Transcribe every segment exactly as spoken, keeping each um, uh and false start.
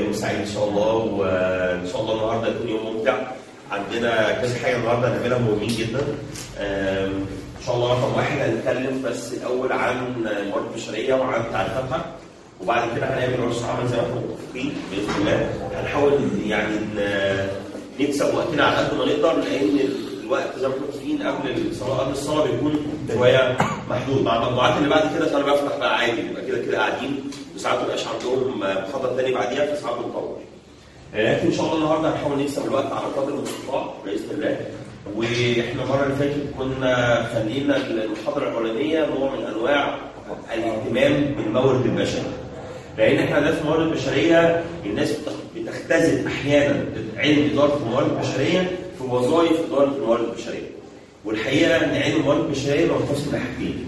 يوم سعيد ان شاء الله، وان شاء الله النهارده يكون يوم ممتع. عندنا كذا حاجه النهارده هنعملها مهمين جدا. ان شاء الله رقم واحد هنتكلم بس الاول عن الموارد البشريه وعن تعريفاتها، وبعد كده هنعمل ورشه عمل زي ما احنا متفقين باذن الله. هنحاول يعني نكسب وقتنا على قد ما نقدر، لان الوقت زي ما احنا متفقين قبل الصلاه قبل الصلاه بيكون شويه محدود. مع المجموعات اللي بعد كده فانا بفتح بقى عادي، بيبقى كده كده قاعدين وساعات ما بيبقاش عندهم محاضره ثانيه بعديها، فساعات بنطول. لكن ان شاء الله النهارده هنحاول نكسب الوقت على قدر المستطاع باذن الله. واحنا المره اللي فاتت كنا خلينا المحاضره الاولانيه نوع من انواع الاهتمام بالمورد البشري، لان احنا عندنا في الموارد البشريه الناس بتختزل احيانا علم اداره الموارد البشريه في وظائف اداره الموارد البشريه. والحقيقه ان علم الموارد البشريه بينقسم لحاجتين: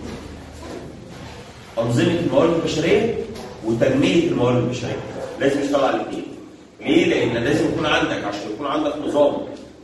انظمه الموارد البشريه وتنميه الموارد البشريه. لازم نشتغل على الاثنين. ليه؟ لان لازم يكون عندك، عشان يكون عندك نظام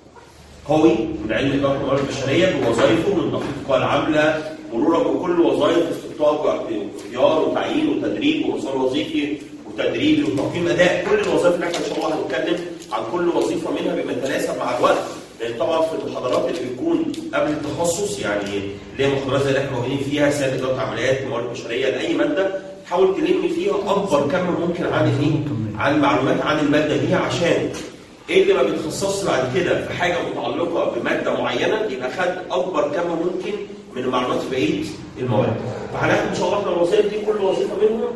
قوي من علم اداره الموارد البشريه بوظائفه، من تخطيط القوى العامله، مرورا بكل وظائف استقطاب واختيار وتعيين وتدريب ومسار وظيفي وتدريب وتقييم اداء. كل الوظائف اللي احنا ان شاء الله هنتكلم عن كل وظيفه منها بما يتناسب مع الوقت، لان طبعا في المحاضرات اللي بتكون قبل التخصص، يعني اللي هي محاضرات زي اللي احنا موجودين فيها سياسه اداره عمليات موارد بشريه لاي ماده، تحاول تلم فيها اكبر كم ممكن عن ايه؟ عن المعلومات عن الماده دي، عشان ايه اللي ما بيتخصصش بعد كده في حاجه متعلقه بماده معينه يبقى خد اكبر كم ممكن من المعلومات في بقيه المواد. فهناخد ان شاء الله احنا الوظائف دي كل وظيفه منهم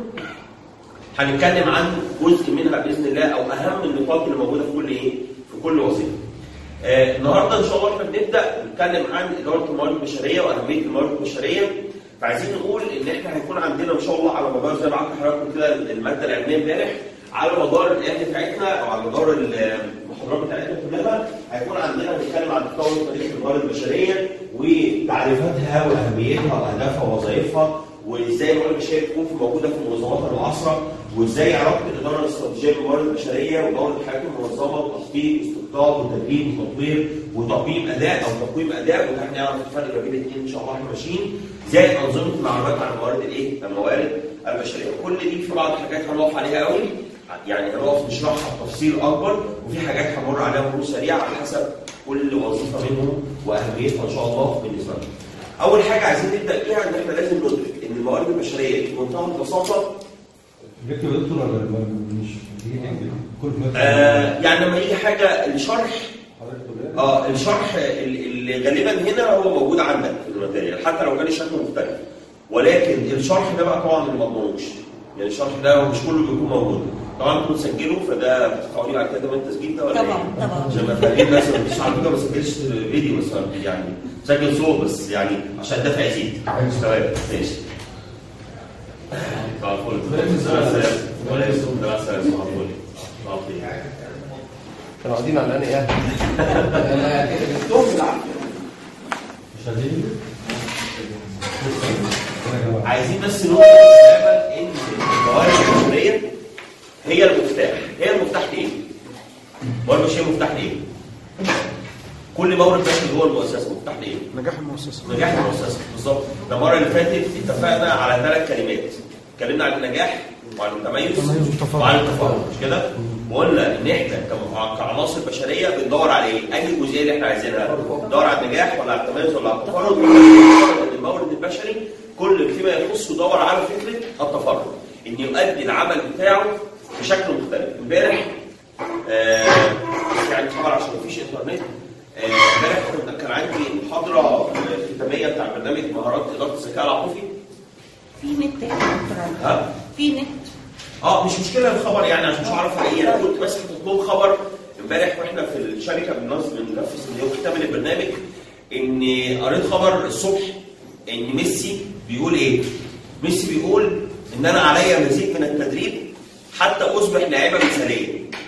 هنتكلم عن جزء منها باذن الله، او اهم النقاط اللي موجوده في كل ايه؟ في كل وظيفه. آه النهارده ان شاء الله احنا بنبدا نتكلم عن اداره الموارد البشريه واهميه الموارد البشريه. فعايزين نقول ان احنا هيكون عندنا ان شاء الله على مدار زي ما عرفت حضراتكم كده الماده العلميه امبارح، على مدار الايام بتاعتنا او على مدار المحاضرات بتاعتنا كلها هيكون عندنا بنتكلم عن تطور تاريخ الموارد البشريه وتعريفاتها واهميتها واهدافها ووظائفها، وازاي الموارد البشريه تكون موجوده في المنظمات المعاصره، وازاي علاقه الاداره الاستراتيجيه بالموارد البشريه ودوره الحياه المنظمه وتخطيط استقطاب وتدريب وتطوير وتقييم اداء او تقويم اداء، وده هنعرف الفرق ما بين الاثنين ان شاء الله احنا ماشيين، زي انظمه المعلومات عن الموارد الايه؟ الموارد البشريه. كل دي في بعض الحاجات هنقف عليها قوي، يعني هنقف نشرحها بتفصيل اكبر، وفي حاجات همر عليها مرور سريع على حسب كل وظيفه منهم واهميتها ان شاء الله بالنسبه لنا. اول حاجه عايزين نبدا بيها ان احنا لازم ندرك ان الموارد البشريه بمنتهى البساطه نكتب يا دكتور ولا مش كل آه يعني لما يجي حاجه الشرح اه الشرح اللي غالبا هنا هو موجود عندك في الماتيريال حتى لو كان الشكل مختلف، ولكن الشرح ده بقى طبعا ما مضمونوش، يعني الشرح ده مش كله بيكون موجود. طبعا انتوا بتسجلوا فده بتدفعوا لي بعد كده من التسجيل ده ولا طبعا ايه؟ طبعا عشان ما تلاقي الناس مش على فكره ما بسجلش فيديو بس يعني سجل صوت بس، يعني عشان الدفع يزيد. تمام ماشي. طبعا فل ولا يسوم دراسه صحاب فل كانوا قاعدين على انا ايه؟ انا جبتهم بالعافيه مش عايزين. عايزين بس نقول تماما ان الموارد البشريه هي المفتاح. هي المفتاح لايه؟ الموارد البشريه مفتاح لايه؟ كل مورد بشري جوه المؤسسه مفتاح لايه؟ نجاح المؤسسه. نجاح المؤسسه بالظبط. ده المره اللي فاتت اتفقنا على ثلاث كلمات، اتكلمنا عن النجاح وعن التميز وعن التفوق، مش كده؟ وقلنا ان احنا كعناصر بشريه بندور على ايه؟ انهي الجزئيه اللي احنا عايزينها؟ ندور على النجاح ولا على التميز ولا على التفرد؟ ان المورد البشري كل فيما يخص يدور على فكره التفرد، ان يؤدي العمل بتاعه بشكل مختلف. امبارح آه يعني طبعا عشان مفيش انترنت، امبارح آه كان عندي محاضره ختاميه بتاع برنامج مهارات اداره الذكاء العاطفي. في نت ها؟ في نت اه مش مشكله الخبر، يعني عشان مش عارف ايه، انا كنت بس حاطط لهم خبر امبارح واحنا في الشركه بننظم بننفذ اللي هو ختام البرنامج، ان قريت خبر الصبح ان ميسي بيقول ايه؟ ميسي بيقول ان انا عليا مزيد من التدريب حتى اصبح لاعبا مثاليا.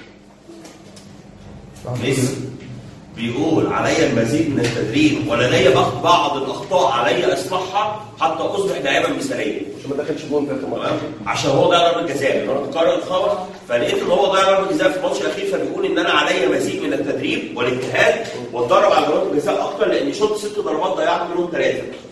ميسي بيقول عليا المزيد من التدريب ولدي بعض الاخطاء علي اصلاحها حتى اصبح لاعبا مثاليا. عشان ما دخلش جون ثلاث مرات. عشان هو ضيع ضربه جزاء. انا رحت قارئ الخبر فلقيت ان هو ضيع ضربه جزاء في الماتش الاخير، فبيقول ان انا عليا مزيد من التدريب والاجتهاد واتدرب على ضربات الجزاء اكتر، لاني شوط ست ضربات ضيعت منهم ثلاثه.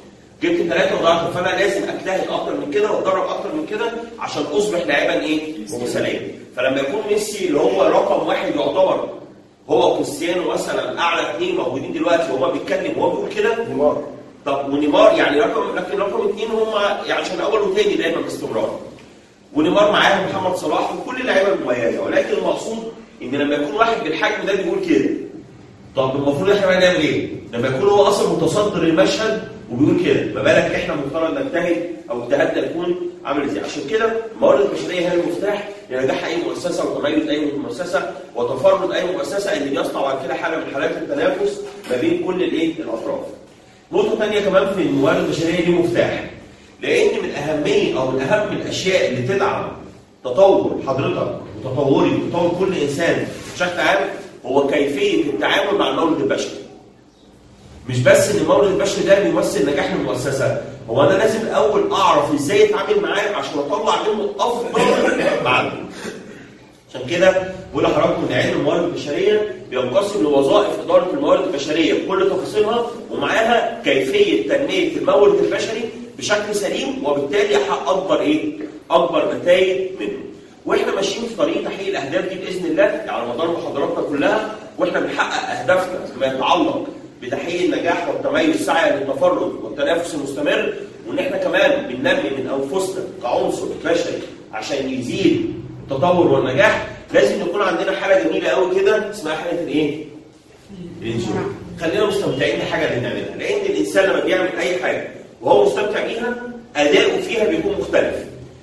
جبت ثلاثه وضعت، فانا لازم اجتهد اكتر من كده واتدرب اكتر من كده عشان اصبح لاعبا ايه؟ مثاليا. فلما يكون ميسي اللي هو رقم واحد يعتبر هو كريستيانو مثلا اعلى اثنين موجودين دلوقتي وهو بيتكلم وهو بيقول كده، نيمار. طب ونيمار يعني رقم، لكن رقم اثنين هم يعني عشان اول وثاني دايما باستمرار. ونيمار معاه محمد صلاح وكل اللعيبه المميزه، ولكن المقصود ان لما يكون واحد بالحجم ده بيقول كده، طب المفروض احنا بقى نعمل ايه؟ لما يكون هو اصلا متصدر المشهد وبيقول كده، ما بالك احنا مفترض نجتهد او اجتهادنا يكون عامل ازاي؟ عشان كده الموارد البشريه هي المفتاح لنجاح اي مؤسسه وتميز اي مؤسسه وتفرد اي مؤسسه اللي بيصنع بعد كده حاله من حالات التنافس ما بين كل الايه؟ الاطراف. نقطه ثانيه كمان في الموارد البشريه دي مفتاح، لان من اهميه او من اهم الاشياء اللي تدعم تطور حضرتك وتطوري وتطور كل انسان بشكل عام هو كيفيه التعامل مع المورد البشري. مش بس ان المورد البشري ده بيمثل نجاح المؤسسه، هو انا لازم الاول اعرف ازاي اتعامل معاه عشان اطلع منه افضل معلم. عشان كده بقول لحضراتكم ان علم الموارد البشريه بينقسم لوظائف اداره الموارد البشريه بكل تفاصيلها، ومعاها كيفيه تنميه المورد البشري بشكل سليم وبالتالي احقق اكبر ايه؟ اكبر نتائج منه. واحنا ماشيين في طريق تحقيق الاهداف دي باذن الله على مدار محاضراتنا كلها، واحنا بنحقق اهدافنا فيما يتعلق بتحقيق النجاح والتميز سعيا للتفرد والتنافس المستمر، وان احنا كمان بننمي من انفسنا كعنصر بشري عشان يزيد التطور والنجاح. لازم يكون عندنا حاله جميله قوي كده اسمها حاله الايه؟ الانجوي. خلينا مستمتعين بحاجه اللي بنعملها، لان الانسان لما بيعمل اي حاجه وهو مستمتع بيها اداؤه فيها بيكون مختلف.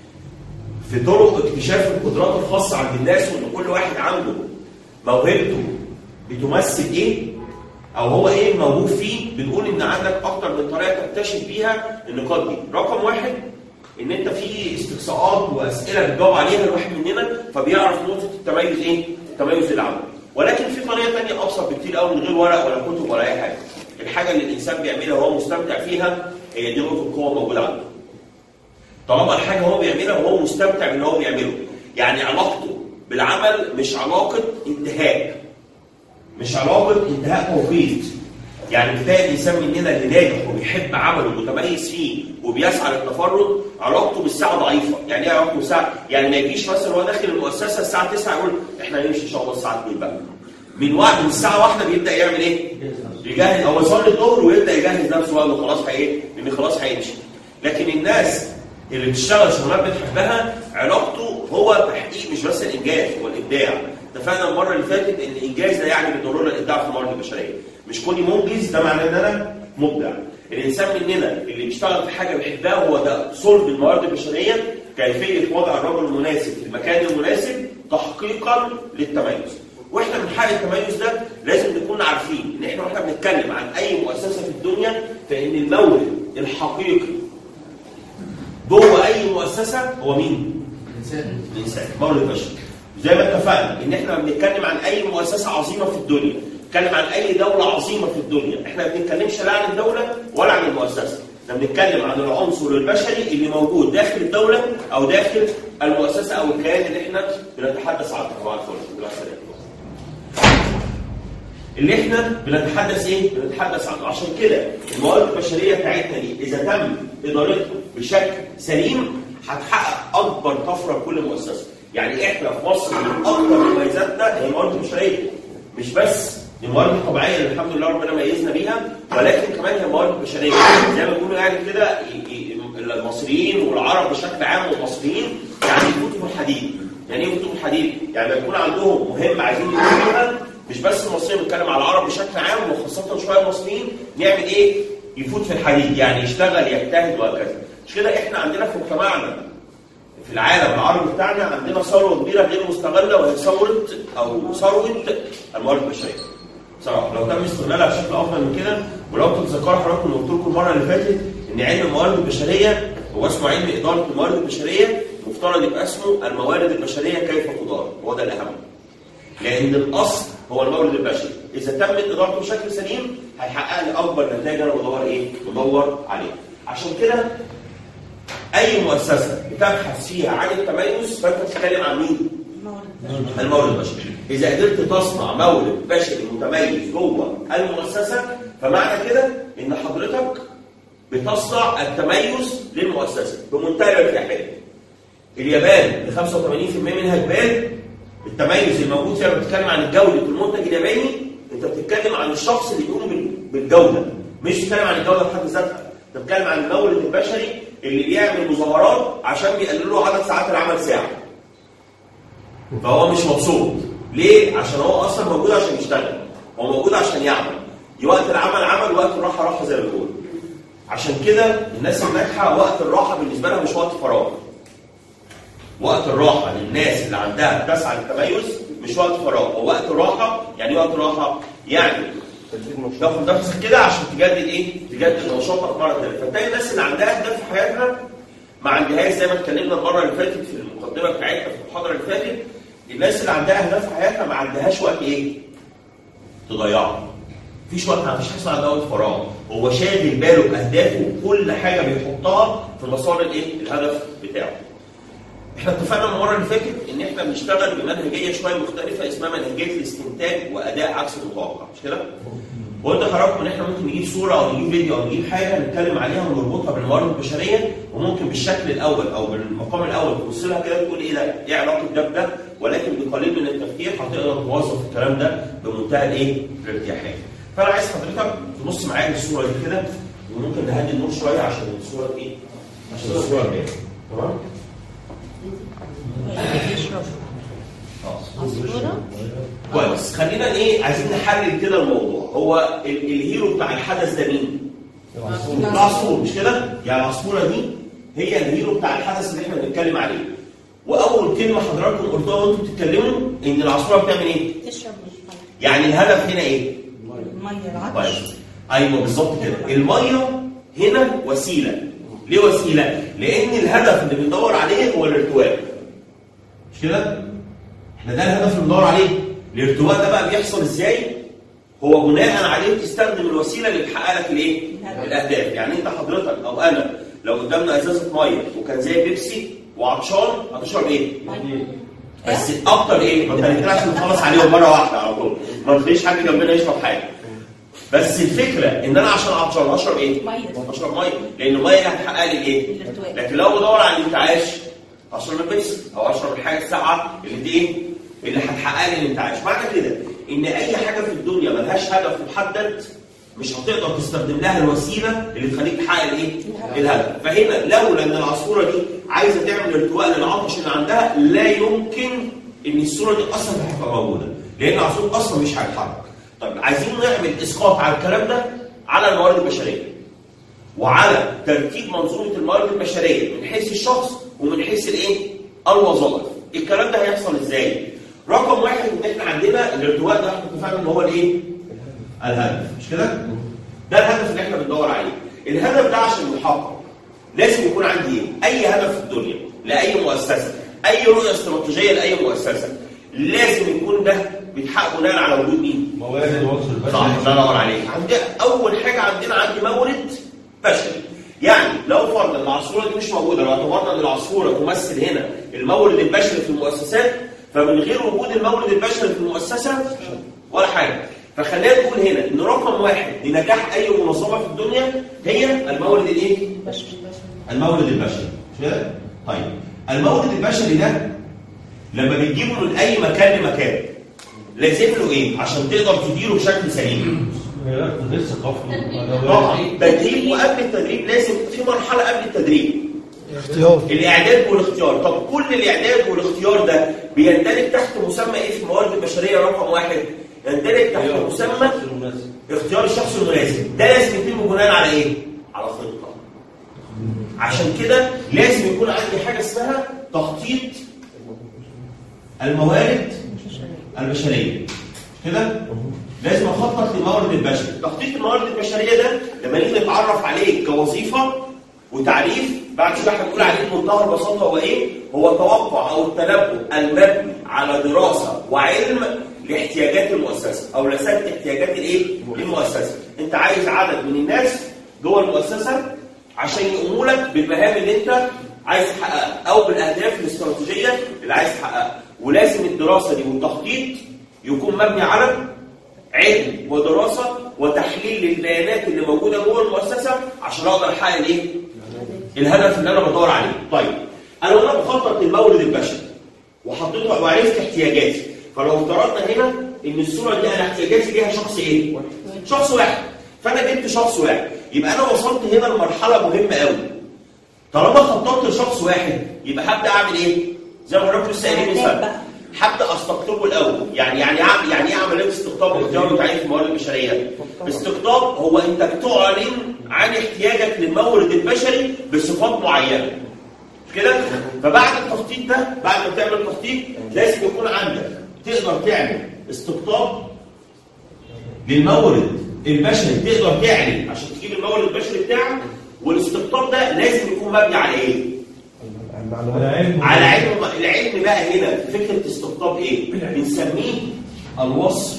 في طرق اكتشاف القدرات الخاصه عند الناس، وان كل واحد عنده موهبته بتمثل ايه او هو ايه موجود فيه، بنقول ان عندك اكتر من طريقه تكتشف بيها النقاط دي. رقم واحد ان انت في استقصاءات واسئله بتجاوب عليها الواحد مننا فبيعرف نقطه التميز ايه؟ التميز اللي عنده. ولكن في طريقه ثانيه ابسط بكتير قوي من غير ورق ولا كتب ولا اي حاجه. الحاجه اللي الانسان بيعملها وهو مستمتع فيها هي دي نقطه قوه موجوده عنده. طالما الحاجه هو بيعملها وهو مستمتع باللي هو بيعمله، يعني علاقته بالعمل مش علاقه انتهاء، مش علاقه انتهاء توقيت. يعني بتلاقي الانسان مننا اللي ناجح وبيحب عمله ومتميز فيه وبيسعى للتفرد علاقته بالساعه ضعيفه. يعني ايه علاقته بالساعه؟ يعني ما يجيش مثلا هو داخل المؤسسه الساعه تسعة يقول احنا هنمشي ان شاء الله الساعه اتنين بقى. من وقت من الساعه واحده بيبدا يعمل ايه؟ يجهز او يصلي الظهر ويبدا يجهز نفسه بقى انه خلاص هي لان خلاص هيمشي. لكن الناس اللي بتشتغل شغلانات بتحبها علاقته هو تحقيق مش بس الانجاز، هو الابداع. اتفقنا المره اللي فاتت ان الانجاز ده يعني بالضروره الابداع في الموارد البشريه. مش كوني منجز ده معناه ان انا مبدع. الانسان مننا اللي بيشتغل في حاجه بيحبها هو ده صلب الموارد البشريه، كيفيه وضع الرجل المناسب في المكان المناسب تحقيقا للتميز. واحنا بنحقق التميز ده لازم نكون عارفين ان احنا واحنا بنتكلم عن اي مؤسسه في الدنيا فان المورد الحقيقي جوه اي مؤسسه هو مين؟ الانسان. الانسان مورد بشري. زي ما اتفقنا ان احنا بنتكلم عن اي مؤسسه عظيمه في الدنيا، بنتكلم عن اي دوله عظيمه في الدنيا، احنا ما بنتكلمش لا عن الدوله ولا عن المؤسسه، احنا بنتكلم عن العنصر البشري اللي موجود داخل الدوله او داخل المؤسسه او الكيان اللي احنا بنتحدث عنه. طبعا اللي احنا بنتحدث ايه؟ بنتحدث عنه. عشان كده الموارد البشريه بتاعتنا دي اذا تم ادارتها بشكل سليم هتحقق اكبر طفره لكل مؤسسه. يعني احنا في مصر من اكبر مميزاتنا هي الموارد البشريه. مش بس الموارد الطبيعيه اللي الحمد لله ربنا ميزنا بيها، ولكن كمان هي الموارد البشريه. زي ما بيقولوا يعني كده المصريين والعرب بشكل عام والمصريين يعني يفوتوا في الحديد. يعني ايه يفوتوا في الحديد؟ يعني يكون عندهم مهمه عايزين يفوتوا فيها. مش بس المصريين، بنتكلم على العرب بشكل عام وخاصه شويه المصريين نعمل ايه؟ يفوت في الحديد، يعني يشتغل يجتهد وهكذا. مش كده احنا عندنا في مجتمعنا في العالم العربي بتاعنا عندنا ثروه كبيره غير مستغله وهي ثوره او ثروه الموارد البشريه. صراحه لو تم استغلالها بشكل افضل من كده، ولو تتذكروا حضراتكم قلت لكم المره اللي فاتت ان علم الموارد البشريه هو اسمه علم اداره الموارد البشريه، مفترض يبقى اسمه الموارد البشريه كيف تدار، هو ده الاهم. لان الاصل هو المورد البشري، اذا تمت ادارته بشكل سليم هيحقق لي اكبر نتائج انا بدور ايه؟ بدور عليها. عشان كده اي مؤسسه بتبحث فيها عن التميز فانت بتتكلم عن مين؟ المورد البشري. اذا قدرت تصنع مورد بشري متميز جوه المؤسسه فمعنى كده ان حضرتك بتصنع التميز للمؤسسه بمنتهى الارتياحيه. اليابان ب خمسة وثمانين بالمئة منها جبال، التميز الموجود فيها بتتكلم عن جوده المنتج الياباني، انت بتتكلم عن الشخص اللي بيقوم بالجوده، مش بتتكلم عن الجوده بحد ذاتها، انت بتتكلم عن المورد البشري اللي بيعمل مظاهرات عشان بيقللوا عدد ساعات العمل ساعه. فهو مش مبسوط، ليه؟ عشان هو اصلا موجود عشان يشتغل، هو موجود عشان يعمل. وقت العمل عمل، وقت الراحه راحه زي ما بنقول. عشان كده الناس الناجحه وقت الراحه بالنسبه لها مش وقت فراغ. وقت الراحه للناس اللي عندها بتسعى للتميز مش وقت فراغ، هو وقت الراحه. يعني وقت الراحه يعني تاخد نفسك كده عشان تجدد ايه؟ تجدد نشاطك مره ثانيه. فتلاقي الناس اللي عندها اهداف في حياتها ما عندهاش، زي ما اتكلمنا المره اللي فاتت في المقدمه بتاعتنا في المحاضره اللي فاتت، الناس اللي عندها اهداف في حياتها ما عندهاش وقت ايه؟ تضيعه. مفيش وقت، مفيش حاجه اسمها وقت فراغ، هو شاغل باله باهدافه وكل حاجه بيحطها في مسار الايه؟ الهدف بتاعه. احنا اتفقنا المره اللي فاتت ان احنا بنشتغل بمنهجيه شويه مختلفه اسمها منهجيه الاستنتاج واداء عكس المتوقع، مش كده؟ وقلت لحضراتكم ان احنا ممكن نجيب صوره او نجيب فيديو او نجيب حاجه نتكلم عليها ونربطها بالموارد البشريه، وممكن بالشكل الاول او بالمقام الاول تبص لها كده تقول ايه ده؟ ايه علاقه ده بده؟ ولكن بقليل من التفكير هتقدر توظف الكلام ده بمنتهى الايه؟ الارتياحيه. فانا عايز حضرتك تبص معايا الصوره دي كده، وممكن نهدي النور شويه عشان الصوره ايه؟ عشان الصوره باينه. تمام؟ كويس. خلينا ايه؟ عايزين نحلل كده الموضوع. هو الهيرو بتاع الحدث ده مين؟ العصفور، مش كده؟ يعني العصفوره دي هي الهيرو بتاع الحدث اللي احنا بنتكلم عليه. واول كلمه حضراتكم قلتوها وانتم بتتكلموا ان العصفوره بتعمل ايه؟ تشرب يعني الهدف هنا ايه؟ الميه، العطش. ايوه بالظبط كده. الميه هنا وسيله. ليه وسيله؟ لان الهدف اللي بندور عليه هو الارتواء. مش كده؟ احنا ده الهدف اللي بندور عليه. الارتواء ده بقى بيحصل ازاي؟ هو بناء عليه بتستخدم الوسيله اللي تحقق لك الايه؟ الاهداف. يعني انت حضرتك او انا لو قدامنا ازازه ميه وكان زي بيبسي وعطشان هتشرب ايه؟ بس اكتر ايه؟ ما انت عشان نخلص عليهم مره واحده على طول، ما تلاقيش حد جنبنا يشرب حاجه. بس الفكره ان انا عشان عطشان هشرب ايه؟ ميه. هشرب ميه، لان الميه اللي هتحقق لي الايه؟ لكن لو بدور على الانتعاش اشرب البيبسي او اشرب الحاجه الساقعه اللي دي ايه؟ اللي هتحقق لي الانتعاش. معنى كده ان اي حاجه في الدنيا ملهاش هدف محدد مش هتقدر تستخدم لها الوسيله اللي تخليك تحقق الايه؟ الهدف. فهنا لولا ان العصفوره دي عايزه تعمل ارتواء للعطش اللي عندها لا يمكن ان الصوره دي اصلا تبقى موجوده، لان العصفور اصلا مش هيتحرك. طيب عايزين نعمل اسقاط على الكلام ده على الموارد البشريه وعلى ترتيب منظومه الموارد البشريه من حيث الشخص ومن حيث الايه؟ الوظائف. الكلام ده هيحصل ازاي؟ رقم واحد ان احنا عندنا الارتواء ده احنا اتفقنا ان هو الايه؟ الهدف، مش كده؟ ده الهدف اللي احنا بندور عليه. الهدف ده عشان يتحقق لازم يكون عندي ايه؟ اي هدف في الدنيا لاي مؤسسه، اي رؤيه استراتيجيه لاي مؤسسه، لازم يكون ده بيتحقق بناء على وجود مين؟ موارد عنصر بشري. صح، الله ينور عليك. عندنا اول حاجه عندنا عندي مورد بشري. يعني لو فرضا العصفوره دي مش موجوده، لو اعتبرنا ان العصفوره تمثل هنا المورد البشري في المؤسسات، فمن غير وجود المورد البشري في المؤسسه ولا حاجه. فخلينا نقول هنا ان رقم واحد لنجاح اي منظمه في الدنيا هي المورد الايه؟ المورد البشري. مش كده؟ طيب المورد البشري ده لما بتجيبه من اي مكان لمكان لازم له ايه؟ عشان تقدر تديره بشكل سليم. غير ثقافي. طبعا تدريب، وقبل التدريب لازم في مرحله قبل التدريب. اختيار. الاعداد والاختيار. طب كل الاعداد والاختيار ده بيندرج تحت مسمى ايه في الموارد البشريه؟ رقم واحد يندرج تحت مسمى اختيار الشخص المناسب. ده لازم يتم بناء على ايه؟ على خطه. عشان كده لازم يكون عندي حاجه اسمها تخطيط الموارد البشريه. كده؟ لازم اخطط للموارد البشري. تخطيط الموارد البشريه ده لما نيجي نتعرف عليه كوظيفه وتعريف بعد شويه هنقول عليه بمنتهى البساطه هو ايه؟ هو توقع او التنبؤ المبني على دراسه وعلم لاحتياجات المؤسسه او لسد احتياجات الايه؟ المؤسسه. انت عايز عدد من الناس جوه المؤسسه عشان يقوموا لك بالمهام اللي انت عايز تحققها او بالاهداف الاستراتيجيه اللي عايز تحققها. ولازم الدراسه دي والتخطيط يكون مبني على علم ودراسه وتحليل للبيانات اللي موجوده جوه المؤسسه عشان اقدر احقق الايه؟ الهدف اللي انا بدور عليه. طيب انا وانا بخطط للمورد البشري وحطيته وعرفت احتياجاتي، فلو افترضنا هنا ان الصوره دي انا احتياجاتي ليها شخص ايه؟ شخص واحد. فانا جبت شخص واحد، يبقى انا وصلت هنا لمرحله مهمه قوي. طالما خططت لشخص واحد يبقى هبدا اعمل ايه؟ زي ما حضرتك لسه قايلين مثلا هبدا استقطبه الاول. يعني يعني يعني ايه عمليه استقطاب واختيار وتعيين في الموارد البشريه؟ استقطاب هو انك تعلن عن احتياجك للمورد البشري بصفات معينه. كده؟ فبعد التخطيط ده، بعد ما تعمل التخطيط لازم يكون عندك تقدر تعمل استقطاب للمورد البشري، تقدر تعلن عشان تجيب المورد البشري بتاعك، والاستقطاب ده لازم يكون مبني على ايه؟ على علم. على علم. العلم بقى هنا فكره استقطاب ايه؟ بنسميه الوصف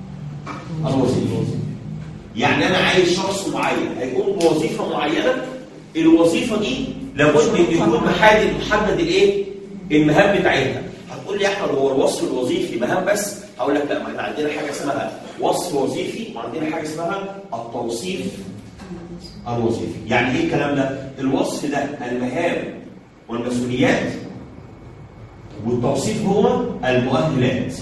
الوظيفي. يعني انا عايز شخص معين هيكون بوظيفه معينه، الوظيفه دي لابد ان يكون محدد محدد الايه؟ المهام بتاعتها. هتقول لي يا احمد هو الوصف الوظيفي مهام بس؟ هقول لك لا، ما احنا عندنا حاجه اسمها وصف وظيفي وعندنا حاجه اسمها التوصيف الوظيفي. يعني ايه الكلام ده؟ الوصف ده المهام والمسؤوليات، والتوصيف هو المؤهلات.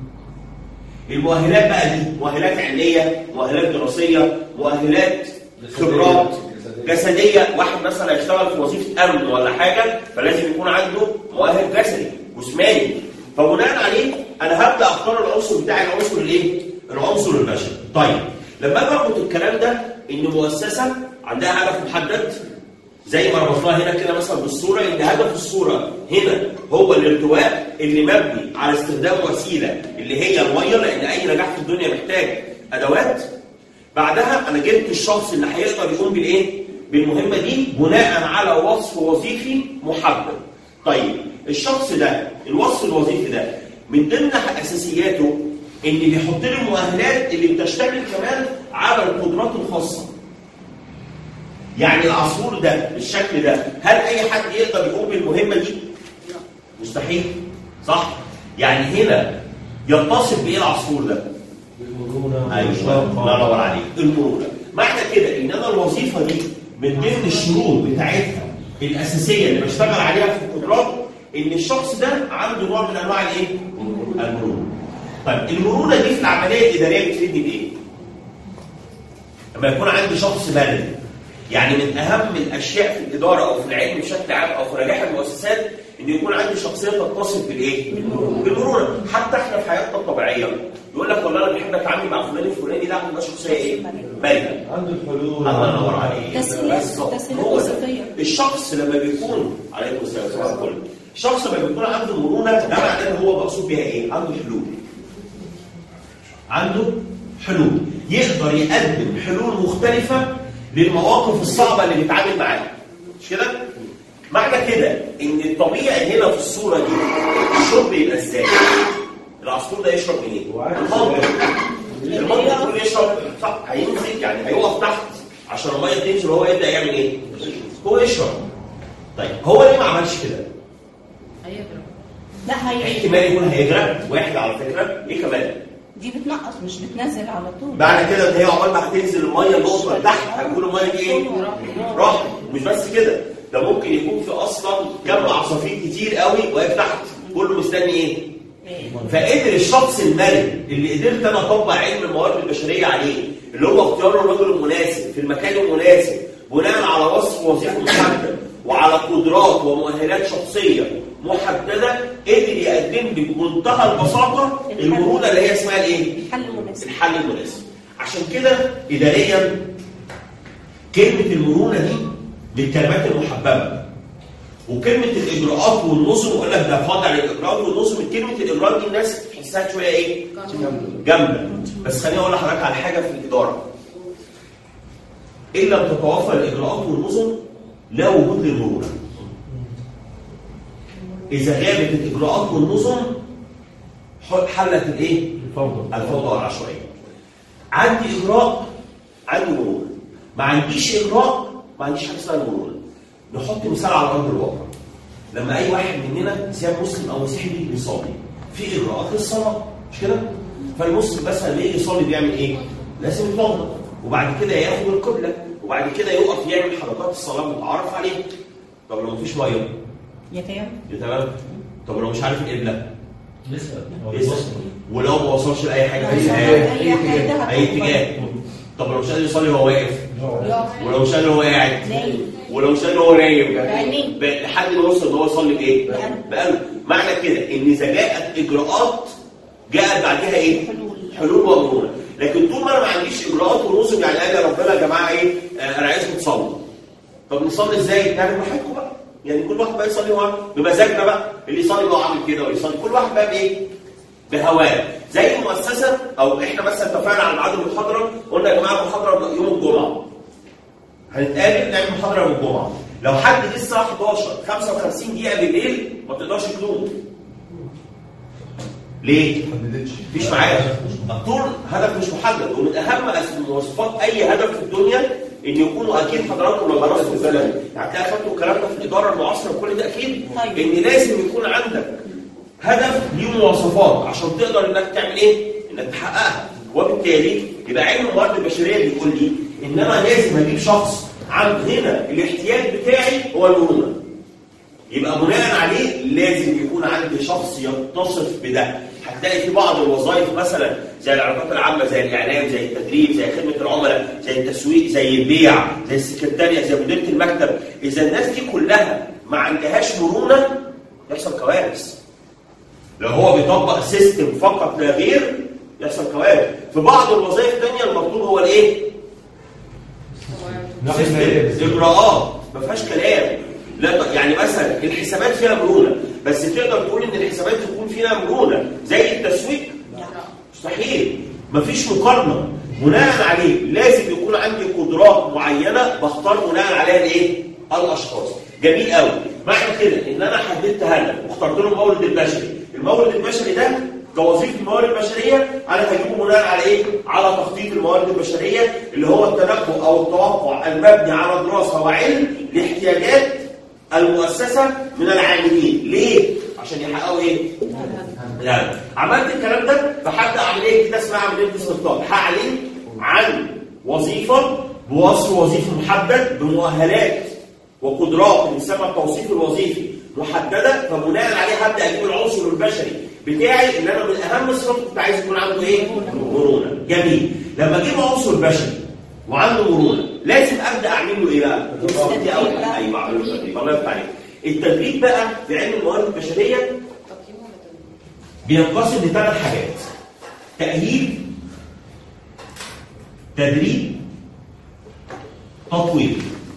المؤهلات بقى دي مؤهلات علميه، مؤهلات دراسيه، مؤهلات خبرات جسديه. واحد مثلا هيشتغل في وظيفه امن ولا حاجه فلازم يكون عنده مؤهل جسدي جسماني. فبناء عليه انا هبدا اختار العنصر بتاعي، العنصر الايه؟ العنصر البشري. طيب لما اجي اربط الكلام ده ان مؤسسه عندها هدف محدد زي ما ربطناها هنا كده مثلا بالصوره، ان هدف الصوره هنا هو الارتواء اللي مبني على استخدام وسيله اللي هي الميه، لان اي نجاح في الدنيا محتاج ادوات. بعدها انا جبت الشخص اللي هيقدر يقوم بالايه؟ بالمهمه دي بناء على وصف وظيفي محدد. طيب الشخص ده الوصف الوظيفي ده من ضمن اساسياته ان بيحط لي المؤهلات اللي بتشتمل كمان على القدرات الخاصه. يعني العصفور ده بالشكل ده هل اي حد يقدر يقوم بالمهمه دي؟ مستحيل، صح؟ يعني هنا يتصف بايه العصفور ده؟ بالمرونه. ايوه الله ينور عليك، المرونه. معنى كده ان انا الوظيفه دي من ضمن الشروط بتاعتها الاساسيه اللي بشتغل عليها في القدرات ان الشخص ده عنده نوع من انواع الايه؟ المرونه. طيب المرونه دي في العمليه الاداريه بتفيدني بايه؟ لما يكون عندي شخص بلدي، يعني من اهم الاشياء في الاداره او في العلم بشكل عام او في نجاح المؤسسات ان يكون عندي شخصيه تتصف بالايه؟ بالمرونه. حتى احنا في حياتنا الطبيعيه يقول لك والله انا بحب اتعامل مع فلان الفلاني، ده عنده شخصيه ايه؟ مرنه. عنده الحلول. الله ينور عليك. تسهيلات تسهيلات وظيفيه. الشخص لما بيكون عليكم السلام صباح الفل. الشخص لما بيكون عنده مرونه ده معناه ان هو مقصود بيها ايه؟ عنده حلول. عنده حلول، يقدر يقدم حلول مختلفه للمواقف الصعبه اللي بيتعامل معاها. مش كده؟ معنى كده ان الطبيعي هنا في الصوره دي الشرب يبقى ازاي؟ العصفور ده يشرب منين؟ المنطق. المنطق يقول يشرب صح، هينزل يعني هيقف تحت عشان الميه تنزل وهو يبدا يعمل ايه؟ هو يشرب. طيب هو ليه ما عملش كده؟ هيغرق. لا هيغرق. احتمال يكون هيغرق. واحد على فكره ايه كمان؟ دي بتنقص مش بتنزل على طول. معنى كده ان هي عقبال ما هتنزل الميه النقطه تحت هتكون الميه دي ايه؟ راحت. مش بس كده، ده ممكن يكون في اصلا جمع عصافير كتير قوي واقف تحت كله مستني ايه؟ فقدر الشخص المرن اللي قدرت انا اطبق علم الموارد البشريه عليه اللي هو اختيار الرجل المناسب في المكان المناسب بناء على وصف وظيفه محدد وعلى قدرات ومؤهلات شخصيه محدده، قدر يقدم لي بمنتهى البساطه المرونه اللي هي اسمها الايه؟ الحل المناسب. الحل المناسب. عشان كده اداريا كلمه المرونه دي للكلمات المحببه، وكلمه الاجراءات والنظم يقول لك ده خاضع للاجراءات والنظم. كلمه الاجراءات دي الناس تحسها شويه ايه؟ جامده. بس خليني اقول لحضرتك على حاجه في الاداره. ان لم تتوفر الاجراءات والنظم لا وجود للمرونه. اذا غابت الاجراءات والنظم حلت الايه؟ الفوضى. الفوضى والعشوائيه. عندي اجراء عندي مرونه، ما عنديش اجراء ما عنديش حاجه اسمها المرونه. نحط مثال على ارض الواقع. لما اي واحد مننا سواء مسلم او مسيحي بيجي بيصلي في اجراءات للصلاه، مش كده؟ فالمسلم مثلا لما يجي يصلي بيعمل ايه؟ لازم يتوضا، وبعد كده ياخد القبله، وبعد كده يقف يعمل حركات الصلاه المتعارف عليها. طب لو مفيش ميه يتيمم يتمام. طب لو مش عارف القبله يسأل يسأل. ولو ما وصلش لاي حاجه في اي اي حاجه اي اتجاه. طب لو مش قادر يصلي وهو واقف، لا ولو مش قادر وهو قاعد، نايم ولو مش قادر وهو نايم، بعينيه. ب- لحد ما يوصل ان هو يصلي بايه؟ بقلبه. بقلبه. معنى كده ان اذا جاءت اجراءات جاءت بعدها ايه؟ حلول. حلول ومرونه. لكن طول ما انا ما عنديش اجراءات ونظم، يعني قال يا ربنا يا جماعه ايه؟ آه انا عايزكم تصلوا. طب نصلي ازاي؟ يعني براحتكم بقى، يعني كل واحد بقى يصلي هو بمزاجنا بقى، اللي يصلي بقى عامل كده ويصلي، كل واحد بقى بايه؟ بهواه. زي المؤسسه او احنا مثلا اتفقنا على ميعاد المحاضره، قلنا يا جماعه المحاضره يوم الجمعه. هنتقابل نعمل محاضره يوم الجمعه. لو حد جه الساعه حداشر خمسة وخمسين دقيقه بالليل ما تقدرش تلوم. ليه؟ مفيش معايا. الطول هدف مش محدد، ومن اهم مواصفات اي هدف في الدنيا ان يكونوا اكيد حضراتكم لو درستوا الزمن، يعني هتلاقي خدتوا الكلام ده في الاداره المعاصره وكل ده اكيد، طيب. ان لازم يكون عندك هدف ليه مواصفات عشان تقدر انك تعمل ايه؟ انك تحققها. وبالتالي يبقى علم الموارد البشريه بيقول لي ان انا لازم اجيب شخص عند هنا الاحتياج بتاعي هو المرونه. يبقى بناء عليه لازم يكون عندي شخص يتصف بده. هتلاقي في بعض الوظائف مثلا زي العلاقات العامه، زي الاعلام، زي التدريب، زي خدمه العملاء، زي التسويق، زي البيع، زي السكرتاريه، زي مديره المكتب. اذا الناس دي كلها ما عندهاش مرونه يحصل كوارث. لو هو بيطبق سيستم فقط لا غير يحصل كوارث. في بعض الوظائف الثانيه المطلوب هو الايه؟ سيستم، اجراءات ما فيهاش كلام. لا يعني مثلا الحسابات فيها مرونه، بس تقدر تقول ان الحسابات تكون فيها مرونه زي التسويق؟ مستحيل. مفيش مقارنه. بناء عليه لازم يكون عندي قدرات معينه بختار بناء عليها الايه؟ الاشخاص. جميل قوي. معنى كده ان انا حددت هدف واخترت له المورد البشري. المورد البشري ده كوظيفه الموارد البشريه انا هجيبه بناء على ايه؟ على تخطيط الموارد البشريه اللي هو التنبؤ او التوقع المبني على دراسه وعلم لاحتياجات المؤسسه من العاملين. ليه؟ عشان يحققوا ايه؟ لا عملت الكلام ده فهبدا اعمل ايه كده اسمها عمليه استقطاب. هعلن عن وظيفه بوصف وظيفي محدد بمؤهلات وقدرات بنسمى التوصيف الوظيفي محدده، فبناء عليه هبدا اجيب العنصر البشري بتاعي اللي انا من اهم صفاته كنت عايز يكون عنده ايه؟ مرونه. جميل. لما اجيب عنصر بشري وعنده مرونه لازم ابدا اعمل له ايه بقى؟ دي اول حاجه. ايوه اعمل له تدريب. الله يفتح عليك. التدريب بقى في علم الموارد البشريه بينقسم لثلاث حاجات: تاهيل، تدريب، تطوير.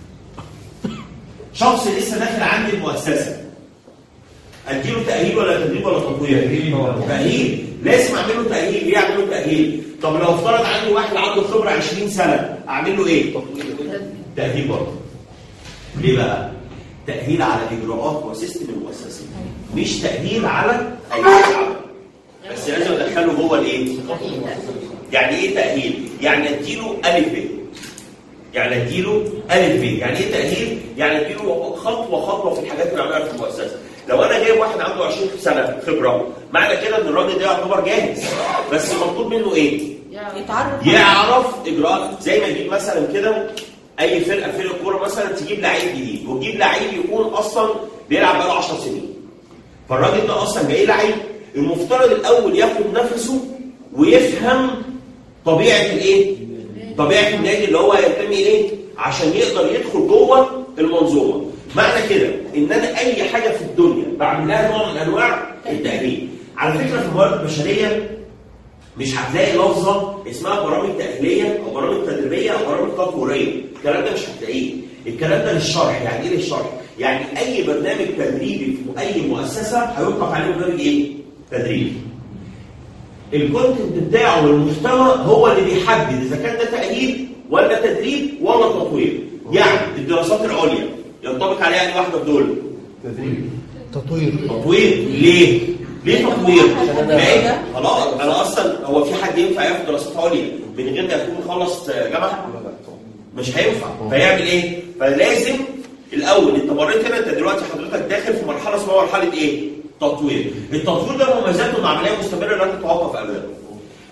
شخص لسه داخل عندي المؤسسه اديله تاهيل ولا تدريب ولا تطوير؟ تاهيل. لازم اعمل له تاهيل. ليه اعمل له تاهيل؟ طب لو افترض عندي واحد عنده خبره عشرين سنه اعمل له ايه؟ تاهيل برضه. ليه بقى؟ تاهيل على اجراءات وسيستم المؤسسه، مش تاهيل على اي حاجه، بس لازم ادخله جوه الايه؟ يعني ايه تاهيل؟ يعني اديله الف ب. يعني اديله الف ب. يعني ايه تاهيل؟ يعني اديله خطوه خطوه في الحاجات اللي عملها في المؤسسه. لو انا جايب واحد عنده عشرين سنه خبره معنى كده ان الراجل ده يعتبر جاهز، بس مطلوب منه ايه؟ يتعرف يعرف اجراءات. زي ما يجيب مثلا كده اي فرقه فرقه كوره مثلا تجيب لعيب جديد وتجيب لعيب يكون اصلا بيلعب بقاله عشر سنين. فالراجل ده اصلا جاي لعيب، المفترض الاول ياخد نفسه ويفهم طبيعه الايه؟ طبيعه النادي اللي هو هينتمي اليه عشان يقدر يدخل جوه المنظومه. معنى كده ان انا اي حاجه في الدنيا بعمل لها نوع من انواع التاهيل. على فكره في الموارد البشريه مش هتلاقي لفظه اسمها برامج تاهيليه او برامج تدريبيه او برامج تطويريه. الكلام ده مش هتلاقيه. الكلام ده للشرح. يعني ايه للشرح؟ يعني اي برنامج تدريبي في اي مؤسسه هيطلق عليه برنامج ايه؟ تدريب. الكونتنت بتاعه والمحتوى هو اللي بيحدد اذا كان ده تاهيل ولا تدريب ولا تطوير. يعني الدراسات العليا ينطبق عليها يعني واحده بدول تدريب، تطوير. تطوير. ليه؟ ليه تطوير؟ ليه؟ خلاص انا اصلا هو في حد ينفع ياخد دراسات عليا من غير ما يكون مخلص جامعه؟ مش هينفع. فيعمل ايه؟ فلازم الاول انت مريت هنا، انت دلوقتي حضرتك داخل في مرحله اسمها مرحله ايه؟ تطوير. التطوير ده مميزاته ان عمليه مستمره لا تتوقف ابدا.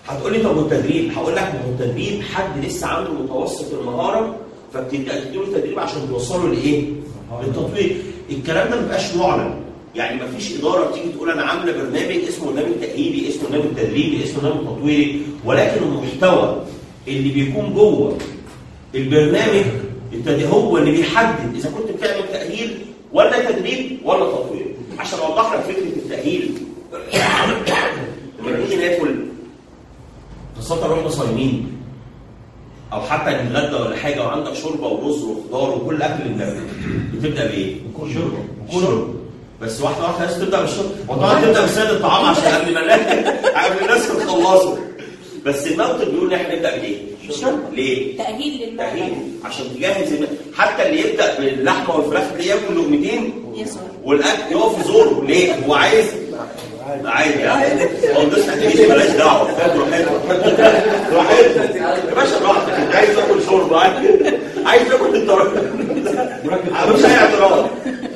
هتقول لي طب والتدريب؟ هقول لك ما هو التدريب حد لسه عنده متوسط المهاره فبتبدا تديله التدريب عشان توصله لايه؟ للتطوير. الكلام ده ما بيبقاش معلن، يعني ما فيش اداره بتيجي تقول انا عامله برنامج اسمه برنامج تاهيلي، اسمه برنامج تدريبي، اسمه برنامج تطويري، ولكن المحتوى اللي بيكون جوه البرنامج هو اللي بيحدد اذا كنت بتعمل تاهيل ولا تدريب ولا تطوير. عشان اوضح لك فكره التاهيل، لما نيجي ناكل خاصه رحنا صايمين او حتى نتغدى ولا حاجه وعندك شوربه ورز وخضار وكل اكل النبات، بتبدا بايه؟ شوربه. شوربه بس واحده واحده لازم تبدا بالشوربه، وطبعا تبدا بسيد الطعام عشان قبل ما قبل الناس تخلصوا. بس الموقف بيقول ان احنا نبدا بايه؟ بالشوربه. ليه؟ تاهيل للمعده. تاهيل عشان تجهز الماء. حتى اللي يبدا باللحمه والفراخ اللي ياكل لقمتين والاكل يقف في زوره، ليه؟ هو عايز عادي يعني هو الناس هتيجي مالهاش دعوه، فاهم؟ راحتك راحتك يا باشا براحتك، انت عايز تاكل شوربه عايز تاكل الطريقه مش اي اعتراض.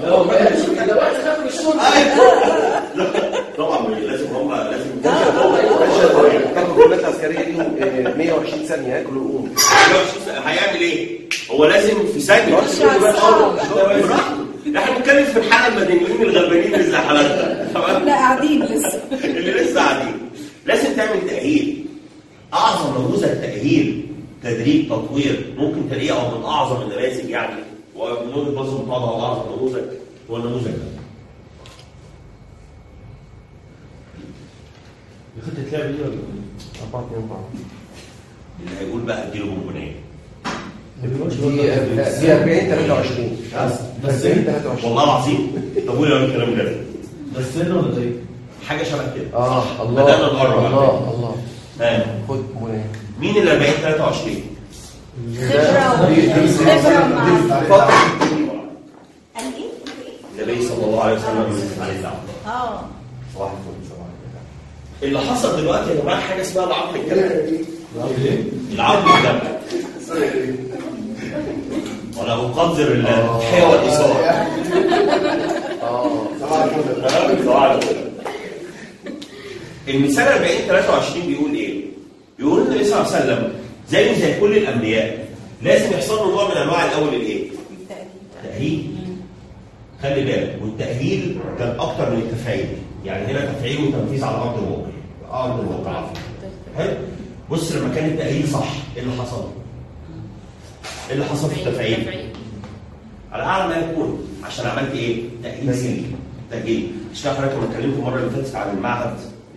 طبعا لازم هم لازم تاخد الكليات العسكريه ليهم مية وعشرين ثانيه ياكلوا ويقوموا. هيعمل ايه؟ هو لازم في ثانيه احنا بنتكلم في الحاله المدنيين الغلبانين اللي زي حالاتنا، تمام؟ لا قاعدين لسه اللي لسه قاعدين. لازم تعمل تاهيل. اعظم نموذج تاهيل تدريب تطوير ممكن تلاقيه او من اعظم النماذج يعني ومن وجهه نظر طبعا هو اعظم نموذج هو النموذج ده. خطة لعب دي ولا أربعة اتنين أربعة اللي هيقول بقى اديله بونبونيه دي أربعين تلاتة وعشرين بس أربعين تلاتة وعشرين والله العظيم. طب قول يا الكلام ده بس هنا ولا زي حاجه شبه كده. اه الله بدأنا نقرب. الله الله ها خد بونبونيه. مين ال أربعين تلاتة وعشرين؟ خبره خبره مع قال ايه؟ النبي صلى الله عليه وسلم عليه الدعوه. اه واحد فل سبعة. اللي حصل دلوقتي يا جماعه حاجه اسمها العقل الجمعي. ايه؟ العقل الجمعي. ولا اقدر التضحيه والاثاره. اه صباح الفل. المثال أربعين تلاتة وعشرين بيقول ايه؟ بيقول النبي صلى الله عليه وسلم زي زي كل الانبياء لازم يحصل له نوع من انواع الاول الايه؟ التأهيل. خلي بالك والتأهيل كان اكتر من التفعيل، يعني هنا تفعيل وتنفيذ على ارض الواقع. ارض الواقع حلو؟ بص لما كان التأهيل صح ايه اللي حصل؟ ايه اللي حصل في التفعيل؟ على اعلى ما يكون عشان عملت ايه؟ تأهيل سليم. تأهيل. عشان حضرتك لما اتكلمت المره اللي فاتت عن المعهد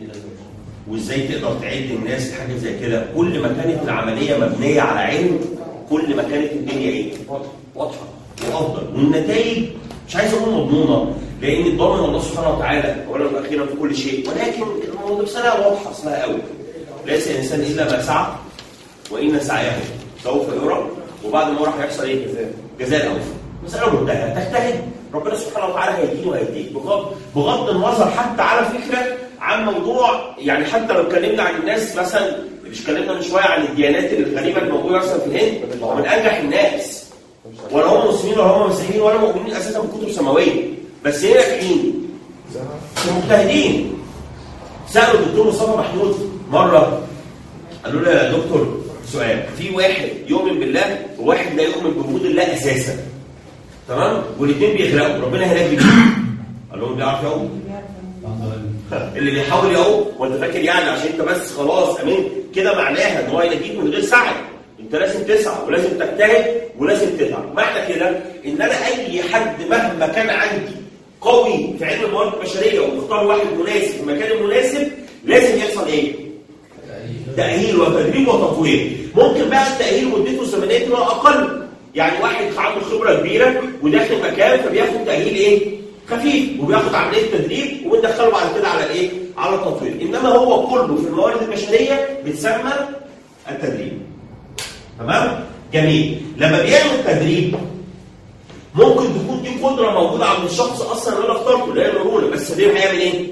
وازاي تقدر تعد الناس لحاجه زي كده، كل ما كانت العمليه مبنيه على علم كل ما كانت الدنيا ايه؟ واضحه وافضل والنتائج مش عايز اقول مضمونه لان الضامن الله سبحانه وتعالى اولا واخيرا في كل شيء، ولكن الموضوع مساله واضحه اصلها قوي. ليس الانسان الا ما سعى وان سعيه سوف يرى وبعد ما راح هيحصل ايه؟ جزاء الاوفى. مساله منتهيه، تجتهد ربنا سبحانه وتعالى هيديك وهيديك بغض بغض النظر حتى على فكره عن موضوع، يعني حتى لو اتكلمنا عن الناس مثلا مش اتكلمنا من شويه عن الديانات الغريبه الموجوده مثلا في الهند، هو من انجح الناس ولا هم مسلمين ولا هم مسيحيين ولا مؤمنين اساسا بكتب سماويه، بس هنا ناجحين مجتهدين. سالوا الدكتور مصطفى محمود مره قالوا له يا دكتور سؤال، في واحد يؤمن بالله وواحد لا يؤمن بوجود الله اساسا، تمام؟ والاثنين بيغرقوا، ربنا هلاك بيه. قال لهم بيعرف يعوم؟ اللي بيحاول يعوم وانت فاكر يعني عشان انت بس خلاص امين كده معناها ان هو ينجيك من غير سعي. انت لازم تسعى ولازم تجتهد ولازم تتعب. معنى كده ان انا اي حد مهما كان عندي قوي في علم الموارد البشريه ومختار واحد مناسب في المكان المناسب لازم يحصل ايه؟ تأهيل وتدريب وتطوير. ممكن بقى التأهيل مدته الزمنيه تبقى اقل، يعني واحد عنده خبره كبيره وداخل مكان فبياخد تأهيل ايه؟ خفيف وبياخد عمليه تدريب وبندخله بعد كده على الايه؟ على التطوير. انما هو كله في الموارد البشريه بتسمى التدريب. تمام؟ جميل. لما بيعمل تدريب ممكن تكون دي قدره موجوده عند الشخص اصلا اللي انا اخترته اللي هي المرونه، بس التدريب هيعمل ايه؟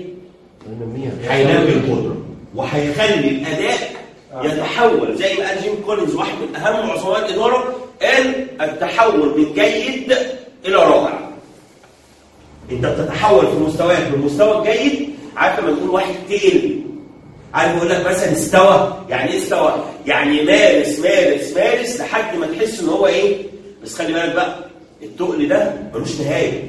هينمي القدره وهيخلي الاداء يتحول زي ما قال جيم كولينز واحد من اهم عظماء الاداره، قال التحول من جيد الى رائع. انت بتتحول في مستواك من المستوى الجيد، عارف لما تقول واحد تقل عارف يقول لك مثلا استوى، يعني ايه استوى؟ يعني مارس مارس مارس لحد ما تحس ان هو ايه؟ بس خلي بالك بقى التقل ده ملوش نهايه.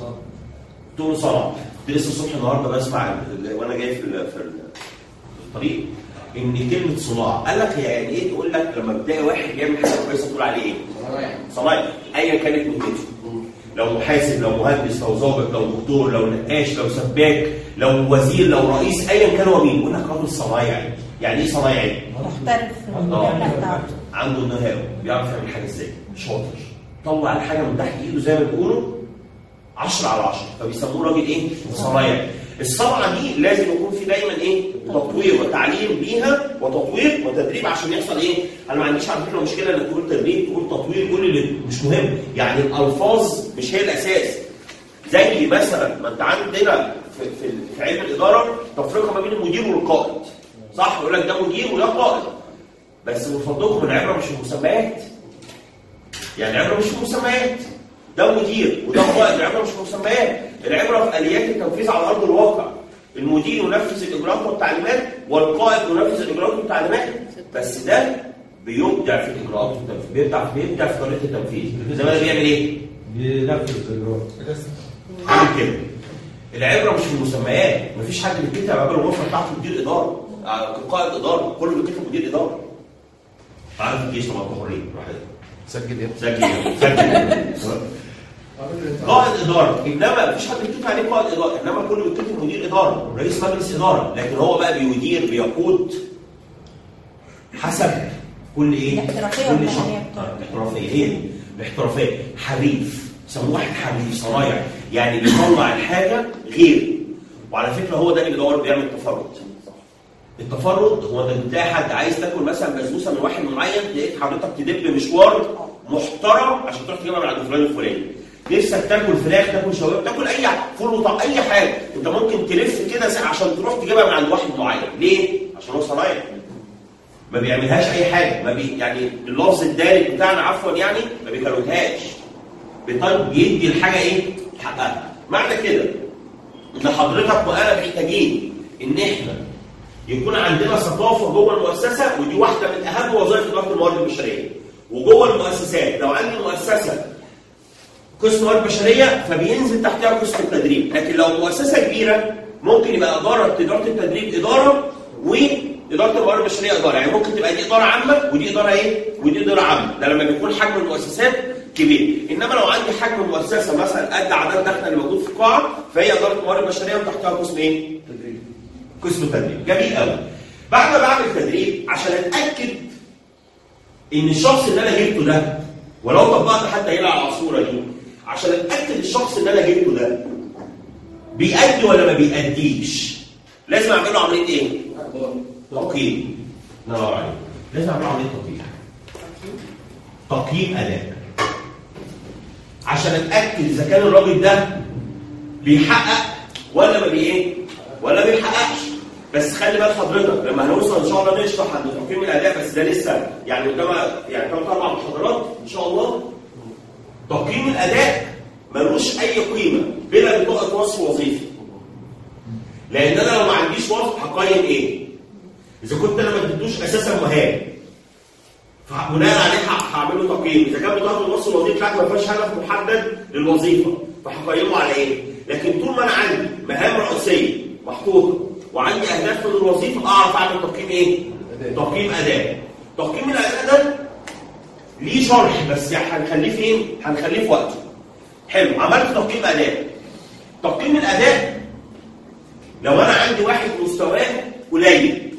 تقل صنع. كنت لسه الصبح النهارده بسمع وانا جاي في في الطريق ان كلمه صناع، قال لك يعني ايه؟ تقول لك لما بتلاقي واحد بيعمل حاجه كويسه تقول عليه ايه؟ صنايعي. ايا كانت مهنته، لو محاسب، لو مهندس، لو ضابط، لو دكتور، لو نقاش، لو سباك، لو وزير، لو رئيس، ايا كان هو مين، يقول لك راجل صنايعي. يعني ايه صنايعي؟ محترف في المهنه بتاعته، عنده النهايه، بيعرف يعمل حاجه ازاي، شاطر، طلع الحاجه من تحت ايده زي ما بيقولوا عشرة على عشرة، فبيسموه راجل ايه؟ صنايعي. الصنعه دي لازم يكون في دايما ايه؟ تطوير وتعليم بيها وتطوير وتدريب عشان يحصل ايه؟ انا ما عنديش على فكره مشكله انك تقول تدريب، تقول تطوير، كل اللي مش مهم، يعني الالفاظ مش هي الاساس. زي مثلا ما انت عندنا في, في, في علم الاداره تفرقه ما بين المدير والقائد. صح؟ يقول لك ده مدير وده قائد. بس من فضلكم العبره مش في المسميات. يعني العبره مش في المسميات. ده مدير وده قائد، العبره مش في المسميات، العبره في اليات التنفيذ على ارض الواقع. المدير ينفذ الاجراءات والتعليمات والقائد ينفذ الاجراءات والتعليمات، بس ده بيبدع في الاجراءات والتنفيذ، بيبدع بيبدع في طريقه التنفيذ. زي ما ده بيعمل ايه؟ بينفذ الاجراءات. عامل كده. العبره مش في المسميات، مفيش حد بيتكتب على باب الغرفه بتاعته مدير اداره، قائد اداره، كله بيتكتب مدير اداره. عارف الجيش طبعا حريه براحتك. سجل ايه؟ سجل سجل قائد اداره، انما مفيش حد بيتكتب عليه قائد اداره، انما كله بيتكتب مدير اداره، رئيس مجلس اداره، لكن هو بقى بيدير بيقود حسب كل ايه؟ الاحترافيه كل شخص. والمهنيه بتاعته. الاحترافيه هي دي، الاحترافيه. حريف، يسموه واحد حريف صنايعي، يعني بيطلع الحاجه غير. وعلى فكره هو ده اللي بيدور بيعمل تفرد. التفرد هو انك بتلاقي حد عايز تاكل مثلا بسبوسه من واحد معين، تلاقيك حضرتك تدب مشوار محترم عشان تروح تجيبها من عند فلان الفلاني. نفسك تاكل فراخ، تاكل شاورما، تاكل اي فول وطعم، اي حاجه، انت ممكن تلف كده عشان تروح تجيبها من عند واحد معين. ليه؟ عشان هو صنايعي. ما بيعملهاش اي حاجه، ما بي يعني باللفظ الدارج بتاعنا عفوا يعني ما بيكروتهاش. بيطلب بيدي الحاجه ايه؟ حقها. معنى كده ان حضرتك وانا محتاجين ان احنا يكون عندنا ثقافه جوه المؤسسه، ودي واحده من اهم وظائف اداره الموارد البشريه. وجوه المؤسسات لو عندي مؤسسه قسم موارد بشريه فبينزل تحتها قسم التدريب، لكن لو مؤسسه كبيره ممكن يبقى اداره اداره التدريب اداره واداره الموارد البشريه اداره، يعني ممكن تبقى دي اداره عامه ودي اداره ايه؟ ودي اداره عامه، ده لما بيكون حجم المؤسسات كبير. انما لو عندي حجم المؤسسه مثلا قد عددنا احنا اللي موجود في القاعه فهي اداره موارد بشريه وتحتها قسم ايه؟ تدريب. قسم التدريب. جميل قوي. بعد ما بعمل تدريب عشان اتاكد ان الشخص اللي انا جبته ده، ولو طبقت حتى هنا على الصوره دي، عشان اتاكد الشخص اللي انا جبته ده بيأدي ولا ما بيأديش، لازم اعمل له عمليه ايه؟ تقييم. نور عليك. لازم اعمل له عمليه تقييم. تقييم اداء. عشان اتاكد اذا كان الراجل ده بيحقق ولا ما بي ايه؟ ولا بيحققش. بس خلي بال حضرتك لما هنوصل ان شاء الله نشرح عن تقييم الاداء، بس ده لسه يعني قدام يعني ثلاث اربع محاضرات ان شاء الله. تقييم الاداء ملوش اي قيمه بلا بطاقه وصف وظيفي. لان انا لو ما عنديش وصف هقيم ايه؟ اذا كنت انا ما اديتوش اساسا مهام فبناء عليه هعمل له تقييم، اذا كان بطاقه الوصف الوظيفي بتاعتي ما فيهاش هدف محدد للوظيفه فهقيمه على ايه؟ لكن طول ما انا عندي مهام رئيسيه محطوطه وعندي اهداف من الوظيفه اعرف اعمل تقييم ايه؟ تقييم اداء. تقييم الاداء ده ليه شرح بس هنخليه فين؟ هنخليه في وقته. حلو، عملت تقييم اداء. تقييم الاداء لو انا عندي واحد مستواه قليل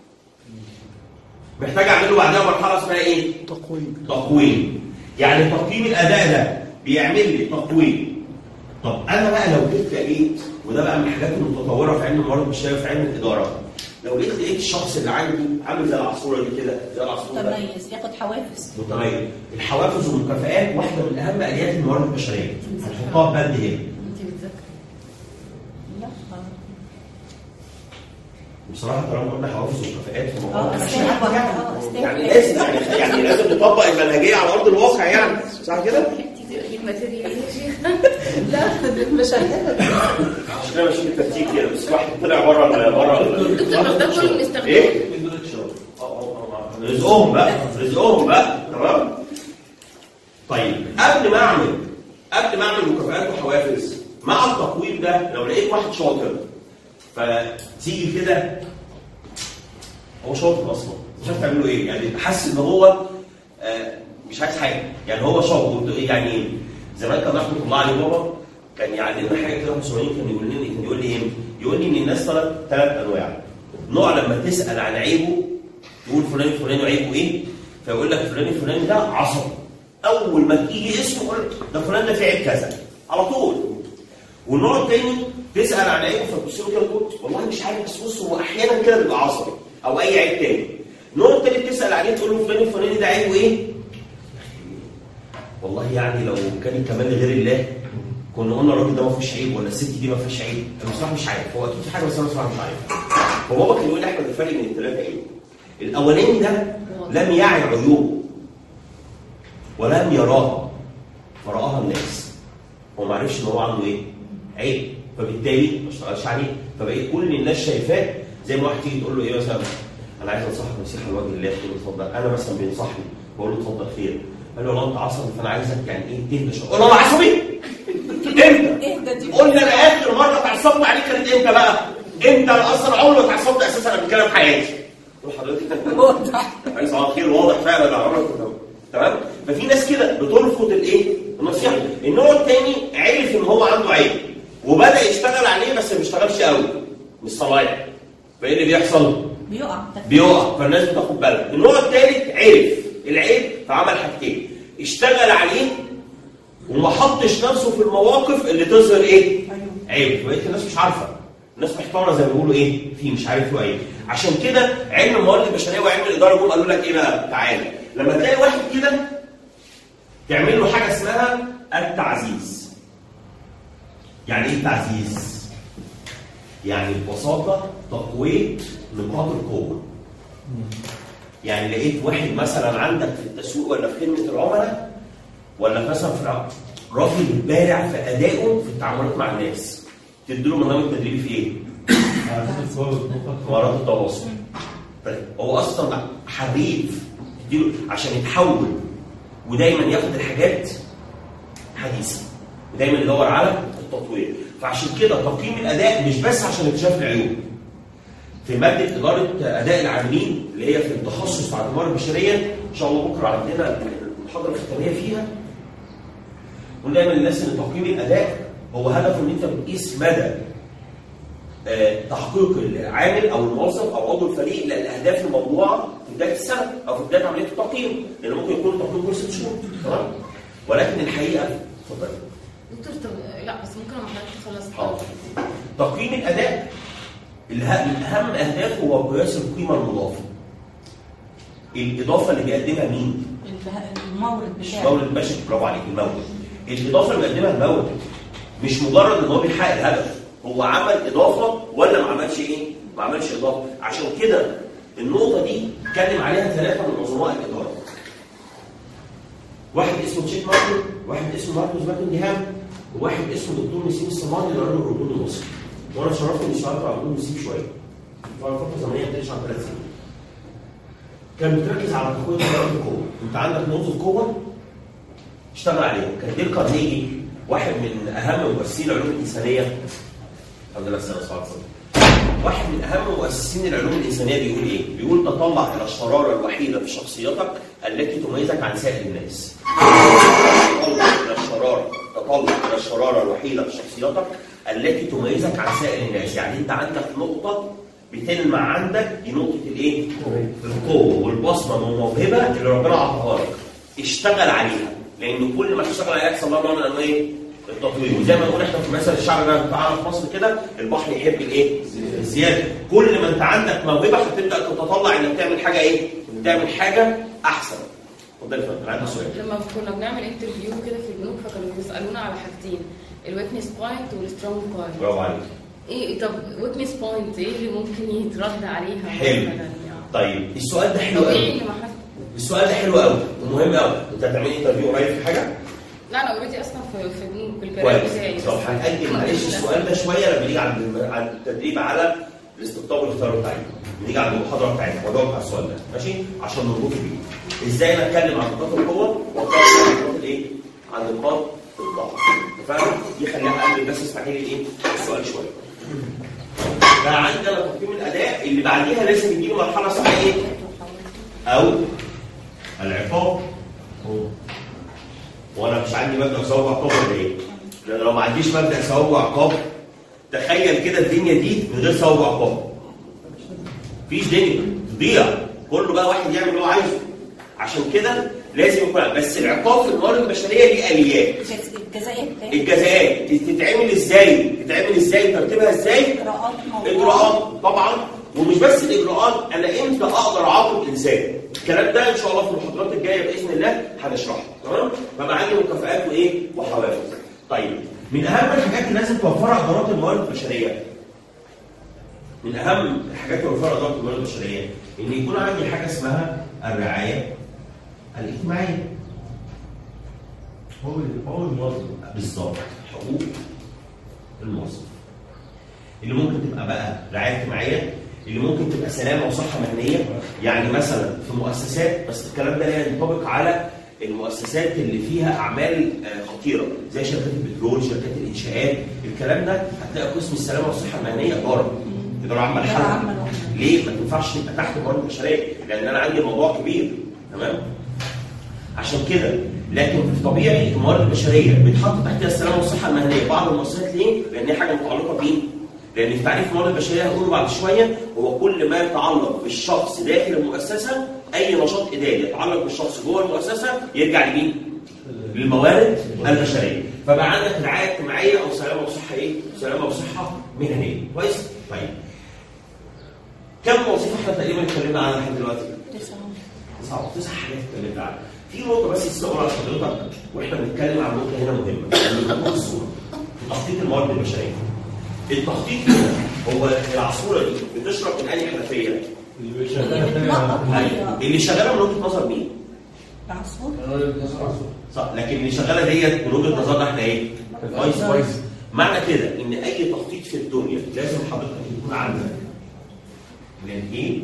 محتاج اعمل له بعدها مرحله اسمها ايه؟ تقويم. تقويم. يعني تقييم الاداء ده بيعمل لي تقويم. طب انا بقى لو جيت لقيت، وده بقى من الحاجات المتطوره في علم الموارد البشريه وفي علم الاداره، لو جيت لقيت الشخص اللي عندي عامل زي العصفوره دي كده، زي العصفوره ده متميز، ياخد حوافز. متميز. الحوافز والمكافآت واحده من اهم اليات الموارد البشريه. هنحطها ببند هنا. انت بتذاكري؟ لا بصراحه طالما قلنا حوافز ومكافآت في الموضوع اه استنى يعني لازم يعني, يعني لازم نطبق المنهجيه على ارض الواقع يعني، صح كده؟ الماتيريال يا شيخ. لا مش هنعمل عشان كده ماشيين الترتيب كده، بس واحد طلع بره بره دكتور بس ده كله بنستخدمه. ايه؟ رزقهم بقى رزقهم بقى تمام. طيب قبل ما اعمل قبل ما اعمل مكافآت وحوافز مع التقويم ده، لو لقيت واحد شاطر فتيجي كده هو شاطر اصلا مش عارف تعمل له ايه، يعني حاسس ان هو آه مش عايز حاجه، يعني هو شاطر ايه يعني ايه؟ زمان كان رحمه الله عليه بابا كان يعلمنا حاجه كده مصريين، كان يقول لي كان يقول لي ايه؟ يقول لي ان الناس ثلاث ثلاث انواع. نوع لما تسال عن عيبه تقول فلان فلان عيبه ايه؟ فيقول لك فلان الفلاني ده عصبي. اول ما تيجي اسمه قول ده فلان ده فيه عيب كذا على طول. والنوع الثاني تسال عن عيبه فتبص له كده تقول والله مش عارف، بس بص هو احيانا كده بيبقى عصبي او اي عيب ثاني. النوع الثالث تسال عليه تقول له فلان الفلاني ده عيبه ايه؟ والله يعني لو كان كمان لغير الله كنا قلنا الراجل ده ما فيهوش عيب ولا الست دي ما فيهاش عيب. انا بصراحه مش عارف، هو اكيد في حاجه بس انا بصراحه مش عارف. فبابا كان يقول لي احمد الفرق بين الثلاثه ايه؟ الاولاني ده لم يعي عيوبه ولم يراها فرآها الناس، هو ما عرفش ان هو عنده ايه؟ عيب، فبالتالي ما اشتغلش عليه، فبقيت كل الناس شايفاه. زي ما واحد تيجي تقول له ايه مثلا انا عايز انصحك نصيحه لوجه الله، تقول له اتفضل. انا مثلا بينصحني بقول له اتفضل خير، قال له والله انت عصبي فانا عايزك يعني ايه تهدى شويه. قول له انا عصبي؟ امتى؟ قول لي انا اخر مره اتعصبت عليك كانت امتى بقى؟ امتى انا اصلا عمري ما اتعصبت اساسا قبل كده في حياتي؟ قول حضرتك واضح عايز صباح الخير واضح فعلا انا عمري ما تمام؟ ففي ناس كده بترفض الايه؟ النصيحه. النوع الثاني عرف ان هو عنده عيب وبدا يشتغل عليه بس ما بيشتغلش قوي مش صلايح، فايه اللي بيحصل؟ بيقع بيقع، فالناس بتاخد بالها. النوع الثالث عرف العيب فعمل حاجتين، اشتغل عليه وما حطش نفسه في المواقف اللي تظهر ايه؟ عيب. فبقيت الناس مش عارفه، الناس محتاره زي ما بيقولوا ايه؟ في مش عارف له ايه. عشان كده علم الموارد البشريه وعلم الاداره جم قالوا لك ايه بقى؟ تعالى لما تلاقي واحد كده تعمل له حاجه اسمها التعزيز. يعني ايه التعزيز؟ يعني ببساطه تقويه نقاط القوه. يعني لقيت واحد مثلا عندك في التسويق ولا في خدمه العملاء ولا مثلا في العمل راجل بارع في ادائه في التعاملات مع الناس، تديله برنامج تدريبي في ايه؟ مهارات التواصل. هو اصلا حريف، تديله عشان يتحول ودايما ياخد الحاجات حديثه ودايما يدور على التطوير. فعشان كده تقييم الاداء مش بس عشان اكتشاف العيوب. في ماده اداره اداء العاملين اللي هي في التخصص بتاع الموارد البشريه ان شاء الله بكره عندنا المحاضره الختاميه فيها، ودايما الناس ان تقييم الاداء هو هدفه ان انت بتقيس مدى آه تحقيق العامل او الموظف او عضو الفريق للاهداف الموضوعه في بدايه السنه او في بدايه عمليه التقييم، لان ممكن يكون التقييم كل ست شهور تمام؟ ولكن الحقيقه اتفضل دكتور. طب لا بس ممكن لما حضرتك تخلص. حاضر. تقييم الاداء من اهم اهدافه هو قياس القيمه المضافه. الاضافه اللي بيقدمها مين؟ المورد بتاعه. المورد البشري، برافو عليك، المورد. الاضافه اللي بيقدمها المورد مش مجرد ان هو بيحقق الهدف، هو عمل اضافه ولا ما عملش ايه؟ ما عملش اضافه. عشان كده النقطه دي اتكلم عليها ثلاثه من عظماء الاداره. واحد اسمه تشيك مارتن، واحد اسمه ماركوس باكنجهام، وواحد اسمه دكتور نسيم الصمادي اللي راجل اردني المصري. وانا شرفت اني اشتغلت على دكتور نسيم شويه. فتره زمنيه بتعيش على ثلاث سنين. كان بتركز على تقويه نقاط القوه، انت عندك نقطه قوه اشتغل عليها. كان ديل كارنيجي واحد من اهم مؤسسين العلوم الانسانيه، الحمد لله السنه صلاه واحد من اهم مؤسسين العلوم الانسانيه بيقول ايه؟ بيقول تطلع الى الشراره الوحيده في شخصيتك التي تميزك عن سائر الناس. تطلع الى الشراره تطلع الى الشراره الوحيده في شخصيتك التي تميزك عن سائر الناس. يعني انت عندك نقطه بتلمع عندك، دي نقطه الايه؟ القوه والبصمه والموهبه اللي ربنا عطاها لك. اشتغل عليها، لان كل ما تشتغل عليها يحصل لها نوع من ايه؟ التطوير. وزي ما نقول احنا في مثل الشعب ده بتاعنا في مصر كده، البحر يحب الايه؟ الزياده. كل ما انت عندك موهبه هتبدا تتطلع انك تعمل حاجه ايه؟ تعمل حاجه احسن. اتفضل يا فندم، عندي سؤال. لما كنا بنعمل انترفيو كده في البنوك فكانوا بيسالونا على حاجتين، الويكنس بوينت والسترونج بوينت. برافو عليك. ايه طب ويكنس بوينت ايه اللي ممكن يترد عليها؟ حلو. يعني طيب السؤال ده حلو طبيعي قوي. ان ما حد السؤال ده حلو قوي ومهم قوي. انت هتعملي انترفيو قريب في حاجه؟ لا انا اوريدي اصلا في في بنوك بالبرنامج بتاعي. كويس. طب هنأجل معلش السؤال ده شويه لما نيجي عند عند التدريب على الاستقطاب والاختيار بتاعنا. بنيجي عند المحاضره بتاعتنا واجاوب على السؤال ده ماشي عشان نربطه بيه. ازاي نتكلم عن نقاط القوه ونتكلم عن نقاط الايه؟ عن نقاط الضعف. اتفقنا؟ دي خليها قبل بس اسمحي لي ايه؟ السؤال شويه. بقى عندنا تقييم الاداء اللي بعديها لازم يجي له مرحله اسمها ايه؟ او العقاب. وانا مش عندي مبدا ثواب وعقاب ولا ايه؟ لان لو ما عنديش مبدا ثواب وعقاب تخيل كده الدنيا دي من غير ثواب وعقاب. مفيش دنيا تضيع، كله بقى واحد يعمل اللي هو عايزه. عشان كده لازم يكون بس العقاب في الموارد البشريه ليه اليات. الجزاءات الجزاءات تتعمل ازاي؟ تتعمل ازاي؟ ترتيبها ازاي؟ اجراءات اجراءات طبعا. ومش بس الاجراءات، انا امتى اقدر اعاقب انسان؟ الكلام ده ان شاء الله في المحاضرات الجايه باذن الله هنشرحه. تمام؟ فبقى عندي مكافآت وايه؟ وحوافز. طيب من اهم الحاجات اللي لازم توفرها ادارات الموارد البشريه من اهم الحاجات اللي توفرها اداره الموارد البشريه ان يكون عندي حاجه اسمها الرعايه الاجتماعيه. حقوق الموظف بالظبط، حقوق الموظف اللي ممكن تبقى بقى رعايه اجتماعيه، اللي ممكن تبقى سلامه وصحه مهنيه. يعني مثلا في مؤسسات، بس الكلام ده لا ينطبق على المؤسسات اللي فيها اعمال خطيره زي شركات البترول، شركات الانشاءات. الكلام ده هتلاقي قسم السلامه والصحه المهنيه اداره اداره عامه لحالها. ليه؟ ما تنفعش تبقى تحت الموارد البشريه لان انا عندي موضوع كبير. تمام؟ عشان كده لكن في طبيعي الموارد البشريه بيتحط تحتها السلامه والصحه المهنيه بعض المؤسسات. ليه؟ لان هي حاجه متعلقه بيه. لان في تعريف الموارد البشريه هنقوله بعد شويه هو كل ما يتعلق بالشخص داخل المؤسسه. اي نشاط اداري يتعلق بالشخص جوه المؤسسه يرجع لمين؟ للموارد البشريه. فبقى عندك رعايه اجتماعيه او سلامه وصحه ايه؟ سلامه وصحه مهنيه. كويس؟ طيب كم وظيفه احنا تقريبا اتكلمنا عنها لحد دلوقتي؟ تسعه تسع حاجات اتكلمنا عنها. في نقطه بس تستوعب على حضرتك واحنا بنتكلم عن نقطه هنا مهمه لان الصوره تخطيط الموارد البشريه. التخطيط هنا هو العصفوره دي بتشرب من انهي حنفيه؟ اللي شغاله اللي شغاله من وجهه نظر مين؟ العصفور. صح، لكن اللي شغاله ديت من وجهه نظرنا احنا ايه؟ كويس كويس. معنى كده ان اي تخطيط في الدنيا لازم حضرتك يكون عندك بلان ايه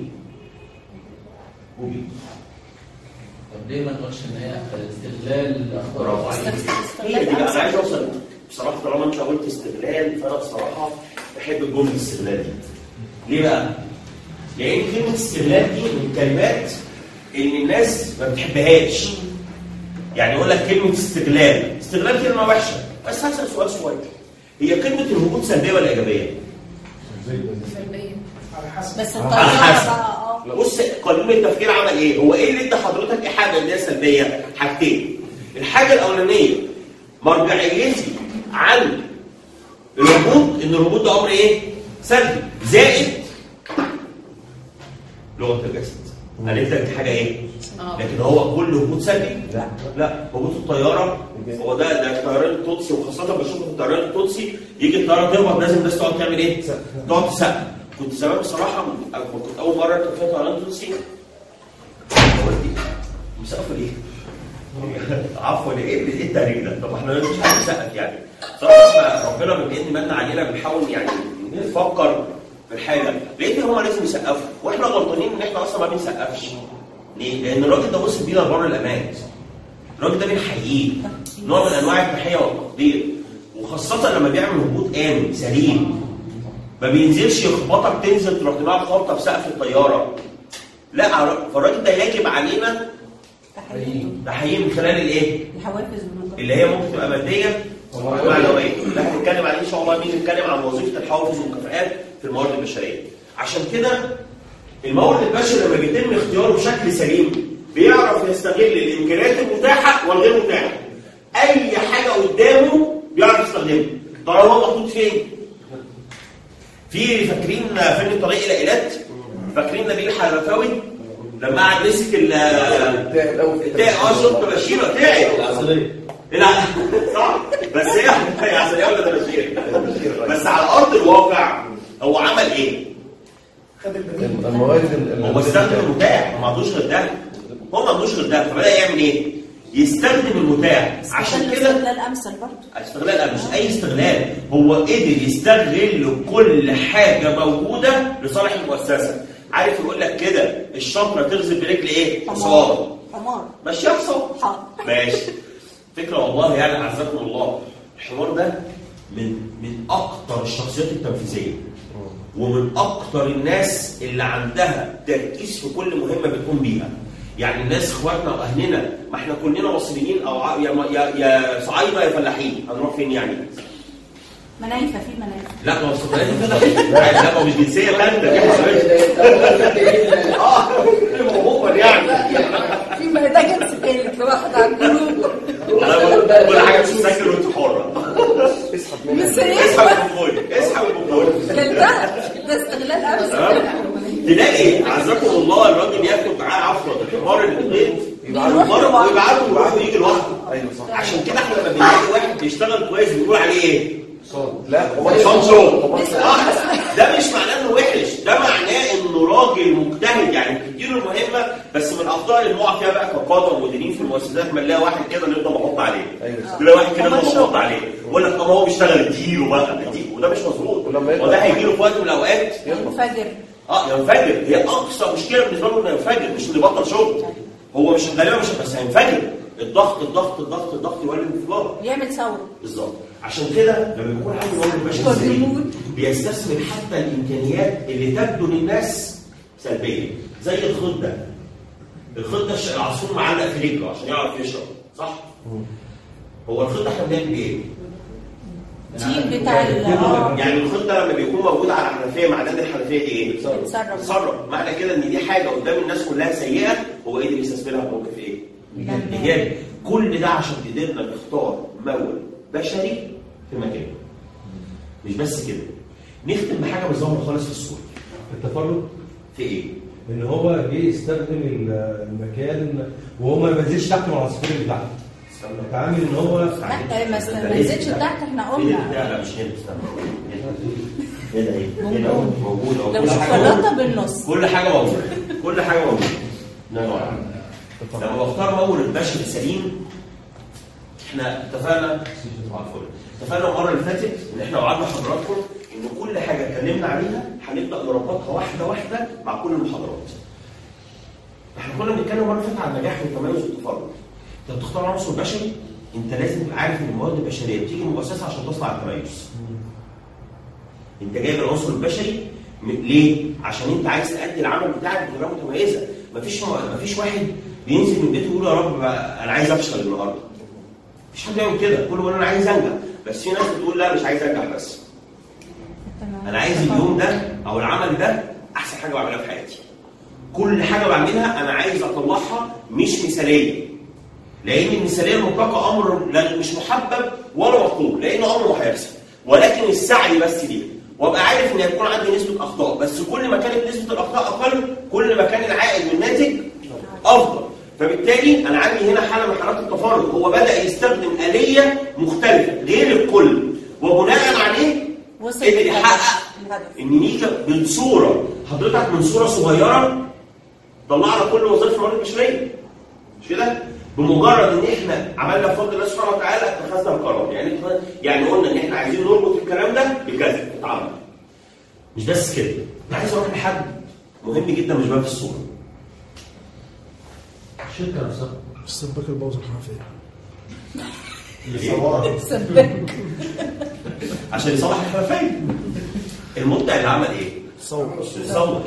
وبي. طب ليه ما نقولش ان هي استغلال برافو عليك. هي دي بقى انا عايز اوصل بصراحه طالما انت قلت استغلال فانا بصراحه بحب الجمله استغلال دي. ليه بقى؟ لان كلمه استغلال دي من الكلمات اللي الناس ما بتحبهاش. يعني يقول لك كلمه استغلال، استغلال كلمه وحشه. بس هسال سؤال صغير، هي كلمه الهبوط سلبيه ولا ايجابيه؟ سلبيه على حسب. بس على الطريقه حسب. بقى بص قانون التفكير عمل ايه؟ هو ايه اللي ادى حضرتك احاده ان هي سلبيه؟ حاجتين. الحاجه الاولانيه مرجعيتي عن الهبوط ان الهبوط ده امر ايه؟ سلبي، زائد لغه الجسد. قالت لك دي حاجه ايه؟ لكن هو كل هبوط سلبي؟ لا لا. هبوط الطياره هو ده ده الطيران التونسي، وخاصه بشوف في الطيران التونسي يجي الطياره تهبط لازم الناس تقعد تعمل ايه؟ تقعد تسقف. كنت زمان بصراحه كنت اول مره اركب فيها طيران تونسي مسقف ليه؟ عفوا ايه ايه التهريج ده؟ طب احنا مش هنسقف يعني. صراحه ربنا بما ان من علينا بنحاول يعني نفكر في الحاجه، لقيت ان هم لازم يسقفوا واحنا غلطانين ان احنا اصلا ما بنسقفش. ليه؟ لان الراجل ده وصل بينا لبر الامان. الراجل ده بنحييه نوع من انواع التحيه والتقدير، وخاصه لما بيعمل هبوط امن سليم ما بينزلش يخبطك تنزل تروح دماغك خبطه في سقف الطياره. لا، فالراجل ده يجب علينا تحييه من خلال الايه؟ الحوافز اللي هي ممكن تبقى ماديه ومعنويه. ده هنتكلم عليه ان شاء الله. مين نتكلم عن وظيفه الحوافز والمكافآت في الموارد البشريه. عشان كده المورد البشري لما بيتم اختياره بشكل سليم بيعرف يستغل الامكانيات المتاحه والغير متاحه. اي حاجه قدامه بيعرف يستخدمها. طب هو محطوط فين؟ في فاكرين فيلم الطريق الى ايلات؟ فاكرين نبيل الحلفاوي لما قعد مسك ال التاء اه شفت بشيره تعب العسليه. لا صح، بس هي هي عسليه ولا ده بشير؟ بس على ارض الواقع هو عمل ايه؟ خد البديل. المواد هو استخدم المتاح، ما عندوش غير ده. هو ما عندوش غير ده، فبدا يعمل ايه؟ يستخدم المتاح. عشان كده استغلال امثل برضه. استغلال مش اي استغلال، هو قدر يستغل كل حاجه موجوده لصالح المؤسسه. عارف يقول لك كده الشطره تغزل برجل ايه؟ حصان. حمار. ماشي يا حصان. حاضر. ماشي. فكره والله يعني عزكم الله، الحوار ده من من اكتر الشخصيات التنفيذيه ومن اكتر الناس اللي عندها تركيز في كل مهمه بتقوم بيها. يعني الناس اخواتنا واهلنا، ما احنا كلنا مصريين او ع- يا يا يا صعايده يا فلاحين، هنروح فين يعني؟ منايفه في منايفه. لا ما هو فلاحين فلاحين لا ما هو مش جنسيه ثالثه دي حضرتك. اه عموما يعني في ما ده جنس ثالث لواحد عن قلوب. كل حاجه بتتسجل وانت حره. اسحب منها. اسحب البوكول اسحب البوكول. كلتها ده استغلال امثل. تلاقي عزكم الله الراجل ياخد معاه عفره الحمار الاثنين ويبعته ويروح ويجي لوحده. ايوه صح. عشان كده احنا لما بنلاقي واحد بيشتغل كويس بنقول عليه ايه؟ لا حصان شغل. ده مش معناه انه وحش، ده معناه انه راجل مجتهد. يعني بتديله المهمه بس من الاخطاء اللي بنقع فيها بقى كقاده ومديرين في المؤسسات، ما نلاقي واحد كده نفضل نحط عليه. نلاقي واحد كده نفضل نحط عليه يقول لك طب هو بيشتغل اديله بقى اديله، وده مش مظبوط. وده هيجي له في وقت من الاوقات ينفجر. اه ينفجر. هي اقصى مشكله بالنسبه له انه ينفجر، مش انه يبطل شغل. هو مش غالبا مش بس هينفجر. الضغط الضغط الضغط الضغط يولد انفجار. يعمل ثوره. بالظبط. عشان كده لما بيكون عنده موارد بشري سليم بيستثمر حتى الامكانيات اللي تبدو للناس سلبيه، زي الخيط ده. الخيط ده العصفور معلق في رجله عشان يعرف يشرب، صح؟ هو الخيط ده احنا بنعمل ايه؟ التيم بتاع ال يعني الخيط ده لما بيكون موجود على الحنفيه، معناه ان الحنفيه دي ايه؟ بتسرب. بتسرب. معنى كده ان دي حاجه قدام الناس كلها سيئه، هو قدر يستثمرها في موقف ايه؟ ايجابي. كل ده عشان قدرنا نختار مورد بشري في مكانه. مش بس كده، نختم بحاجه مش ظاهره خالص في الصوره. التفرد في ايه؟ ان هو جه يستخدم المكان وهو ما ينزلش تحت مع العصفور اللي تحت. اتعامل ان هو لا ما نزلش تحت، احنا قلنا. لا لا مش هنا، استنى. هنا ايه؟ هنا موجود اهو. لو شوكولاته بالنص. كل حاجه موجوده. كل حاجه موجوده. نعم. لما بختار مورد بشري سليم، احنا اتفقنا اتفقنا المره اللي فاتت ان احنا وعدنا حضراتكم ان كل حاجه اتكلمنا عليها هنبدا نربطها واحده واحده مع كل المحاضرات. احنا كنا بنتكلم المره اللي فاتت عن النجاح والتميز والتفرد. انت بتختار عنصر بشري، انت لازم تبقى عارف ان المواد البشريه بتيجي من مؤسسه عشان تصنع التميز. انت جايب العنصر البشري ليه؟ عشان انت عايز تأدي العمل بتاعك بطريقه متميزه. مفيش مفيش واحد بينزل من بيته ويقول يا رب انا عايز افشل النهارده. مفيش حد بيعمل كده، كله بيقول انا عايز انجح، بس في ناس بتقول لا مش عايز انجح بس. انا عايز اليوم ده او العمل ده احسن حاجه بعملها في حياتي. كل حاجه بعملها انا عايز اطلعها مش مثاليه. لان المثاليه المطلقه امر مش محبب ولا مطلوب، لانه امر محيرسي، ولكن السعي بس ليه. وابقى عارف ان هيكون عندي نسبه اخطاء، بس كل ما كانت نسبه الاخطاء اقل كل ما كان العائد من الناتج افضل. فبالتالي انا عندي هنا حاله من حالات التفرد، هو بدا يستخدم اليه مختلفه غير الكل، وبناء عليه قدر يحقق ان نيجي بالصوره حضرتك من صوره صغيره طلعنا كل وظائف الموارد البشريه. مش كده؟ بمجرد ان احنا عملنا بفضل الله سبحانه وتعالى اتخذنا القرار، يعني يعني قلنا ان احنا عايزين نربط الكلام ده بكذا اتعمل. مش بس كده، انا عايز اروح لحد مهم جدا مش بقى في الصوره. الشركه نفسها السباك اللي بوظ الحنفيه اللي صورها سباك عشان يصلح الحنفيه. المبدع اللي عمل ايه؟ صور صور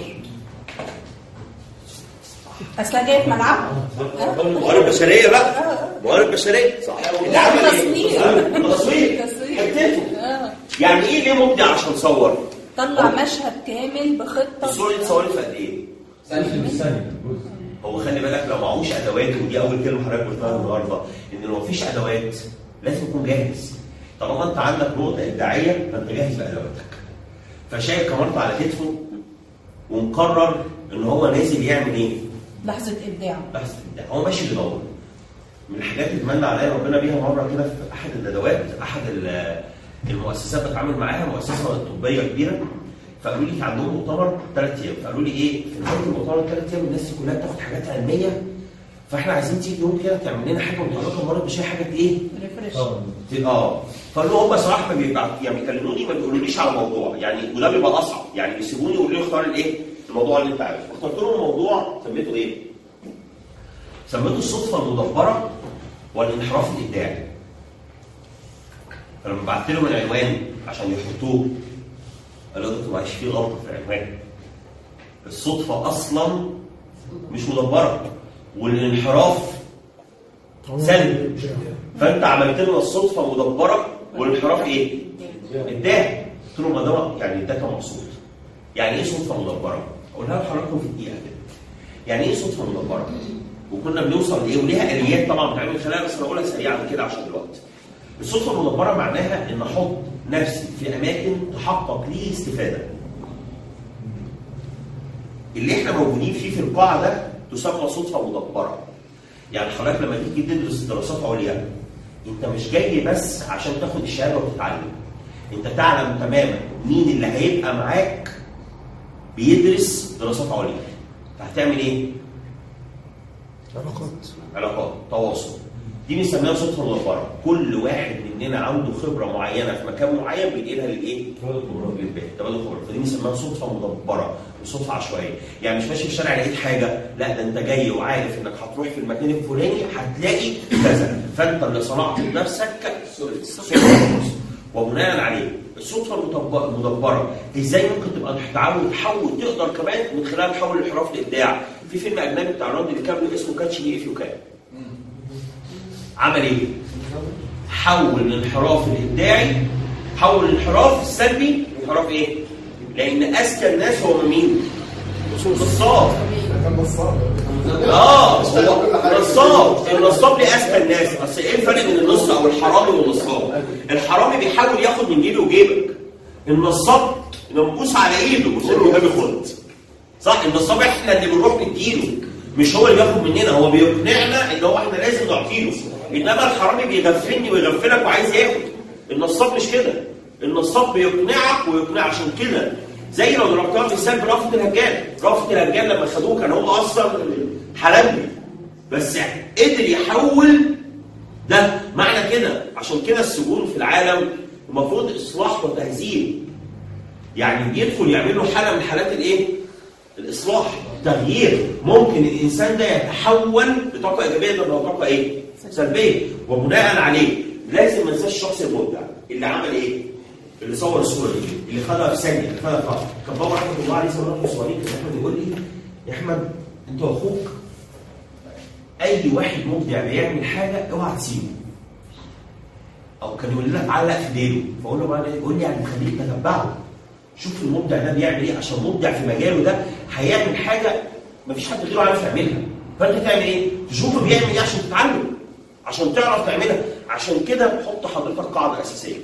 اصل جاي في ملعبها. موارد بشريه بقى، موارد بشريه صح. اللي عمل ايه؟ تصوير حتته. يعني ايه ليه مبدع عشان صور؟ طلع مشهد كامل بخطه. الصوره دي اتصورت في قد ايه؟ ثانيه ثانيه. هو خلي بالك لو معهوش ادوات، ودي اول كلمه حضرتك قلتها النهارده، ان لو مفيش ادوات لازم تكون جاهز. طالما انت عندك نقطه ابداعيه فانت جاهز بادواتك. فشايل كاميرته على كتفه ومقرر ان هو نازل يعمل ايه؟ لحظه ابداع. لحظه ابداع. هو ماشي بيدور. من الحاجات اللي اتمنى عليا ربنا بيها مره كده في احد الادوات، احد المؤسسات بتعامل معاها، مؤسسه طبيه كبيره، فقالوا لي عندهم مؤتمر ثلاث ايام، فقالوا لي ايه؟ في نهايه المؤتمر ثلاث ايام الناس كلها بتاخد حاجات علميه فاحنا عايزين تيجي يوم كده تعمل لنا حاجه متعلقه بالموارد البشريه، حاجه ايه؟ ريفرش. اه فقالوا هم صراحه ما بيبقى يعني بيكلموني ما بيقولوليش على الموضوع يعني، وده بيبقى اصعب يعني، بيسيبوني يقولوا لي اختار الايه؟ الموضوع اللي انت عايزه. اخترت لهم موضوع سميته ايه؟ سميته الصدفه المدبره والانحراف الابداعي. فلما بعت لهم العنوان عشان يحطوه قالوا يا دكتور معلش في غلطه في العنوان. الصدفه اصلا مش مدبره والانحراف سلبي، فانت عملت لنا الصدفه مدبره والانحراف ايه؟ ابداعي. قلت لهم ما ده يعني ده كان مقصود. يعني ايه صدفه مدبره؟ اقولها لحضراتكم في دقيقه كده. يعني ايه صدفه مدبره؟ وكنا بنوصل لايه؟ وليها اليات طبعا بنعمل خلالها، بس بقولها سريعا كده عشان الوقت. الصدفه المدبره معناها ان احط نفسي في اماكن تحقق لي استفاده. اللي احنا موجودين فيه في القاعه ده تسمى صدفه مدبره. يعني حضرتك لما تيجي تدرس دراسات عليا انت مش جاي بس عشان تاخد الشهاده وتتعلم. انت تعلم تماما مين اللي هيبقى معاك بيدرس دراسات عليا. فهتعمل ايه؟ علاقات علاقات، تواصل. دي بنسميها صدفه مدبره. كل واحد مننا عنده خبره معينه في مكان معين بينقلها للايه؟ للباقي، تبادل خبرات. فدي بنسميها صدفه مدبره وصدفه عشوائيه. يعني مش ماشي في الشارع لقيت حاجه، لا ده انت جاي وعارف انك هتروح في المكان الفلاني هتلاقي كذا، فانت اللي صنعت لنفسك صدفه. وبناء عليه الصدفه المدبره ازاي ممكن تبقى تحول تحول تقدر كمان من خلال تحول الانحراف لابداع. في فيلم اجنبي بتاع راندي كامل اسمه كاتش مي اف يو كان. عمل ايه؟ حول الانحراف الابداعي، حول الانحراف السلبي لانحراف ايه؟ لان اذكى الناس هو مين؟ نصاب. كان نصاب. اه هو نصاب. النصاب ليه اذكى الناس؟ اصل ايه الفرق بين النص او الحرامي والنصاب؟ الحرامي بيحاول ياخد من جيبي وجيبك. النصاب نبوس على ايده ونقول له ده بياخد. صح؟ النصاب احنا اللي بنروح نديله، مش هو اللي بياخد مننا، هو بيقنعنا ان هو احنا لازم نعطيله. انما الحرامي بيغفلني ويغفلك وعايز ياخد. النصاب مش كده. النصاب بيقنعك ويقنع. عشان كده زي لو ضربتها مثال برافه الهجان، رافه الهجان لما خدوه كان هو اصلا حلبي بس قدر يحول ده. معنى كده عشان كده السجون في العالم المفروض اصلاح وتهذيب. يعني بيدخل يعمل له حاله من حالات الايه؟ الاصلاح، تغيير. ممكن الانسان ده يتحول لطاقه ايجابيه بدل طاقه ايه؟ سلبيه. وبناء عليه لازم ما ننساش الشخص المبدع اللي عمل ايه؟ اللي صور الصوره دي، اللي خدها في ثانيه، اللي خدها في لحظه. كان بابا رحمه الله عليه زمان صغيرين كان احمد يقول لي يا احمد انت واخوك اي واحد مبدع بيعمل حاجه اوعى تسيبه. او كان يقول لنا علق في ديله، فاقول له بقى يقول لي يعني خليك تتبعه. شوف المبدع ده بيعمل ايه، عشان مبدع في مجاله ده هيعمل حاجه مفيش حد غيره عارف يعملها. فانت تعمل ايه؟ تشوفه بيعمل ايه عشان تتعلم، عشان تعرف تعملها. عشان كده بحط حضرتك قاعده اساسيه.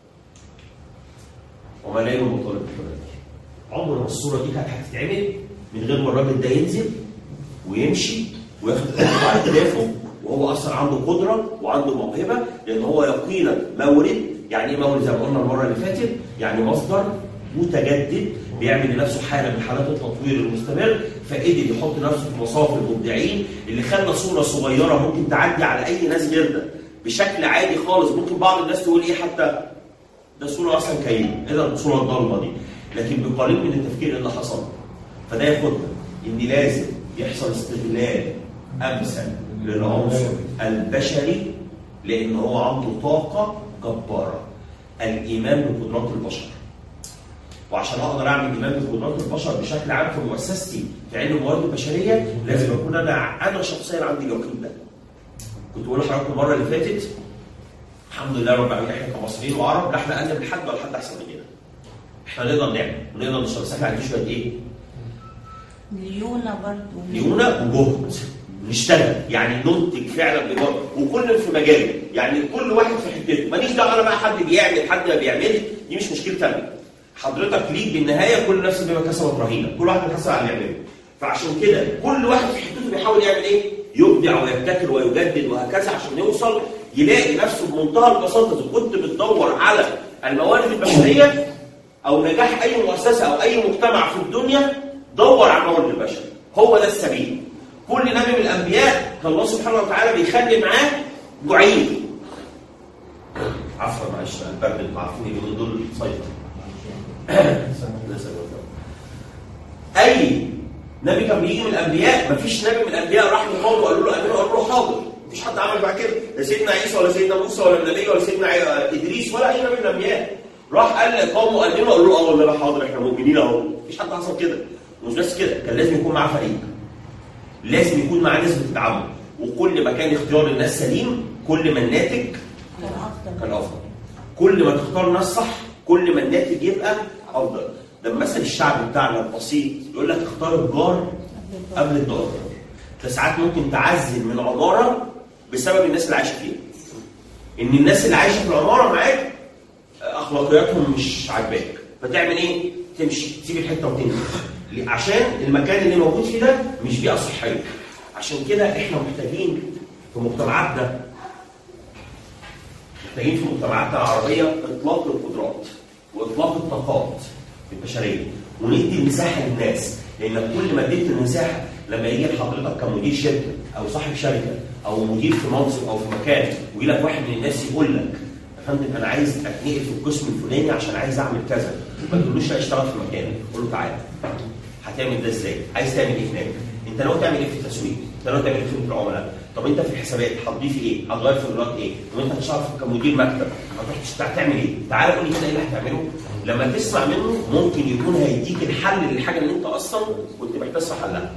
وما لا يوم مطالب بالحريه. عمر ما الصوره دي كانت هتتعمل من غير ما الراجل ده ينزل ويمشي وياخد خطوه على كتافه، وهو اصلا عنده قدره وعنده موهبه، لان هو يقينا مورد. يعني ايه مورد؟ زي ما قلنا المره اللي فاتت، يعني مصدر متجدد بيعمل لنفسه حاله من حالات التطوير المستمر، فقدر يحط نفسه في مصاف المبدعين اللي خلى صوره صغيره ممكن تعدي على اي ناس غيرنا بشكل عادي خالص. ممكن بعض الناس تقول ايه حتى ده صوره اصلا كئيبه، ايه ده الصوره الضلمه دي؟ لكن بقليل من التفكير اللي حصل. فده ياخدنا ان لازم يحصل استغلال امثل للعنصر البشري، لان هو عنده طاقه جباره. الايمان بقدرات البشر. وعشان اقدر اعمل ايمان بقدرات البشر بشكل عام في مؤسستي في علم الموارد البشريه، لازم اكون انا انا شخصيا عندي اليقين ده. كنت بقول لحضراتكم المره اللي فاتت الحمد لله رب العالمين احنا كمصريين وعرب لا احنا اقل من حد ولا حد احسن مننا. احنا نقدر نعمل ونقدر نشتغل، بس احنا عندنا شويه ايه؟ ليونه برضه. ليونه وجهد. نشتغل يعني ننتج فعلا بجهد، وكل في مجاله، يعني كل واحد في حتته. ماليش دعوه انا بقى حد بيعمل حد ما بيعملش، دي مش مشكلتي انا. حضرتك ليك بالنهايه كل نفس بما كسبت رهينه، كل واحد بيحاسب على اللي يعمله. فعشان كده كل واحد في حتته بيحاول يعمل ايه؟ يبدع ويبتكر ويجدد وهكذا عشان يوصل يلاقي نفسه بمنتهى البساطه. اذا كنت بتدور على الموارد البشريه او نجاح اي مؤسسه او اي مجتمع في الدنيا، دور على الموارد البشريه، هو ده السبيل. كل نبي من الانبياء كان الله سبحانه وتعالى بيخلي معاه جعيل. عفوا معلش البرد انتوا عارفين اليومين دول سيطر. اي نبي كان بيجي من الانبياء، مفيش نبي من الانبياء راح لقومه وقالوا له امنوا قالوا له حاضر. مفيش حد عمل بعد كده، لا سيدنا عيسى ولا سيدنا موسى ولا النبي ولا سيدنا ادريس ولا اي نبي من الانبياء راح قال لقومه امنوا قالوا له اه والله حاضر احنا مؤمنين اهو. مفيش حد حصل كده. ومش بس كده، كان لازم يكون معاه فريق، لازم يكون معاه ناس بتدعمه، وكل ما كان اختيار الناس سليم كل ما الناتج كان افضل. كل ما تختار ناس صح كل ما الناتج يبقى افضل. ده مثل الشعب بتاعنا البسيط يقول لك اختار الجار قبل الدار. فساعات ممكن تعزل من عماره بسبب الناس اللي عايشه فيها. ان الناس اللي عايشه في العماره معاك اخلاقياتهم مش عاجباك، فتعمل ايه؟ تمشي تسيب الحته وتنزل عشان المكان اللي موجود فيه ده مش بيئه صحيه. عشان كده احنا محتاجين في مجتمعاتنا محتاجين في مجتمعاتنا العربيه اطلاق القدرات واطلاق الطاقات البشريه، وندي المساحه للناس. لان كل ما اديت المساحه، لما يجي لحضرتك كمدير شركه او صاحب شركه او مدير في منصب او في مكان ويجي لك واحد من الناس يقول لك يا فندم انا عايز اتنقل في القسم الفلاني عشان عايز اعمل كذا، ما تقولوش لا اشتغل في مكاني، قول له تعالى هتعمل ده ازاي؟ عايز تعمل ايه هناك؟ انت ناوي تعمل ايه في التسويق؟ انت ناوي تعمل ايه في العملاء؟ طب انت في الحسابات هتضيف ايه؟ هتغير في اجراءات ايه؟ وانت هتشتغل كمدير مكتب هتروح تعمل ايه؟ تعالى قول لي كده ايه اللي هتعمله؟ لما تسمع منه ممكن يكون هيديك الحل للحاجه اللي انت اصلا كنت محتاج تسمع حلها.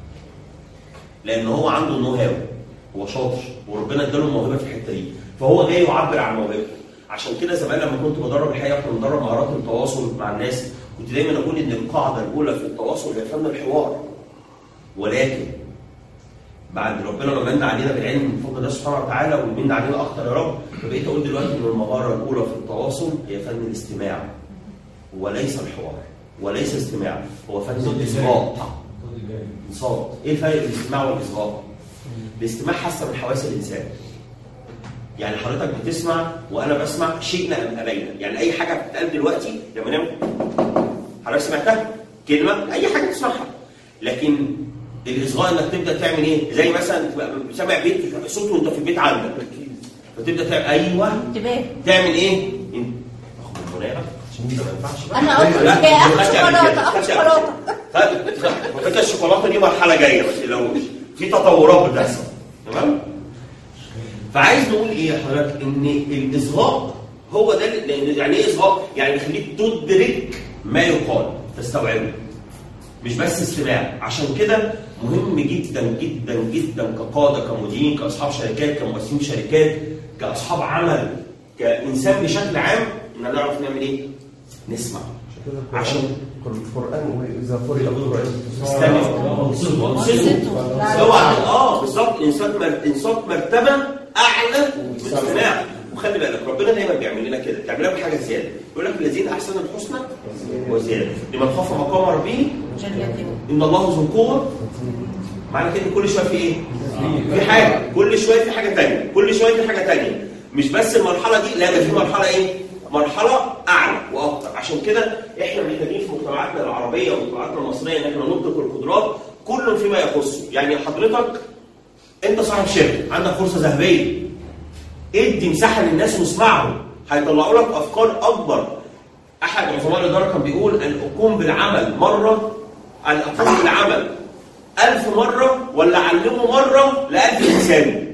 لان هو عنده النو هاو، هو شاطر وربنا اداله الموهبه في الحته دي، فهو جاي يعبر عن موهبته. عشان كده زمان لما كنت بدرب الحقيقه كنت بدرب مهارات التواصل مع الناس، كنت دايما اقول ان القاعده الاولى في التواصل هي فن الحوار. ولكن بعد ربنا ما من علينا بالعلم من فضل الله سبحانه وتعالى ويمن علينا اكتر يا رب، فبقيت اقول دلوقتي ان المهاره الاولى في التواصل هي فن الاستماع وليس الحوار وليس استماع، هو فن الاصغاء. انصات. ايه الفرق بين الاستماع والاصغاء؟ الاستماع حاسه من حواس الانسان. يعني حضرتك بتسمع وانا بسمع شئنا ام ابينا، يعني اي حاجه بتتقال دلوقتي لما نعمل حضرتك سمعتها كلمه اي حاجه تسمعها. لكن الاصغاء انك تبدا تعمل ايه؟ زي مثلا تبقى سامع بيت صوت وانت في البيت عندك فتبدا تعمل ايوه انتباه. تعمل ايه؟ اخد المناقه عشان ما ينفعش. انا قلت كده اخد شوكولاته اخد شوكولاته. طيب فكره الشوكولاته دي مرحله جايه ما تقلقوش، في تطورات بتحصل تمام؟ فعايز نقول ايه يا حضرتك؟ ان الاصغاء هو ده. لان يعني ايه اصغاء؟ يعني يخليك تدرك ما يقال تستوعبه، مش بس استماع. عشان كده مهم جدا جدا جدا كقاده كمديرين كاصحاب شركات كمؤسسين شركات كاصحاب عمل كانسان بشكل عام ان نعرف نعمل ايه؟ نسمع. عشان القران واذا فرض القران استنى اوعى اه بالظبط انصات انصات مرتبه اعلى من الاستماع. وخلي بالك ربنا دايما بيعمل لنا كده، بيعمل لنا بحاجه زياده، يقول لك الذين احسنوا الحسنى وزياده لمن خاف مقام ربه ان الله ذو القوه. معنى كده كل شويه في ايه؟ في حاجه، كل شويه في حاجه ثانيه، كل شويه في حاجه ثانيه. مش بس المرحله دي، لا ده في مرحله ايه؟ مرحله اعلى واكثر. عشان كده احنا محتاجين في مجتمعاتنا العربيه ومجتمعاتنا المصريه ان احنا نطلق القدرات كل فيما يخصه. يعني حضرتك انت صاحب شركه عندك فرصه ذهبيه، ادي مساحه للناس واسمعهم، هيطلعوا لك افكار اكبر. احد عظماء الاداره كان بيقول ان اقوم بالعمل مره، ان اقوم بالعمل ألف مره ولا اعلمه مره لألف انسان.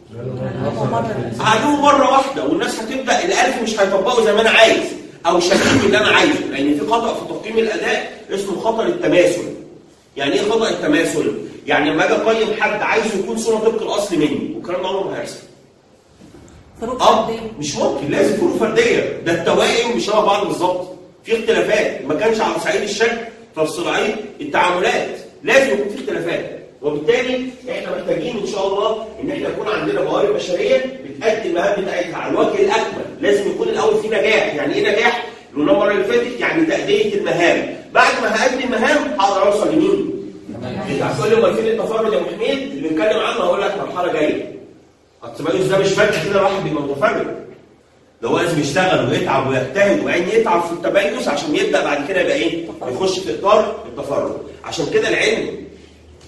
هعلمه مره واحده والناس هتبدا الألف مش هيطبقوا زي ما انا عايز او شايفين اللي انا عايزه. لان في خطا في تقييم الاداء اسمه خطر التماثل. يعني ايه خطا التماثل؟ يعني لما اجي اقيم حد عايزه يكون صوره طبق الاصل مني، والكلام ده عمره ما هيحصل. فروق اه فرديه مش ممكن، لازم فروق فرديه. ده التوائم مش شبه بعض بالظبط، في اختلافات. ما كانش على صعيد الشكل ففي صعيد التعاملات لازم يكون في اختلافات. وبالتالي احنا محتاجين ان شاء الله ان احنا يكون عندنا موارد بشريه بتأدي المهام بتاعتها على الوجه الاكمل. لازم يكون الاول في نجاح. يعني ايه نجاح؟ قلنا المره اللي فاتت يعني تأدية المهام. بعد ما هأدي المهام هقدر اوصل لمين؟ هتقول لي امال فين التفرد يا ابو حميد اللي بنتكلم عنه؟ هقول لك مرحله جايه. التميز ده مش فجأة كده واحد بيبقى متفرد، ده هو لازم يشتغل ويتعب ويجتهد وبعدين يتعب في التميز عشان يبدا بعد كده يبقى ايه؟ يخش في اطار التفرد. عشان كده العلم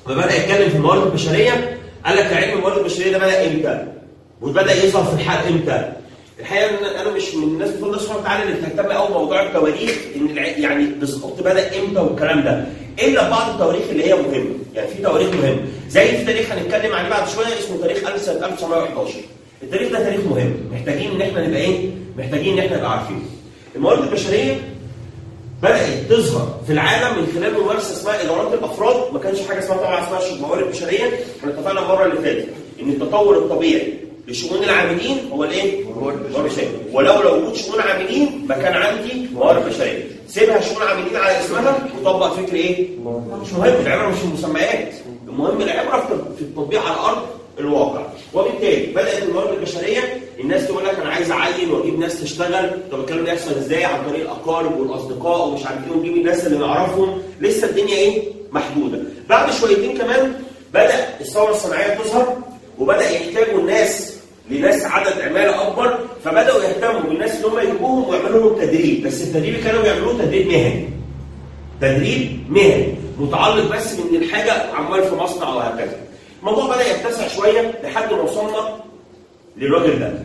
فبدا يتكلم في الموارد البشريه قال لك علم الموارد البشريه ده بدا امتى؟ وبدا يظهر في الحال امتى؟ الحقيقه ان انا مش من الناس بتقول الله سبحانه وتعالى اللي بتهتم قوي بموضوع التواريخ ان يعني بالظبط بدا امتى والكلام ده، الا بعض التواريخ اللي هي مهمه، يعني في تواريخ مهم زي في تاريخ هنتكلم عليه بعد شويه اسمه تاريخ ألف سنه ألف وتسعمائة وأحد عشر. التاريخ ده تاريخ مهم، محتاجين ان احنا نبقى ايه؟ محتاجين ان احنا نبقى عارفينه. الموارد البشريه بدات تظهر في العالم من خلال ممارسه اسمها ادارات الافراد، ما كانش حاجه اسمها طبعا اسمها موارد بشريه، احنا اتفقنا المره اللي فاتت ان التطور الطبيعي لشؤون العاملين هو الايه؟ موارد بشريه، ولو لو وجود شؤون عاملين ما كان عندي موارد بشريه، سيبها شؤون عاملين على اسمها وطبق فكر ايه؟ مش مهم، العبره مش في المسميات، المهم العبره في التطبيق على ارض الواقع. وبالتالي بدات الموارد البشريه الناس تقول لك انا عايز اعين واجيب ناس تشتغل، طب الكلام ده يحصل ازاي؟ عن طريق الاقارب والاصدقاء ومش عارف ايه، ونجيب الناس اللي نعرفهم، لسه الدنيا ايه؟ محدوده. بعد شويتين كمان بدا الثوره الصناعيه تظهر وبدا يحتاجوا الناس لناس عدد عماله اكبر، فبداوا يهتموا بالناس اللي هم يجيبوهم ويعملوا لهم تدريب، بس التدريب اللي كانوا بيعملوه تدريب مهني. تدريب مهني متعلق بس من الحاجه عمال في مصنع وهكذا. الموضوع بدا يتسع شويه لحد ما وصلنا للراجل ده.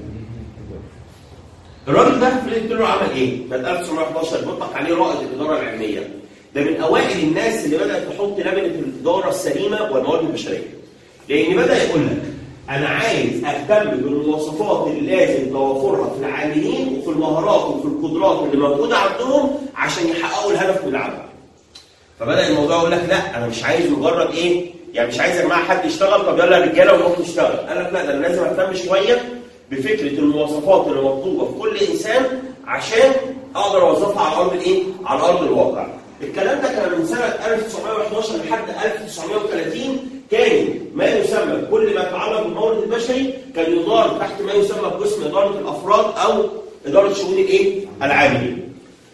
الراجل ده فريد تيلور عمل ايه؟ سنه ألف وتسعمائة وأحد عشر بيطلق عليه رائد الاداره العلميه. ده من اوائل الناس اللي بدات تحط لبنه الاداره السليمه والموارد البشريه. لان بدا يقول لك انا عايز اهتم بالمواصفات اللي لازم توافرها في العاملين وفي المهارات وفي القدرات اللي موجوده عندهم عشان يحققوا الهدف من العمل. فبدا الموضوع يقول لك لا انا مش عايز مجرد ايه؟ يعني مش عايز يا جماعه حد يشتغل طب يلا يا رجاله ونروح نشتغل، قال لك لا ده انا لازم اهتم شويه بفكره المواصفات اللي مطلوبه في كل انسان عشان اقدر اوظفها على ارض الايه؟ على ارض الواقع. الكلام ده كان من سنه ألف وتسعمائة وأحد عشر لحد ألف وتسعمائة وثلاثين، كان ما يسمى كل ما يتعلق بالمورد البشري كان يدار تحت ما يسمى بقسم اداره الافراد او اداره شؤون الايه؟ العاملين.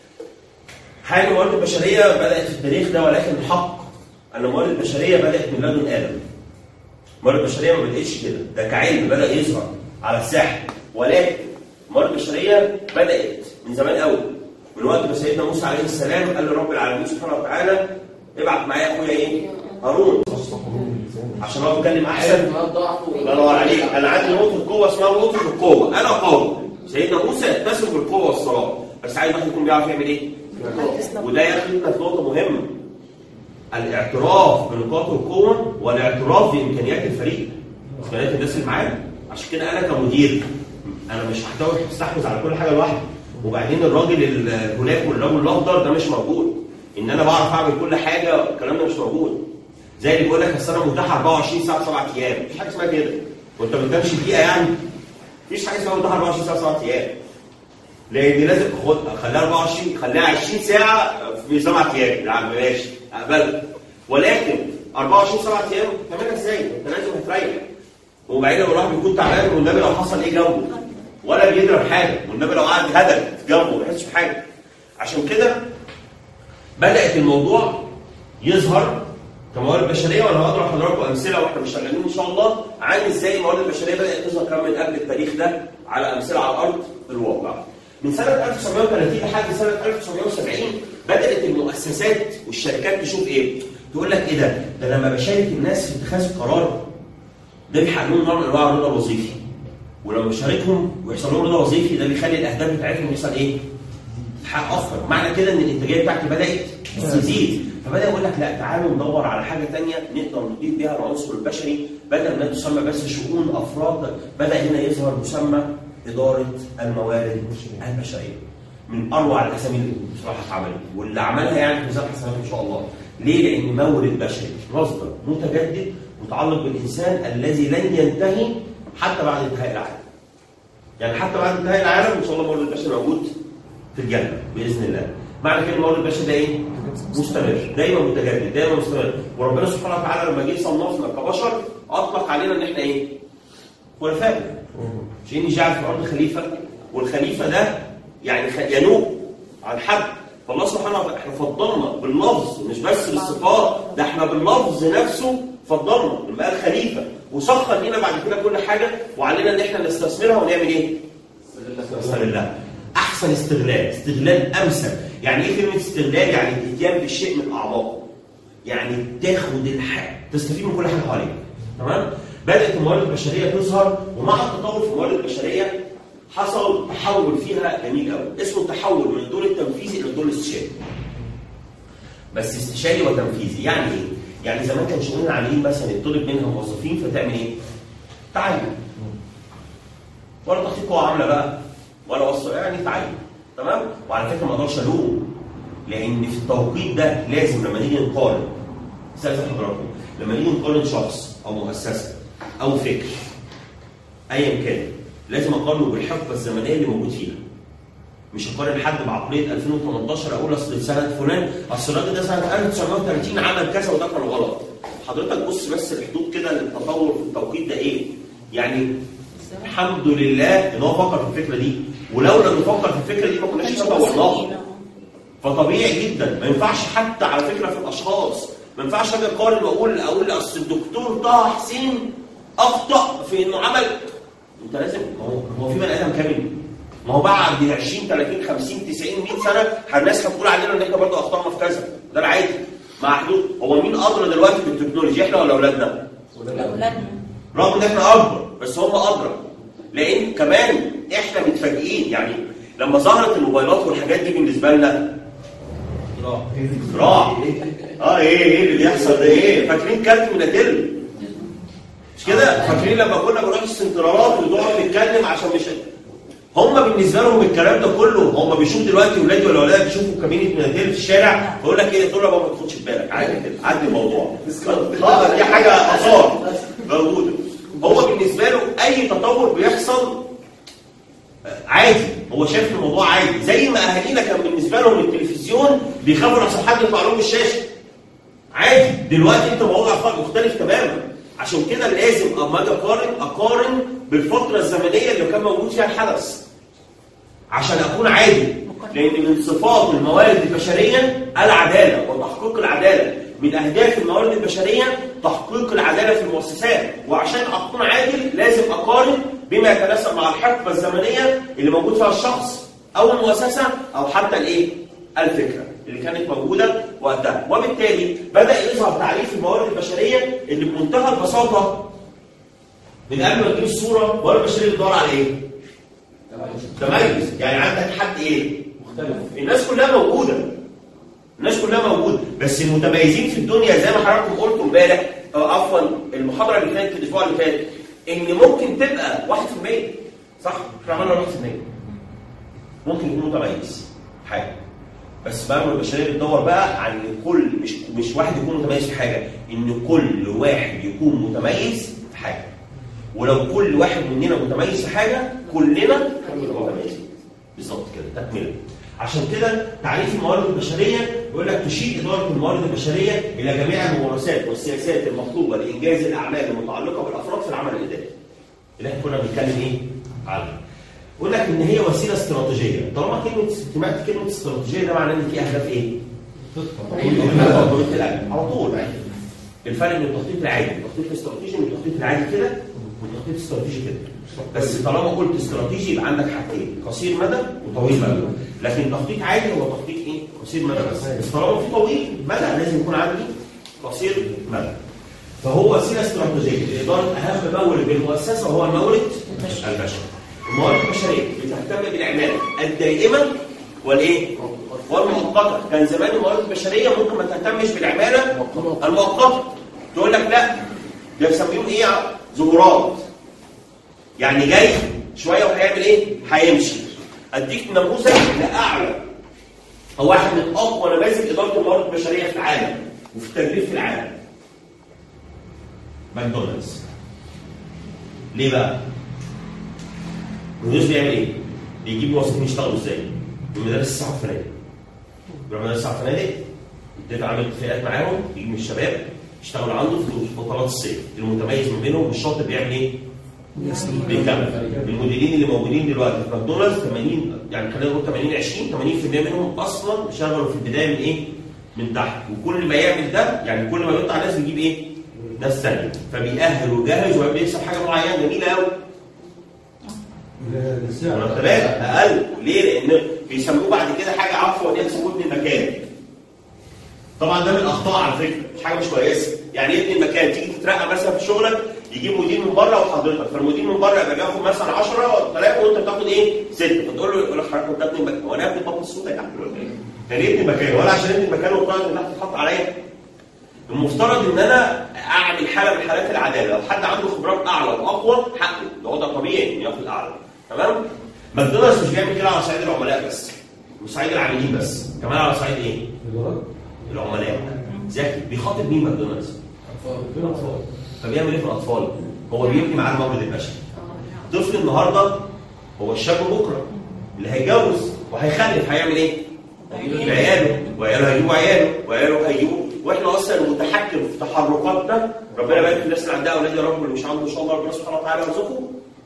حال الموارد البشريه بدات في التاريخ ده، ولكن الحق ان الموارد البشريه بدات من لدن ادم. الموارد البشريه ما بداتش كده، ده كعلم بدا يظهر على الساحه، ولكن الموارد البشريه بدات من زمان قوي، من وقت ما سيدنا موسى عليه السلام قال لرب العالمين سبحانه وتعالى ابعت معايا اخويا ايه؟ هارون عشان هو بيتكلم احسن. الله ينور عليك، انا عندي نقطه قوه اسمها نقطه القوه، انا قوي. سيدنا موسى يتسم بالقوه والصلاه، بس عايز واحد يكون بيعرف يعمل ايه؟ وده ياخدنا في نقطه مهمه، الاعتراف بنقاط القوه والاعتراف بامكانيات الفريق، امكانيات الناس اللي معانا. عشان كده انا كمدير انا مش هحتوي استحوذ على كل حاجه لوحدي، وبعدين الراجل الهناك والرجل الاخضر ده مش موجود، ان انا بعرف اعمل كل حاجه الكلام ده مش موجود. زي اللي بيقول لك السنه متاحه أربعة وعشرين ساعه سبعة ايام، مفيش حاجه اسمها كده، وانت ما بتنامش دقيقه يعني، مفيش حاجه اسمها متاحه أربعة وعشرين ساعه سبعة ايام، لان دي لازم خد خليها أربعة وعشرين، خليها عشرين ساعه في سبعة ايام، لا ماشي اقبلها، ولكن أربعة وعشرين سبعة ايام تعملها ازاي؟ انت لازم هتريح. وبعدين لو الواحد بيكون تعبان والنبي لو حصل ايه جنبه ولا بيضرب حاجه، والنبي لو قعد هدف جنبه ما يحسش بحاجه. عشان كده بدات الموضوع يظهر كموارد بشريه، وانا هقدر لحضراتكم امثله واحنا مش شغالين ان شاء الله عن ازاي الموارد البشريه بدات تظهر كمان من قبل التاريخ ده على امثله على ارض الواقع. من سنه ألف وتسعمائة وثلاثين لحد سنه ألف وتسعمائة وسبعين بدات المؤسسات والشركات تشوف ايه؟ تقول لك ايه ده؟ ده لما بشارك الناس في اتخاذ القرار ده بيحقق لهم نوع من انواع الرضا الوظيفي. ولما بشاركهم ويحصل لهم رضا وظيفي ده بيخلي الاهداف بتاعتهم يحصل ايه؟ تحقق اكثر، معنى كده ان الانتاجيه بتاعتي بدات تزيد. فبدا يقول لك لا تعالوا ندور على حاجه ثانيه نقدر نضيف بيها العنصر البشري بدل ما تسمى بس شؤون افراد، بدا هنا يظهر مسمى اداره الموارد البشريه. من اروع الاسامي اللي بصراحه اتعملت واللي عملها يعني في ميزان حسنات ان شاء الله. ليه؟ لان مورد بشري مصدر متجدد متعلق بالانسان الذي لن ينتهي حتى بعد انتهاء العالم. يعني حتى بعد انتهاء العالم ان شاء الله المورد البشري موجود في الجنه باذن الله. معنى كده المورد البشري ده ايه؟ مستمر، دايما متجدد، دايما مستمر. وربنا سبحانه وتعالى لما جه يصنفنا كبشر اطلق علينا ان احنا ايه؟ خلفاء. مش اني جعل في الارض خليفه، والخليفه ده يعني ينوب عن حد. فالله سبحانه وتعالى احنا فضلنا باللفظ مش بس بالصفات، ده احنا باللفظ نفسه فضلنا لما قال خليفه، وسخر لنا بعد كده كل حاجه وعلينا ان احنا نستثمرها ونعمل ايه؟ نستغلها. احسن استغلال، استغلال امثل. يعني ايه كلمه استغلال؟ يعني الاتيان بالشيء من اعماقه. يعني تاخد الحق تستفيد من كل حاجه حواليك. تمام؟ بدات الموارد البشريه تظهر، ومع التطور في الموارد البشريه حصل تحول فيها جميل قوي، اسمه التحول من الدور التنفيذي الى الدور الاستشاري. بس استشاري وتنفيذي، يعني ايه؟ يعني زمان كان شؤون العاملين مثلا يطلب منها موظفين فتعمل ايه؟ تعين. ولا تخطيط قوى عامله بقى ولا وصل، يعني تعين. تمام؟ وعلى فكره ما اقدرش الوم، لان في التوقيت ده لازم لما نيجي نقارن، استاذن حضراتكم، لما نيجي نقارن شخص او مؤسسه او فكر ايا كان، لازم اقارنه بالحقبه الزمنيه اللي موجود فيها. مش هقارن حد بعقليه ألفين وثمانية عشر اقول اصل سنه فلان، اصل الراجل ده سنه ألف وتسعمائة وثلاثين عمل كذا وده كان غلط. حضرتك بص بس الحدود كده للتطور في التوقيت ده ايه؟ يعني الحمد لله ان هو فكر في الفكره دي، ولولا انه فكر في الفكره دي ما كناش طورناها. فطبيعي جدا ما ينفعش حتى على فكره في الاشخاص، ما ينفعش اجي اقارن واقول اقول اصل الدكتور طه حسين اخطا في انه عمل. انت لازم، ما هو هو في بني ادم كامل، ما هو بعد عشرين ثلاثين خمسين تسعين مئة سنه الناس هتقول علينا ان احنا برضه اخطانا في كذا، ده العادي مع حدود. هو مين ادرى دلوقتي بالتكنولوجيا، احنا ولا اولادنا؟ اولادنا. رغم ان احنا اكبر بس هم ادرى، لان كمان احنا متفاجئين. يعني لما ظهرت الموبايلات والحاجات دي بالنسبه لنا اختراع. اه ايه ايه اللي بيحصل ده؟ ايه فاكرين كارت ميناتيل؟ مش كده؟ فاكرين لما كنا بنروح السنترالات ونقعد نتكلم عشان مش هم بالنسبه لهم الكلام ده كله. هم بيشوفوا دلوقتي ولادي ولا ولادك بيشوفوا كابينه ميناتيل في الشارع، بقول لك ايه؟ تقول له ما تاخدش بالك، عادي كده، عادي الموضوع. اه دي حاجه اثار موجوده. هو بالنسبه له اي تطور بيحصل عادي، هو شايف الموضوع عادي. زي ما اهالينا كان بالنسبه لهم التلفزيون بيخافوا لحسن حد يطلع لهم الشاشه. عادي، دلوقتي انت موضوع مختلف تماما. عشان كده لازم اما اجي اقارن اقارن بالفتره الزمنيه اللي كان موجود فيها الحدث عشان اكون عادل. لان من صفات الموارد البشريه العداله وتحقيق العداله، من اهداف الموارد البشريه تحقيق العداله في المؤسسات. وعشان اكون عادل لازم اقارن بما يتناسب مع الحقبه الزمنيه اللي موجود فيها الشخص او المؤسسه او حتى الايه؟ الفكره اللي كانت موجوده وقتها. وبالتالي بدا يظهر تعريف الموارد البشريه اللي بمنتهى البساطه من قبل ما تجيب الصوره. الموارد البشريه بتدور على ايه؟ تميز. يعني عندك حد ايه؟ مختلف. الناس كلها موجوده، الناس كلها موجوده، بس المتميزين في الدنيا زي ما حضراتكم قلتوا امبارح او عفوا المحاضره اللي فاتت الاسبوع اللي فات، ان ممكن تبقى واحد في المية. صح؟ احنا عملنا واحد في المية. ممكن يكون متميز حاجه، بس بقى البشريه بتدور بقى عن كل مش مش واحد يكون متميز في حاجه، ان كل واحد يكون متميز في حاجه. ولو كل واحد مننا متميز في حاجه كلنا متميزين. بالظبط كده، تكمله. عشان كده تعريف الموارد البشريه يقول لك تشير اداره الموارد البشريه الى جميع الممارسات والسياسات المطلوبه لانجاز الاعمال المتعلقه بالافراد في العمل الاداري. اللي احنا كنا بنتكلم ايه؟ عنها. يقول لك ان هي وسيله استراتيجيه. طالما كلمه سمعت كلمه استراتيجيه ده معناه ان في اهداف ايه؟ تطبيق الأجل على طول. الفرق بين التخطيط العادي والتخطيط الاستراتيجي من التخطيط العادي كده والتخطيط الاستراتيجي كده. بس طالما قلت استراتيجي يبقى عندك حاجتين، قصير مدى وطويل مدى. لكن تخطيط عادي هو تخطيط ايه؟ قصير مدى بس. بس طالما في طويل مدى لازم يكون عندي قصير مدى. فهو وسيله استراتيجيه لاداره اهم مورد بالمؤسسه وهو المورد البشري. الموارد البشريه بتهتم بالعماله الدائمه والايه؟ والمؤقته. كان زمان الموارد البشريه ممكن ما تهتمش بالعماله المؤقته. تقول لك لا ده بيسميهم ايه؟ ظهورات. يعني جاي شويه وهيعمل ايه؟ هيمشي. اديك نموذج لاعلى او واحد من اقوى نماذج اداره الموارد البشريه في العالم وفي التدريب في العالم. ماكدونالدز. ليه بقى؟ ماكدونالدز بيعمل ايه؟ بيجيب موظفين يشتغلوا ازاي؟ بمدارس الساعه الفنادق. بيروح مدارس الساعه الفنادق يتفق عامل اتفاقات معاهم، يجيب من الشباب يشتغلوا عنده في فترات الصيف. المتميز من بينهم الشاطر بيعمل ايه؟ بيكمل. المديرين اللي موجودين دلوقتي في ماكدونالدز ثمانين يعني خلينا نقول ثمانين عشرين ثمانين بالمئة منهم اصلا بيشتغلوا في البدايه من ايه؟ من تحت. وكل ما يعمل ده يعني كل ما بيقطع ناس بيجيب ايه؟ ناس ثانيه. فبيأهل ويجهز وبيكسب حاجه معينه جميله قوي. مرتبات اقل. ليه؟ لان بيسموه بعد كده حاجه عفوا ان يسموه ابن المكان. طبعا ده من الاخطاء على فكره، مش حاجه مش كويسه. يعني ايه ابني المكان؟ تيجي تترقى مثلا في شغلك يجيب مدير من بره وحضرتك، فالمدير من بره يبقى بياخد مثلا عشرة ثلاثة وانت بتاخد ايه؟ ستة، فتقول له يقول لك حضرتك انت ابني المكان، وانا ابني بطن السودا يا عم ولا ايه؟ يعني ايه ابني المكان؟ ولا عشان ابني المكان وطلعت انها تتحط عليا؟ المفترض ان انا اعمل حاله من حالات العداله، لو حد عنده خبرات اعلى واقوى حقه، ده هو ده طبيعي انه ياخد اعلى، تمام؟ ماكدونالدز مش بيعمل كده على صعيد العملاء بس، وصعيد العاملين بس، كمان على صعيد ايه؟ العملاء. ذكي، بيخاطب مين ماكدونالدز؟ اطفال. فبيعمل ايه في الاطفال؟ هو بيبني معاه المورد البشري. طفل النهارده هو الشاب بكره اللي هيتجوز وهيخلف، هيعمل ايه؟ هيجيب عياله، وعياله هيجيبوا عياله، وعياله هيجيبوا، واحنا اصلا المتحكم في تحركاتنا، ربنا يبارك في الناس اللي عندها اولاد يا رب، واللي مش عنده ان شاء الله ربنا سبحانه وتعالى يرزقه.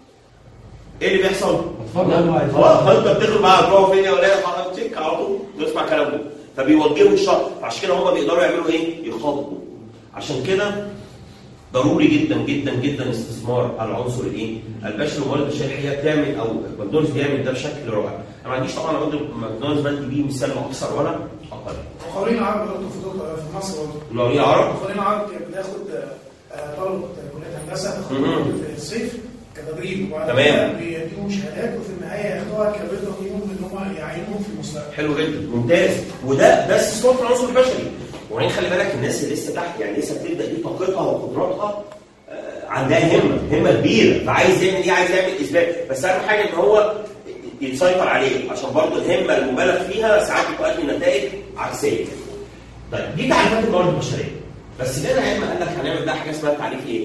ايه اللي بيحصل؟ خلاص فانت بتدخل معاها تروحوا فين يا ولاد؟ تك على طول تسمع كلامهم، فبيوجهوا الشر، فعشان كده هم بيقدروا يعملوا ايه؟ يخاطبوا. عشان كده ضروري جدا جدا جدا استثمار على العنصر الايه؟ البشري، والموارد البشريه الحقيقه بتعمل، او ماكدونالدز بيعمل ده بشكل رائع. انا ما عنديش طبعا اقول ماكدونالدز بدي بيه مثال لا اكثر ولا اقل. مقاولين عرب برضه في مصر برضه. مقاولين عرب؟ مقاولين عرب بناخد طلبه كليه هندسه في الصيف كتدريب، تمام، بيديهم شهادات وفي النهايه ياخدوها كبدره فيهم ان هم يعينوهم في المستقبل. حلو جدا، ممتاز. وده ده استثمار في العنصر البشري. وبعدين خلي بالك الناس اللي لسه تحت، يعني لسه بتبدا دي طاقتها وقدراتها عندها همه، همه كبيره، فعايز يعمل ايه؟ عايز يعمل اثبات، بس اهم حاجه ان هو يتسيطر عليه، عشان برضه الهمه المبالغ فيها ساعات بتؤدي نتائج عكسيه. طيب دي تعريفات الموارد البشريه، بس لنا علم قال لك هنعمل بقى حاجه اسمها تعريف ايه؟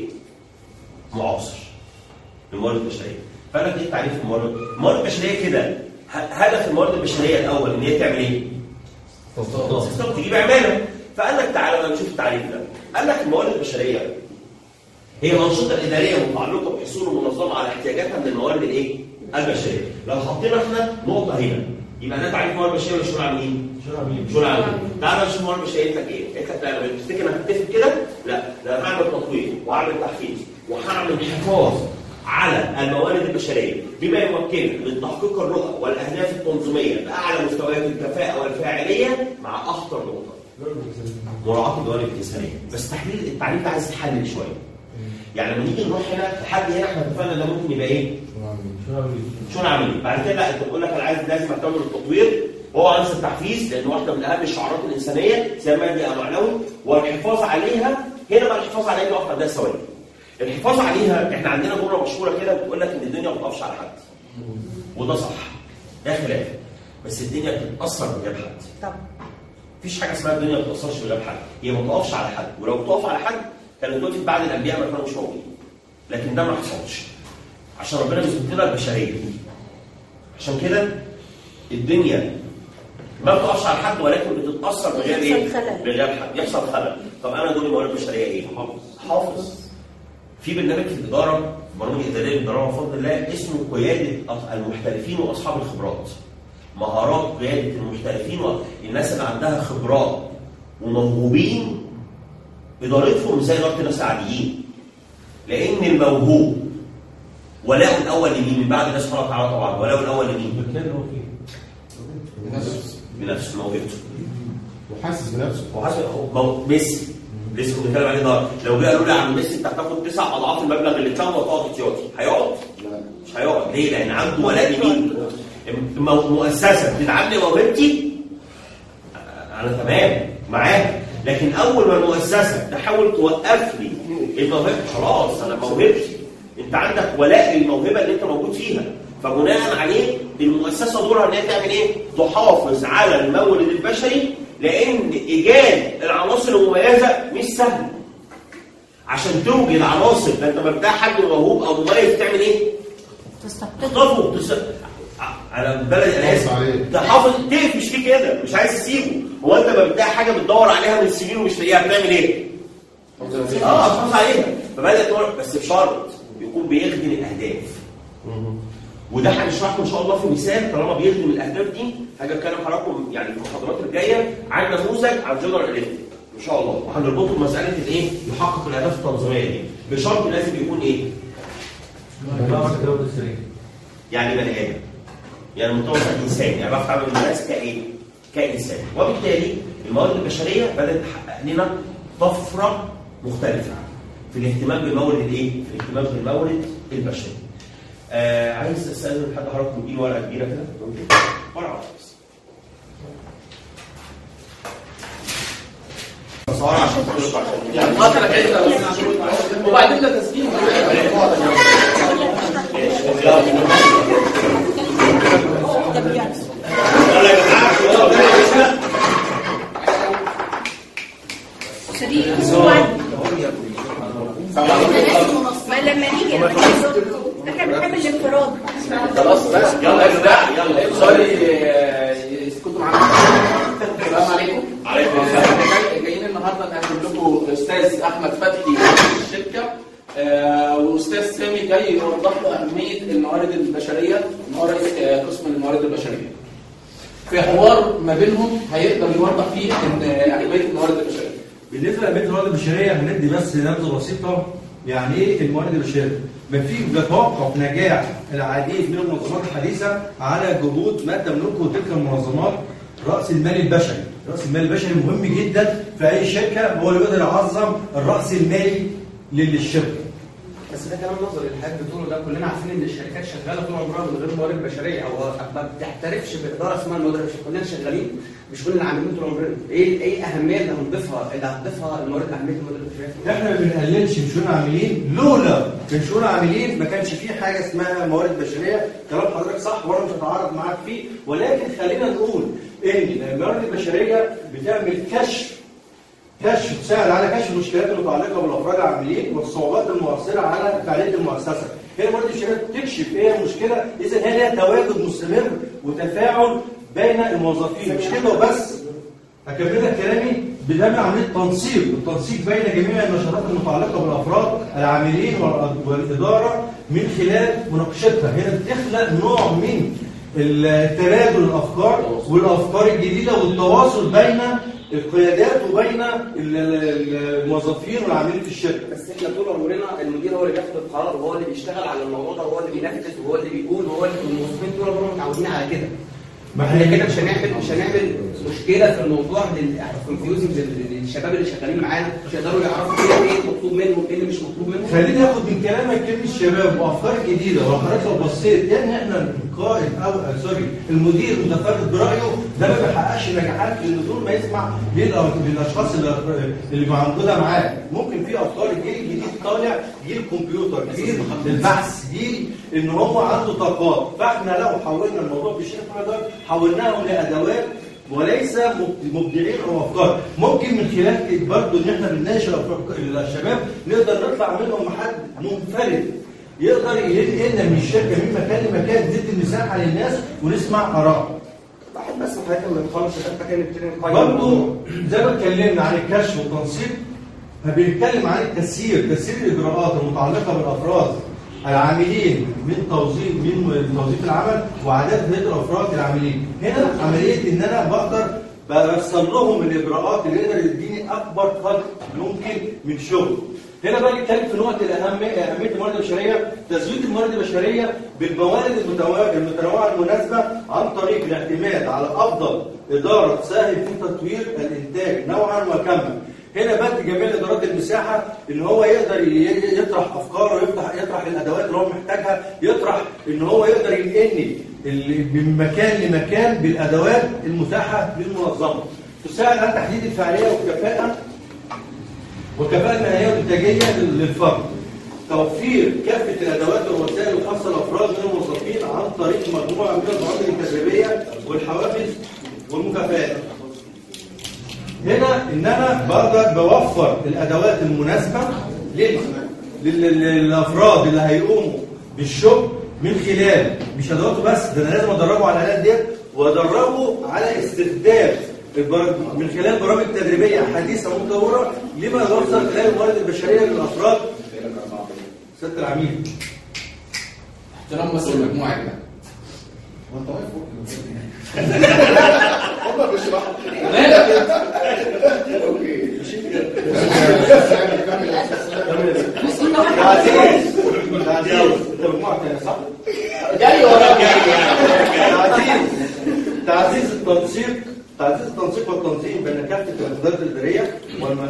معاصر للموارد البشريه. فقال لك ايه تعريف الموارد؟ الموارد البشريه كده، هدف الموارد البشريه الاول ان هي تعمل ايه؟ تستخدم، تجيب عماله. فقال لك تعالى بقى نشوف التعريف ده. قال لك الموارد البشريه هي الانشطه الاداريه المتعلقه بحصول المنظمه على احتياجاتها من الموارد الايه؟ البشريه. لو حطينا احنا نقطه هنا يبقى ده تعريف الموارد البشريه ولا شغل عاملين؟ شغل عاملين. شغل عاملين. تعالى نشوف الموارد البشريه قالت لك ايه؟ قالت لك لا، تفتكر انا هتفق كده؟ لا، ده انا هعمل تطوير وهعمل تحفيز وهعمل حفاظ على الموارد البشريه بما يمكننا من تحقيق الرؤى والاهداف التنظيميه باعلى مستويات الكفاءه والفاعليه، مع اخطر نقطه مراعاه الجوانب الانسانيه. بس تحليل التعريف ده عايز يتحلل شويه. يعني لما نيجي نروح هنا لحد هنا احنا اتفقنا ده ممكن يبقى ايه؟ شغل عملي. بعد كده لا، انت بتقول لك انا عايز لازم اهتم بالتطوير، وهو عنصر التحفيز لان واحده من اهم الشعارات الانسانيه سواء مادي او معنوي، والحفاظ عليها. هنا بقى الحفاظ عليها دي واحده ده ثواني. الحفاظ عليها احنا عندنا جمله مشهوره كده بتقول لك ان الدنيا ما بتقفش على حد. وده صح. ده خلاف. بس الدنيا بتتاثر بغياب حد. طب مفيش حاجه اسمها الدنيا ما بتتاثرش بغياب حد، هي ما بتقفش على حد، ولو بتقف على حد كانت وقفت بعد الانبياء ما كانوا مش موجودين. لكن ده ما حصلش. عشان ربنا بيثبت لنا البشريه. عشان كده الدنيا ما بتقفش على حد ولكن بتتاثر بغياب ايه؟ بغياب حد، يحصل خلل. طب انا دول الموارد البشريه ايه؟ حافظ. حافظ. في برنامج في الاداره، برامج اداريه للاداره بفضل الله اسمه قياده المحترفين واصحاب الخبرات. مهارات قياده المحترفين والناس اللي عندها خبرات وموهوبين، ادارتهم زي اداره الناس العاديين. لان الموهوب ولاء الاول لمين؟ من بعد الله سبحانه وتعالى طبعا، ولاء الاول لمين؟ بنفسه. بنفسه موهبته. وحاسس بنفسه. وحاسس ميسي لسه كنت بتكلم عليه النهارده، لو جه قالوا لي يا عم ميسي انت هتاخد تسع اضعاف المبلغ اللي بتاخده وتقعد احتياطي، هيقعد؟ لا مش هيقعد. ليه؟ لان عنده ولاء لمين؟ مؤسسه بتدعم لي موهبتي انا تمام معاها، لكن اول ما المؤسسه تحاول توقف لي الموهبه خلاص انا موهبتي، انت عندك ولاء للموهبه اللي انت موجود فيها، فبناء عليه المؤسسه دورها ان هي تعمل ايه؟ تحافظ على المورد البشري، لان ايجاد العناصر المميزه مش سهل. عشان توجد عناصر، ده انت لما بتلاقي حد موهوب او مميز تعمل ايه؟ تستقطبه. تست... على بلد انا اسف تحافظ، تقفش فيه كده مش عايز تسيبه. هو انت لما بتلاقي حاجه بتدور عليها من سنين ومش لاقيها بتعمل ايه؟ اه تحافظ عليها. فبدات تدور بس بشرط يكون بيخدم الاهداف. وده هنشرحه ان شاء الله في مثال طالما بيخدم الاهداف دي. هاجي اتكلم حضراتكم يعني في المحاضرات الجايه عن نموذج عن جنرال الكتريك ان شاء الله، وهنربطه بمساله الايه؟ يحقق الاهداف التنظيميه دي بشرط لازم يكون ايه؟ يعني بني ادم، يعني متطور انسان، يعني بعرف اتعامل مع الناس كايه؟ كانسان. وبالتالي الموارد البشريه بدات تحقق لنا طفره مختلفه في الاهتمام بالمورد الايه؟ في الاهتمام بالمورد البشري. آه عايز استاذن حد حضرتك مديني ورقه كبيره كده ممكن؟ ورقه واحده بس. صار عشان تقولوا عشان يعني خاطر حته وبعدين ده تسجيل يلا يا جماعه ما لما نيجي احنا بنحب الانفراد. خلاص بس يلا يا جماعه يلا سوري اسكتوا معانا. السلام عليكم. عليكم السلام. جايين النهارده نقدم لكم استاذ احمد فتحي من الشركه آه واستاذ سامي جاي يوضح له اهميه الموارد البشريه ان هو رئيس قسم الموارد البشريه. في حوار ما بينهم هيقدر يوضح فيه ان اهميه الموارد البشريه. بالنسبه لاهميه الموارد البشريه هندي بس نبذه بسيطه يعني ايه الموارد البشريه؟ ما في بيتوقف نجاح العديد من المنظمات الحديثه على جهود ما تملكه تلك المنظمات. راس المال البشري، راس المال البشري مهم جدا في اي شركه، هو اللي يقدر يعظم الراس المالي للشركه. بس ده كلام نظري اللي حضرتك بتقوله ده، كلنا عارفين ان الشركات شغاله طول عمرها من غير موارد بشريه او ما بتعترفش باداره اسمها الموارد البشريه، كلنا شغالين مش كلنا عاملين طول عمرنا. ايه ايه الاهميه اللي هنضيفها اللي هتضيفها الموارد اهميه الموارد البشريه؟ احنا ما بنقللش من شؤون عاملين، لولا من شؤون عاملين ما كانش في حاجه اسمها موارد بشريه. كلام حضرتك صح وانا مش هتعارض معاك فيه، ولكن خلينا نقول ان الموارد البشريه بتعمل كشف كشف تساعد على كشف المشكلات المتعلقه بالافراد العاملين والصعوبات المؤثره على فعاليه المؤسسه. هي الموارد البشريه بتكشف ايه المشكله، اذا هي لها تواجد مستمر وتفاعل بين الموظفين. مش كده وبس، هكمل لك كلامي. بتعمل عمليه تنسيق، التنسيق بين جميع النشاطات المتعلقه بالافراد العاملين والاداره من خلال مناقشتها. هنا بتخلق نوع من تبادل الافكار والافكار الجديده والتواصل بين القيادات وبين الموظفين والعاملين في الشركه. بس احنا طول عمرنا المدير هو اللي بياخد القرار وهو اللي بيشتغل على الموضوع ده وهو اللي بينفذ وهو اللي بيقول وهو اللي الموظفين طول عمرهم متعودين على كده. ما احنا كده مش هنعمل مش هنعمل مشكله في الموضوع للكونفيوزنج للشباب اللي شغالين معانا، مش هيقدروا يعرفوا ايه المطلوب منهم وايه اللي مش مطلوب منهم. خليني اخد من كلامك كلمه الشباب وافكار جديده. وحضرتك لو بصيت يعني احنا القائد او سوري المدير متفرد برايه ده ما بيحققش نجاحات لان دول ما يسمع للاشخاص اللي اللي موجوده معاه. ممكن في افكار الجيل الجديد طالع جيل كمبيوتر، جيل للبحث، جيل ان هو عنده طاقات. فاحنا لو حولنا الموضوع بالشكل ده حولناهم لادوات وليس مبدعين او افكار. ممكن من خلال برضه ان احنا بنناقش الشباب نقدر نطلع منهم حد منفرد يقدر ينقلنا من الشركه من مكان لمكان، ندي المساحه للناس ونسمع اراء. واحد بس من حضرتك لما نخلص الحته كده نبتدي نقيم برضه زي ما اتكلمنا عن الكشف والتنسيق بنتكلم عن التسيير، تسيير الاجراءات المتعلقه بالافراد العاملين من توظيف من توظيف العمل وعدد هيئه الافراد العاملين. هنا عمليه ان انا بقدر برسل لهم الاجراءات اللي يقدر يديني اكبر قدر ممكن من شغل. هنا بقى نتكلم في نقطه الاهميه اهميه الموارد البشريه، تزويد الموارد البشريه بالموارد المتنوعه المناسبه عن طريق الاعتماد على افضل اداره تساهم في تطوير الانتاج نوعا وكما. هنا بدي جميع الادارات المساحه ان هو يقدر يطرح افكاره، يفتح يطرح الادوات اللي هو محتاجها، يطرح ان هو يقدر ينقلني من مكان لمكان بالادوات المتاحه للمنظمه. تساعد على تحديد الفعاليه والكفاءه وكفاءه المهنيه والانتاجيه للفرد. توفير كافه الادوات والوسائل الخاصه للافراد من الموظفين عن طريق مجموعه من البرامج التدريبيه والحوافز والمكافآت. هنا ان انا بقدر بوفر الادوات المناسبه للافراد اللي هيقوموا بالشغل من خلال مش ادواته بس، ده انا لازم ادربه على الالات ديت وادربه على استخدام من خلال برامج تدريبيه حديثه متطوره لما يوصل الى الموارد البشريه للافراد. سياده العميد احترام بس المجموعه يا جماعه. وانت واقف فوق هم بيشرحوا اوكي تعزيز تعزيز المجموعه الثانيه صح؟ جاي وراك تعزيز تعزيز التنسيق تعزيز التنسيق والتنظيم بين كافه الادارات الاداريه والمهام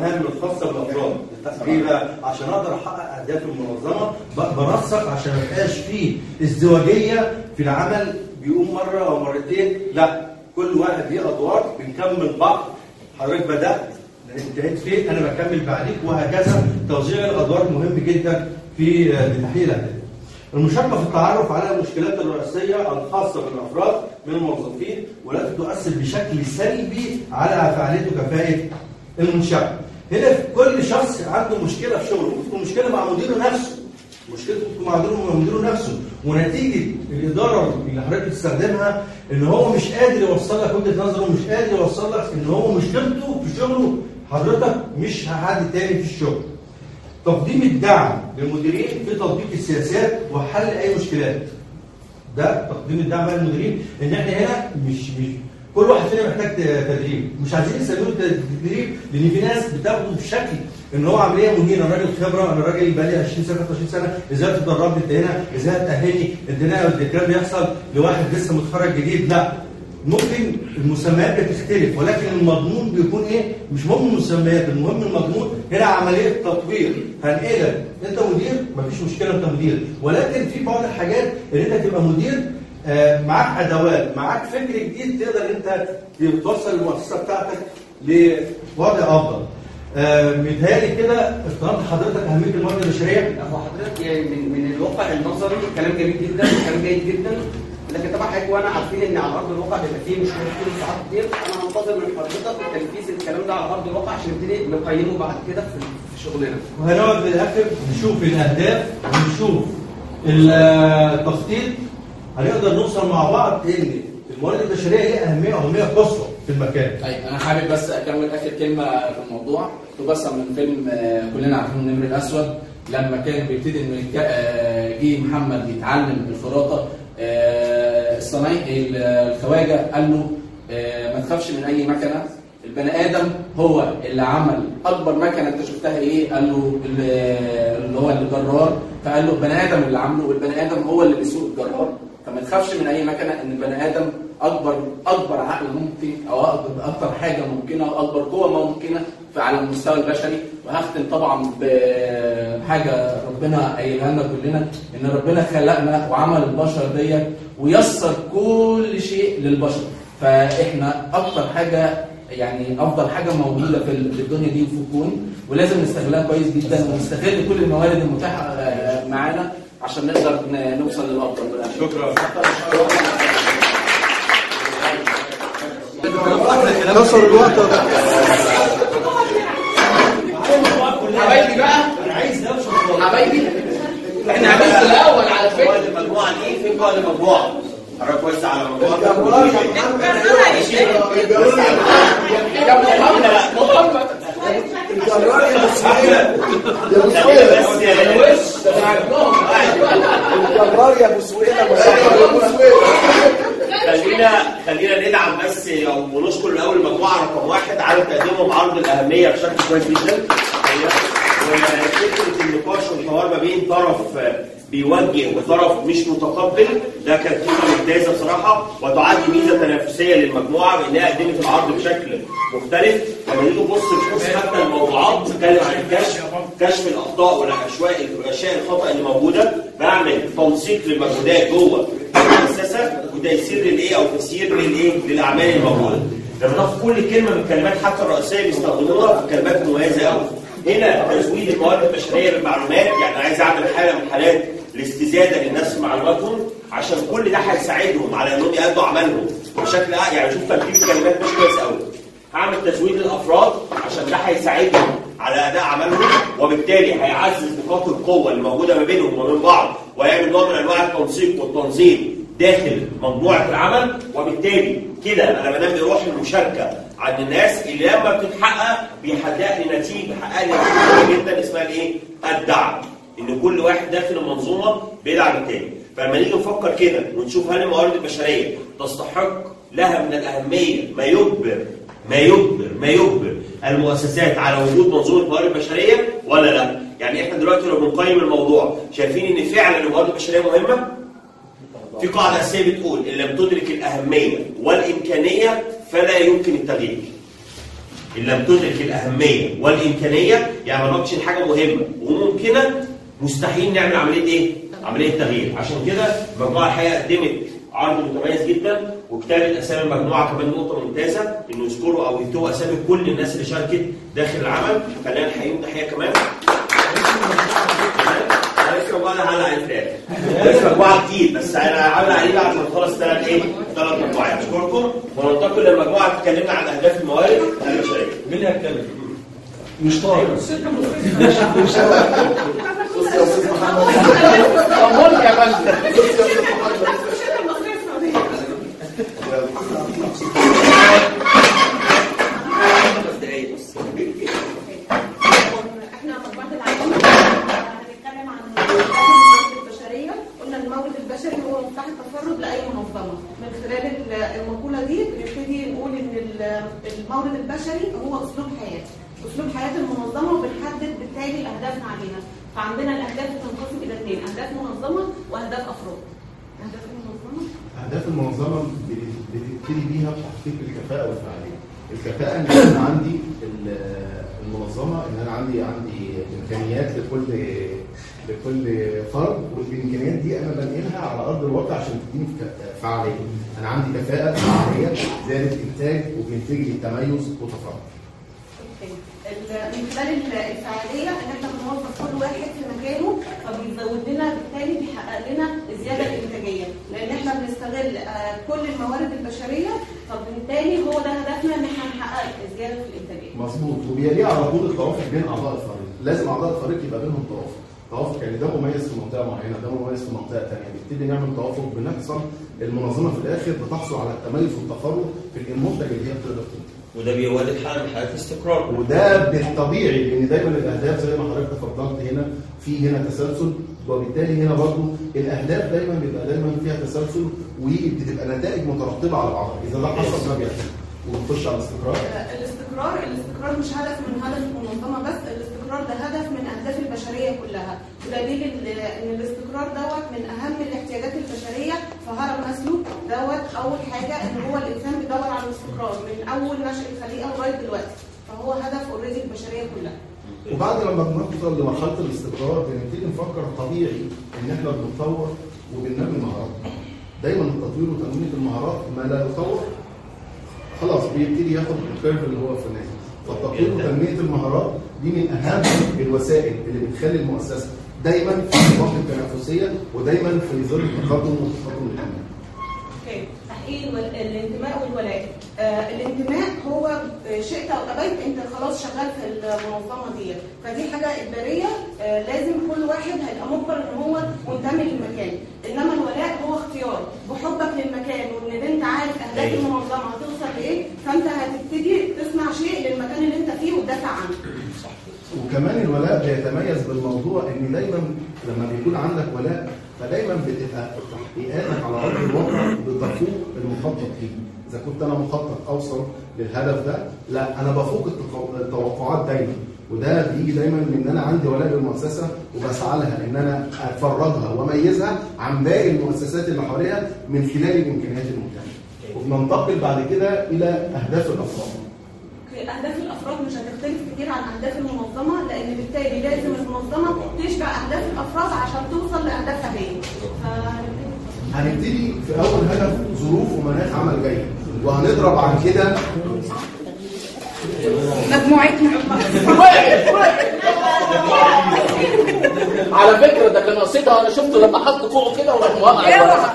المهام الخاصه بالافراد. ليه بقى؟ عشان اقدر احقق اهداف المنظمه بنسق عشان ما يبقاش فيه ازدواجيه في العمل بيقوم مره او مرتين، لا كل واحد ليه ادوار بنكمل بعض. حضرتك بدات انتهيت فين انا بكمل بعديك وهكذا. توزيع الادوار مهم جدا في تحقيق الاهداف. المشاركه في التعرف على المشكلات الرئيسيه الخاصه بالافراد من الموظفين والتي تؤثر بشكل سلبي على فعاليه وكفاءه المنشاه. هنا كل شخص عنده مشكله في شغله، ممكن مشكله مع مديره نفسه، مشكلته مع مديره مديره نفسه، ونتيجه الاداره اللي حضرتك بتستخدمها ان هو مش قادر يوصل لك وجهه نظره، مش قادر يوصل لك ان هو مشكلته في شغله، حضرتك مش حد تاني في الشغل. تقديم الدعم للمديرين في تطبيق السياسات وحل اي مشكلات. ده تقديم الدعم للمديرين، ان احنا هنا مش مش كل واحد فينا محتاج تدريب، مش عايزين نسميه تدريب لان في ناس بتاخده بشكل ان هو عمليه مهينه. انا راجل خبره، انا راجل بقى لي عشرين سنه ثلاثة وعشرين سنه، ازاي تدربني انت هنا؟ ازاي تاهلني انت هنا؟ الكلام بيحصل لواحد لسه متخرج جديد. لا، ممكن المسميات بتختلف ولكن المضمون بيكون ايه؟ مش مهم المسميات، المهم المضمون. هنا عمليه تطوير هنقلك انت مدير، مفيش مشكله انت مدير، ولكن في بعض الحاجات ان انت تبقى مدير آه معاك ادوات، معاك فكر جديد تقدر انت توصل المؤسسه بتاعتك لوضع افضل. آه متهيألي كده افترضت حضرتك اهميه الموارد البشريه. هو حضرتك يعني من من الواقع النظري كلام جميل جدا وكلام جيد جدا، لكن طبعا حضرتك وانا عارفين ان على ارض الواقع بيبقى فيه مشكله كتير ساعات كتير. انا منتظر من حضرتك تنفيذ الكلام ده على ارض الواقع عشان نبتدي نقيمه بعد كده في شغلنا. وهنقعد بالاخر نشوف الاهداف ونشوف التخطيط، هنقدر نوصل مع بعض ان الموارد البشريه ليها اهميه واهميه قصوى في المكان. طيب انا حابب بس اكمل اخر كلمه في الموضوع، تبسم من فيلم كلنا عارفين النمر الاسود، لما كان بيبتدي انه جه محمد يتعلم الفراطه، الصنايعي الخواجه قال له ما تخافش من اي مكنه، البني ادم هو اللي عمل اكبر مكنه انت شفتها ايه؟ قال له اللي هو الجرار، فقال له البني ادم اللي عامله، والبني ادم هو اللي بيسوق الجرار. فما تخافش من اي مكنه، ان البني ادم اكبر اكبر عقل ممكن، او اكبر حاجه ممكنه، او اكبر قوه ممكنه على المستوى البشري. وهختم طبعا بحاجه ربنا قايلها لنا كلنا، ان ربنا خلقنا وعمل البشر ديت ويسر كل شيء للبشر. فاحنا اكتر حاجه يعني افضل حاجه موجوده في الدنيا دي وفي الكون، ولازم نستغلها كويس جدا ونستغل كل الموارد المتاحه معانا عشان نقدر نوصل للافضل. شكرا. نصر الوقت حبايبي بقى، انا عايز نوصل حبايبي احنا عملنا الاول على فكره المجموعه دي في قائد المجموعه. حضرتك وسع على المجموعه يا محمد محمد الجرار يا مسويلة يا مسويلة الجرار يا مسويلة خلينا خلينا ندعم بس ونشكر الاول المجموعه رقم واحد على تقديمهم عرض الاهميه بشكل كويس جدا. وفكره النقاش والحوار ما بين طرف بيوجه وطرف مش متقبل، ده كانت قيمه ممتازه بصراحه، وتعد ميزه تنافسيه للمجموعه بانها قدمت العرض بشكل مختلف. لما نيجي نبص نشوف حتى الموضوعات بتتكلم عن الكشف، كشف الاخطاء والاشياء الخطا اللي موجوده، بعمل تنسيق للمجهودات جوه المؤسسه وتيسير للايه او تسيير للايه للاعمال الموجوده. لما ناخد كل كلمه من الكلمات حتى الرئيسيه بيستخدموها في كلمات مميزه قوي. هنا تزويد الموارد البشريه بالمعلومات، يعني عايز اعمل حاله من حالات الاستزاده للناس في معلوماتهم، عشان كل ده هيساعدهم على انهم يأدوا عملهم بشكل يعني شوف ترتيب الكلمات مش كويس قوي. هعمل تزويد للافراد عشان ده هيساعدهم على اداء عملهم، وبالتالي هيعزز نقاط القوه اللي موجوده ما بينهم وما بين بعض، ويعمل نوع من انواع التنسيق والتنظيم داخل مجموعه العمل. وبالتالي كده انا بنمي روح المشاركه عند الناس اللي لما بتتحقق بيحقق لي نتيجه بيحقق لي نتيجه جدا اسمها الايه؟ الدعم. ان كل واحد داخل المنظومه بيدعم التاني. فلما نيجي نفكر كده ونشوف هل الموارد البشريه تستحق لها من الاهميه ما يجبر ما يجبر ما يجبر المؤسسات على وجود منظومه موارد بشريه ولا لا؟ يعني احنا دلوقتي لو بنقيم الموضوع شايفين ان فعلا الموارد البشريه مهمه؟ في قاعده اساسيه بتقول ان لم تدرك الاهميه والامكانيه فلا يمكن التغيير. ان لم تدرك الاهميه والامكانيه يعني ما نقصش حاجه مهمه وممكنه مستحيل نعمل عمليه ايه؟ عمليه تغيير. عشان كده المجموعه الحقيقه قدمت عرض متميز جدا وكتابه اسامي المجموعه كمان نقطه ممتازه انه يذكروا او يكتبوا اسامي كل الناس اللي شاركت داخل العمل. خلينا نحييهم تحيه كمان. لسه مجموعه هعلق عليه في الاخر. لسه مجموعه كتير بس انا هعلق عليه بعد ما نخلص ثلاث ايه؟ ثلاث مجموعات. اشكركم وننتقل للمجموعه اللي اتكلمنا عن اهداف الموارد البشريه. مين اللي هيتكلم؟ مش طارق. بص يا استاذ محمد طمني يا فندم. بص يا استاذ محمد احنا مجموعه العلوم هنتكلم عن الموارد البشريه. قلنا المورد البشري هو مفتاح التفرد لاي منظمه. من خلال المقوله دي بنبتدي نقول ان المورد البشري هو اسلوب حياه اسلوب حياه المنظمه وبنحدد بالتالي اهدافنا عليها. فعندنا الاهداف بتنقسم الى اثنين، اهداف منظمه واهداف افراد. اهداف المنظمه اهداف المنظمه بتبتدي بيها بتحقيق الكفاءه والفعاليه. الكفاءه ان انا عندي المنظمه ان انا عندي عندي امكانيات لكل لكل فرد والامكانيات دي انا بنقلها على ارض الواقع عشان تديني فعاليه. انا عندي كفاءه فعاليه زياده انتاج وبينتج لي تميز وتفرد. من خلال الفعاليه ان احنا بنوظف كل واحد في مكانه فبيزود لنا بالتالي بيحقق لنا الزياده الانتاجيه لان احنا بنستغل كل الموارد البشريه فبالتالي هو ده هدفنا ان احنا نحقق الزياده في الانتاجيه. مظبوط. وبيليه على طول التوافق بين اعضاء الفريق. لازم اعضاء الفريق يبقى بينهم توافق. توافق يعني ده مميز في منطقه معينه ده مميز في منطقه ثانيه. نبتدي نعمل توافق بنحصل المنظمه في الاخر بتحصل على التميز والتفرد في المنتج اللي هي بتقدر تنتجه. وده بيولد حاله من حالات الاستقرار. وده بالطبيعي لان دايما الاهداف زي ما حضرتك تفضلت هنا في هنا تسلسل وبالتالي هنا برضو الاهداف دايما بيبقى دايما فيها تسلسل وبتبقى نتائج مترتبه على بعضها. اذا ده حصل ما بيحصل. ونخش على الاستقرار. الاستقرار الاستقرار مش هدف من هدف المنظمه بس، الاستقرار ده هدف من اهداف البشريه كلها، بدليل ان الاستقرار دوت من اهم الاحتياجات البشريه في هرم ماسلو دوت. اول حاجه ان هو الانسان بيدور على الاستقرار من اول نشأة الخليقه لغايه دلوقتي، فهو هدف اوريدي البشريه كلها. وبعد لما بنوصل لمرحله الاستقرار بنبتدي نفكر طبيعي ان احنا بنتطور وبننمي مهاراتنا. دايما التطوير وتنميه المهارات ما لا يتطور خلاص بيبتدي ياخد الكيرف اللي هو في النازل. فالتطوير وتنميه المهارات دي من اهم الوسائل اللي بتخلي المؤسسه دايما في نظام التنافسيه ودايما في ظل التقدم والتقدم الامني. اوكي، تحقيق الانتماء والولاء. آه الانتماء هو شئت او ابيت انت خلاص شغال في المنظمه دي، فدي حاجه اجباريه. آه لازم كل واحد هيبقى مجبر ان هو منتمي للمكان، انما الولاء هو اختيار بحبك للمكان وان انت عارف اهداف المنظمه هتوصل لايه، فانت هتبتدي تصنع شيء للمكان اللي انت فيه وتدافع عنه. وكمان الولاء بيتميز بالموضوع ان دايما لما بيكون عندك ولاء فدايما بتبقى تحقيقاتك على ارض الواقع بتفوق المخطط فيه. اذا كنت انا مخطط اوصل للهدف ده، لا انا بفوق التوقعات دايما، وده بيجي دايما من ان انا عندي ولاء للمؤسسه وبسعى لها ان انا افرغها واميزها عن باقي المؤسسات اللي حواليها من خلال الامكانيات المتاحه. وبننتقل بعد كده الى اهداف الافراد. اهداف الافراد مش هتختلف كتير عن اهداف المنظمه، لان بالتالي لازم المنظمه تشبع اهداف الافراد عشان توصل لاهدافها هي. هنبتدي في اول هدف ظروف ومناخ عمل جيد، وهنضرب عن كده مجموعتنا. على فكره ده كان قصيده انا شفته لما حط فوقه كده وراح موقع.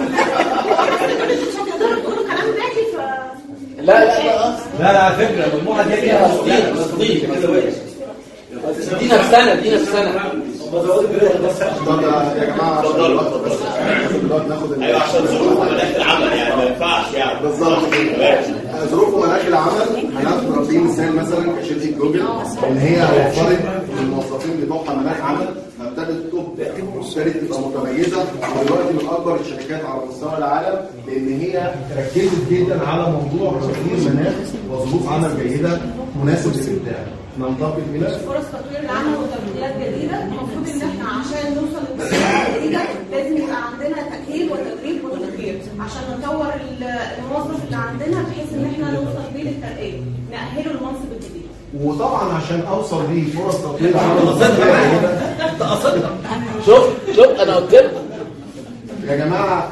لا لا لا لا لا على فكره المجموعه دي فيها تصديق دي نفسنا دي نفسنا. طب يا جماعه اتفضلوا اتفضلوا ناخد ايوه عشان ظروف ومناخ العمل يعني ما ينفعش يعني بالظبط. ظروف ومناخ العمل هنذكر فيه مثال مثلا كشركه جوجل ان هي وفرت للموظفين بتوعها مناخ عمل ابتدت ابتدت تبقى متميزه ودلوقتي من اكبر الشركات على مستوى العالم لان هي ركزت جدا على موضوع تطوير مناخ وظروف عمل جيده مناسب للابداع. ننتقل الى فرص تطوير العمل وتبديلات جديده. المفروض ان احنا عشان نوصل للتبديلات الجديده لازم يبقى عندنا تاهيل وتدريب وتطوير عشان نطور الموظف اللي عندنا بحيث ان احنا نوصل بيه للترقيه، نأهله للمنصب الجديد. وطبعا عشان اوصل ليه فرص تطوير عمل. انت قصدت شوف شوف انا قلت لكم يا جماعه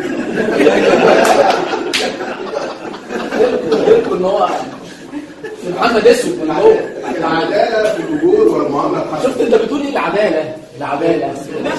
قلت لكم ان هو محمد اسود من جوه. العداله في الاجور والمعامله الحسنه. شفت انت بتقول ايه؟ العداله العداله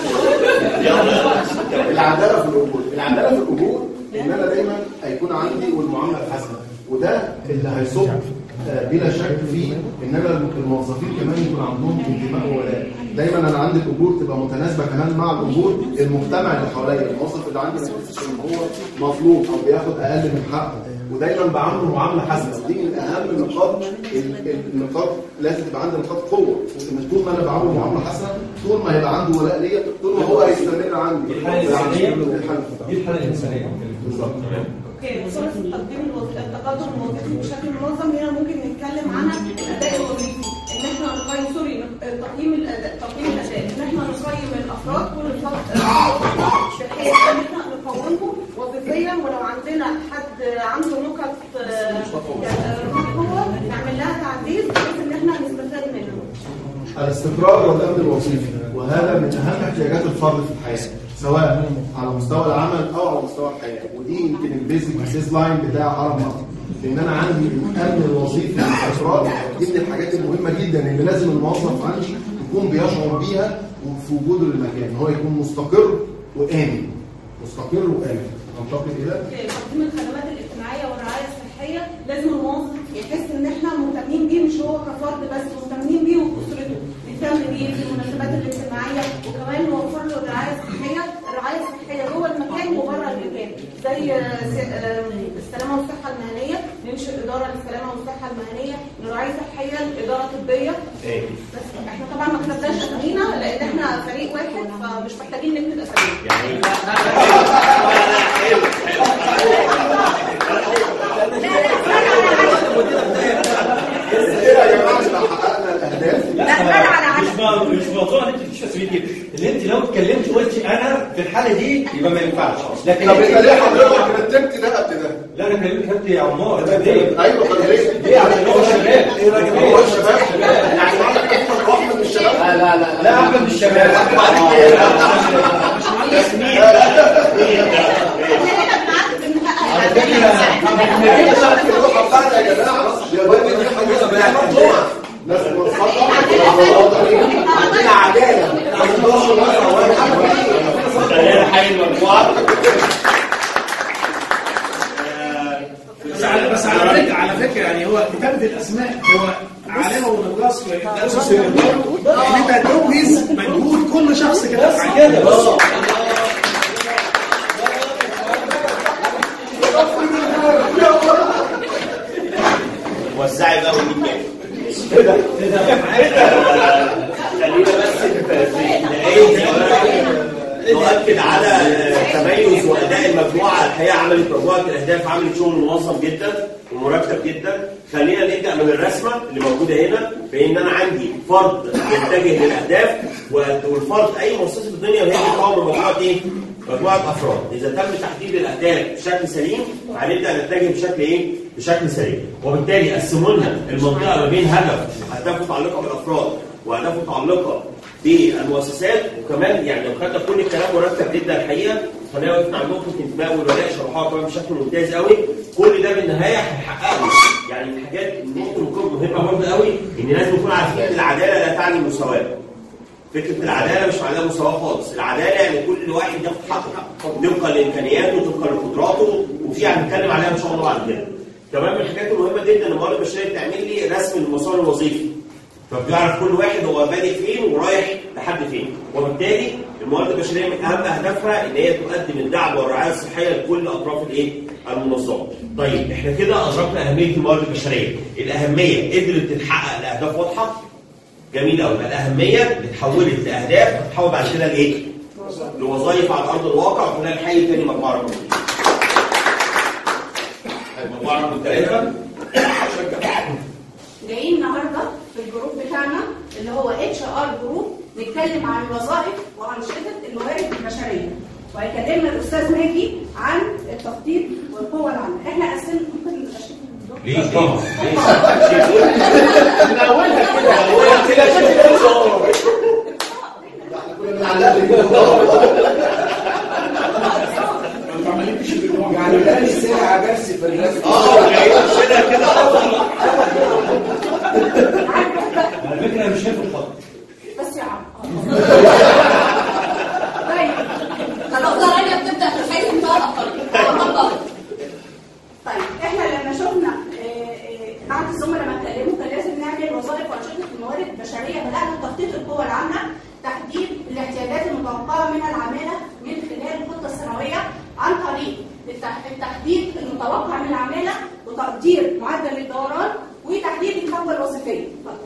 العداله في الاجور العداله في الاجور ان انا دايما هيكون عندي والمعامله الحسنه، وده اللي هيصب بلا شك فيه ان انا الموظفين كمان يكون عندهم انتماء وولاء. دايما انا عندي الاجور تبقى متناسبه كمان مع الاجور المجتمع اللي حواليا. الموظف اللي عندي ما يحسش ان هو مظلوم او بياخد اقل من حقه، ودايما بعامله معامله حسنه. دي من اهم النقاط. النقاط لازم تبقى عندي نقاط قوه، ان طول ما انا بعامله معامله حسنه، طول ما هيبقى عنده ولاء ليا، طول ما هو هيستمر عندي. الحاله الانسانيه دي الحاله الانسانيه بالظبط. اوكي، فرص تقديم التقدم الوظيفي بشكل منظم. هنا ممكن نتكلم عن الاداء الوظيفي، ان احنا نقيم سوري تقييم الاداء تقييم الاداء ان احنا نقيم الافراد كل الفتره بحيث ان احنا نقومهم وظيفيا، ولو عندنا حد عنده نقط قوه نعمل لها تعديل بحيث ان احنا نستفاد منه. الاستقرار والامن الوظيفي، وهذا من اهم احتياجات الفرد في الحياه، سواء على مستوى العمل او على مستوى الحياه. ودي يمكن البيزك بيز لاين بتاع هرم مصر، لان انا عندي الامن الوظيفي والاستقرار دي من الحاجات المهمه جدا اللي لازم الموظف عندي يكون بيشعر بيها في وجوده للمكان، هو يكون مستقر وامن. مستقر وامن. ننتقل الى تقديم الخدمات الاجتماعيه والرعايه الصحيه. لازم الموظف يحس ان احنا مهتمين بيه، مش هو كفرد بس، مهتمين بيه واسرته، نهتم بيه في المناسبات الاجتماعيه، وكمان نوفر له الرعايه الصحيه. الرعايه الصحيه جوه المكان وبره المكان، زي السلامه والصحه المهنيه، ننشئ اداره للسلامه والصحه المهنيه، الرعايه الصحيه، الاداره الطبيه. بس احنا طبعا ما كتبناش اسامينا لان احنا فريق واحد فمش محتاجين نكتب اسامينا. يعني يا جماعه احنا حققنا الاهداف. لا مش مش موضوع ان انت مش فاهمين كده، اللي انت لو اتكلمت وقلتي انا في الحاله دي يبقى ما ينفعش. لكن طب انت ليه حضرتك رتبت ده قبل ده؟ لا انا كلمت كابتن يا عمار. ايوه طب ليه؟ ليه؟ عشان هو شباب. ايه راجل هو الشباب؟ يعني احمد من الشباب؟ لا لا لا لا احمد من الشباب. لازم نصحى عندنا عداله. خلينا نحيي المجموعه. بس على فكره على فكره يعني هو كتابه الاسماء هو علامه ونقاص في الاسس ان انت تبرز مجهود كل شخص كده كده بس. وزعي بقى ودي كام كده كده خلينا بس نؤكد على تميز واداء المجموعه. الحقيقه عملت مجموعه الاهداف، عملت شغل منظم جدا ومرتب جدا. خلينا نبدا من الرسمه اللي موجوده هنا، بان انا عندي فرد يتجه للاهداف، والفرد اي مؤسسه في الدنيا وهي بتقوم بمجموعه ايه؟ مجموعه افراد. اذا تم تحديد الاهداف بشكل سليم هنبدا نتجه بشكل ايه؟ بشكل سليم. وبالتالي قسموا لنا المنطقه ما بين هدف اهداف متعلقه بالافراد واهداف متعلقه بالمؤسسات. وكمان يعني لو خدنا كل الكلام مرتب جدا الحقيقه، خلينا وقفنا عند نقطه الانتماء والولاء شرحوها كمان بشكل ممتاز قوي. كل ده بالنهايه هيحققوا يعني الحاجات النقطه مهمه برضه قوي، ان لازم نكون عارفين ان العداله لا تعني المساواه. فكره العداله مش معناها مساواه خالص، العداله يعني كل واحد ياخد حقه طبقا لامكانياته وطبقا لقدراته، وفي هنتكلم عليها ان شاء الله بعد كده. كمان من الحاجات المهمه جدا ان الموارد البشريه بتعمل لي رسم المسار الوظيفي، فبيعرف كل واحد هو بادئ فين ورايح لحد فين. وبالتالي الموارد البشريه من اهم اهدافها ان هي تقدم الدعم والرعايه الصحيه لكل اطراف الايه؟ المنظمه. طيب احنا كده ادركنا اهميه الموارد البشريه، الاهميه قدرت تتحقق لاهداف واضحه. جميل قوي. الاهميه اللي اتحولت لاهداف تتحول بعد كده لايه؟ لوظائف على ارض الواقع. وكنا نحيي تاني مجموعه رقم مجموعه رقم ثلاثه. جايين النهارده في الجروب بتاعنا اللي هو اتش ار جروب نتكلم عن الوظائف وانشطه الموارد البشريه، وهيكلمنا الاستاذ ناجي عن التخطيط والقوه العامه. احنا قسمنا ممكن نشوف الدور ليه؟ ليه؟ من اولها كده اولها كده يعني ده السلعه بس في الرسم اه السلعه كده على فكره انا مش شايف الخط بس يا عم طيب خلاص رانيا بتبدا في الحياه بتاعها. طيب احنا لما شفنا بعض الزملاء لما اتكلموا كان لازم نعمل وظائف وانشطه الموارد البشريه. بدانا تخطيط القوى العامله، تحديد الاحتياجات المتوقعه من العامله من خلال الخطه السنويه عن طريق التحديد المتوقع من العامله وتقدير معدل الدوران وتحديد الفجوه الوظيفيه.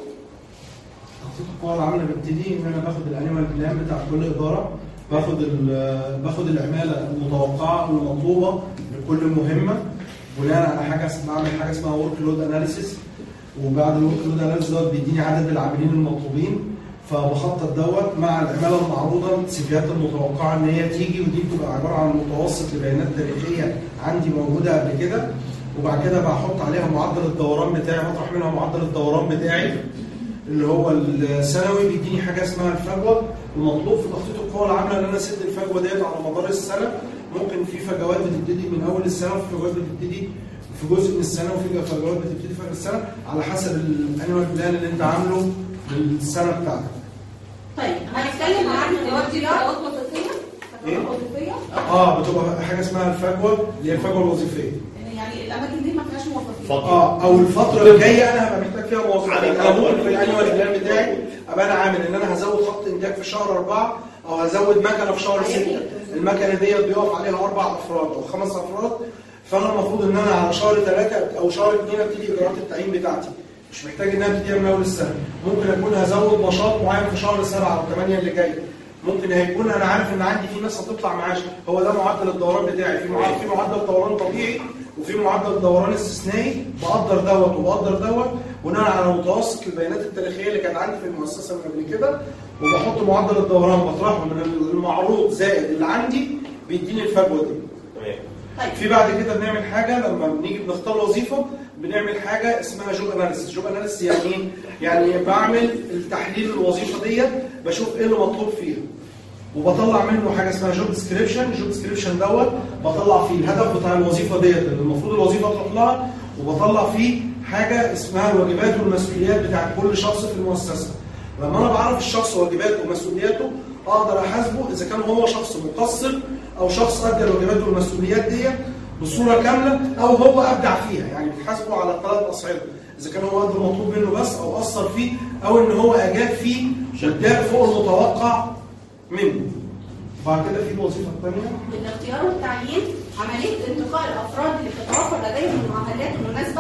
تخطيط القوى العامله ببتدي ان انا باخد الانيوال بلان بتاع كل اداره، باخد باخد العماله المتوقعه والمطلوبه لكل مهمه بناء على حاجه بعمل حاجه اسمها ورك لود اناليسيس، وبعد الورك لود اناليسيس دوت بيديني عدد العاملين المطلوبين، فبخطط دوت مع العماله المعروضه السيفيات المتوقعه ان هي تيجي، ودي بتبقى عباره عن متوسط لبيانات تاريخيه عندي موجوده قبل كده، وبعد كده بحط عليها معدل الدوران بتاعي، بطرح منها معدل الدوران بتاعي اللي هو السنوي، بيديني حاجه اسمها الفجوه. المطلوب في تخطيط القوى العامله ان انا اسد الفجوه ديت على مدار السنه. ممكن في فجوات بتبتدي من اول السنه وفي فجوات بتبتدي في جزء من السنه وفي فجوات بتبتدي في اخر السنه على حسب الانيوال بلان اللي انت عامله للسنه بتاعتك. طيب هنتكلم عن الوظيفات وظيفيه ايه؟ وظيفيه اه بتبقى حاجه اسمها الفجوه اللي هي الفجوه الوظيفيه. يعني الاماكن دي ما فيهاش موظفين. اه او الفتره الجايه انا هبقى محتاج فيها موظفين. انا ممكن في الانيوال بلان بتاعي ابقى انا عامل ان انا هزود خط انتاج في شهر اربعه او هزود مكنه في شهر سته. المكنه ديت بيقف عليها اربع افراد او خمس افراد، فانا المفروض ان انا على شهر ثلاثه او شهر اثنين ابتدي اجراءات التعيين بتاعتي. مش محتاج ان انا ابتديها من اول السنه. ممكن اكون هزود نشاط معين في شهر سبعه او ثمانيه اللي جاي. ممكن هيكون انا عارف ان عندي في ناس هتطلع معاش، هو ده معدل الدوران بتاعي. في معدل في معدل دوران طبيعي وفي معدل دوران استثنائي، بقدر دوت وبقدر دوت بناء على متوسط البيانات التاريخيه اللي كانت عندي في المؤسسه من قبل كده، وبحط معدل الدوران بطرحه من المعروض زائد اللي عندي بيديني الفجوه دي. تمام. في بعد كده بنعمل حاجه لما بنيجي بنختار وظيفه، بنعمل حاجه اسمها جوب اناليسيس. جوب اناليسيس يعني ايه؟ يعني بعمل التحليل الوظيفه ديت، بشوف ايه اللي مطلوب فيها وبطلع منه حاجه اسمها جوب ديسكريبشن. جوب ديسكريبشن دوت بطلع فيه الهدف بتاع الوظيفه ديت اللي المفروض الوظيفه تروح لها، وبطلع فيه حاجه اسمها الواجبات والمسؤوليات بتاعت كل شخص في المؤسسه. لما انا بعرف الشخص واجباته ومسؤولياته اقدر احاسبه اذا كان هو شخص مقصر او شخص ادى الواجبات والمسؤوليات ديت بصوره كامله او هو ابدع فيها. يعني بتحاسبه على ثلاث اصعده، اذا كان هو ادى المطلوب منه بس او اثر فيه او ان هو اجاد فيه شداد فوق المتوقع منه. بعد كده في الوظيفه الثانيه الاختيار والتعيين، عمليه انتقاء الافراد اللي بتتوفر لديهم المؤهلات المناسبه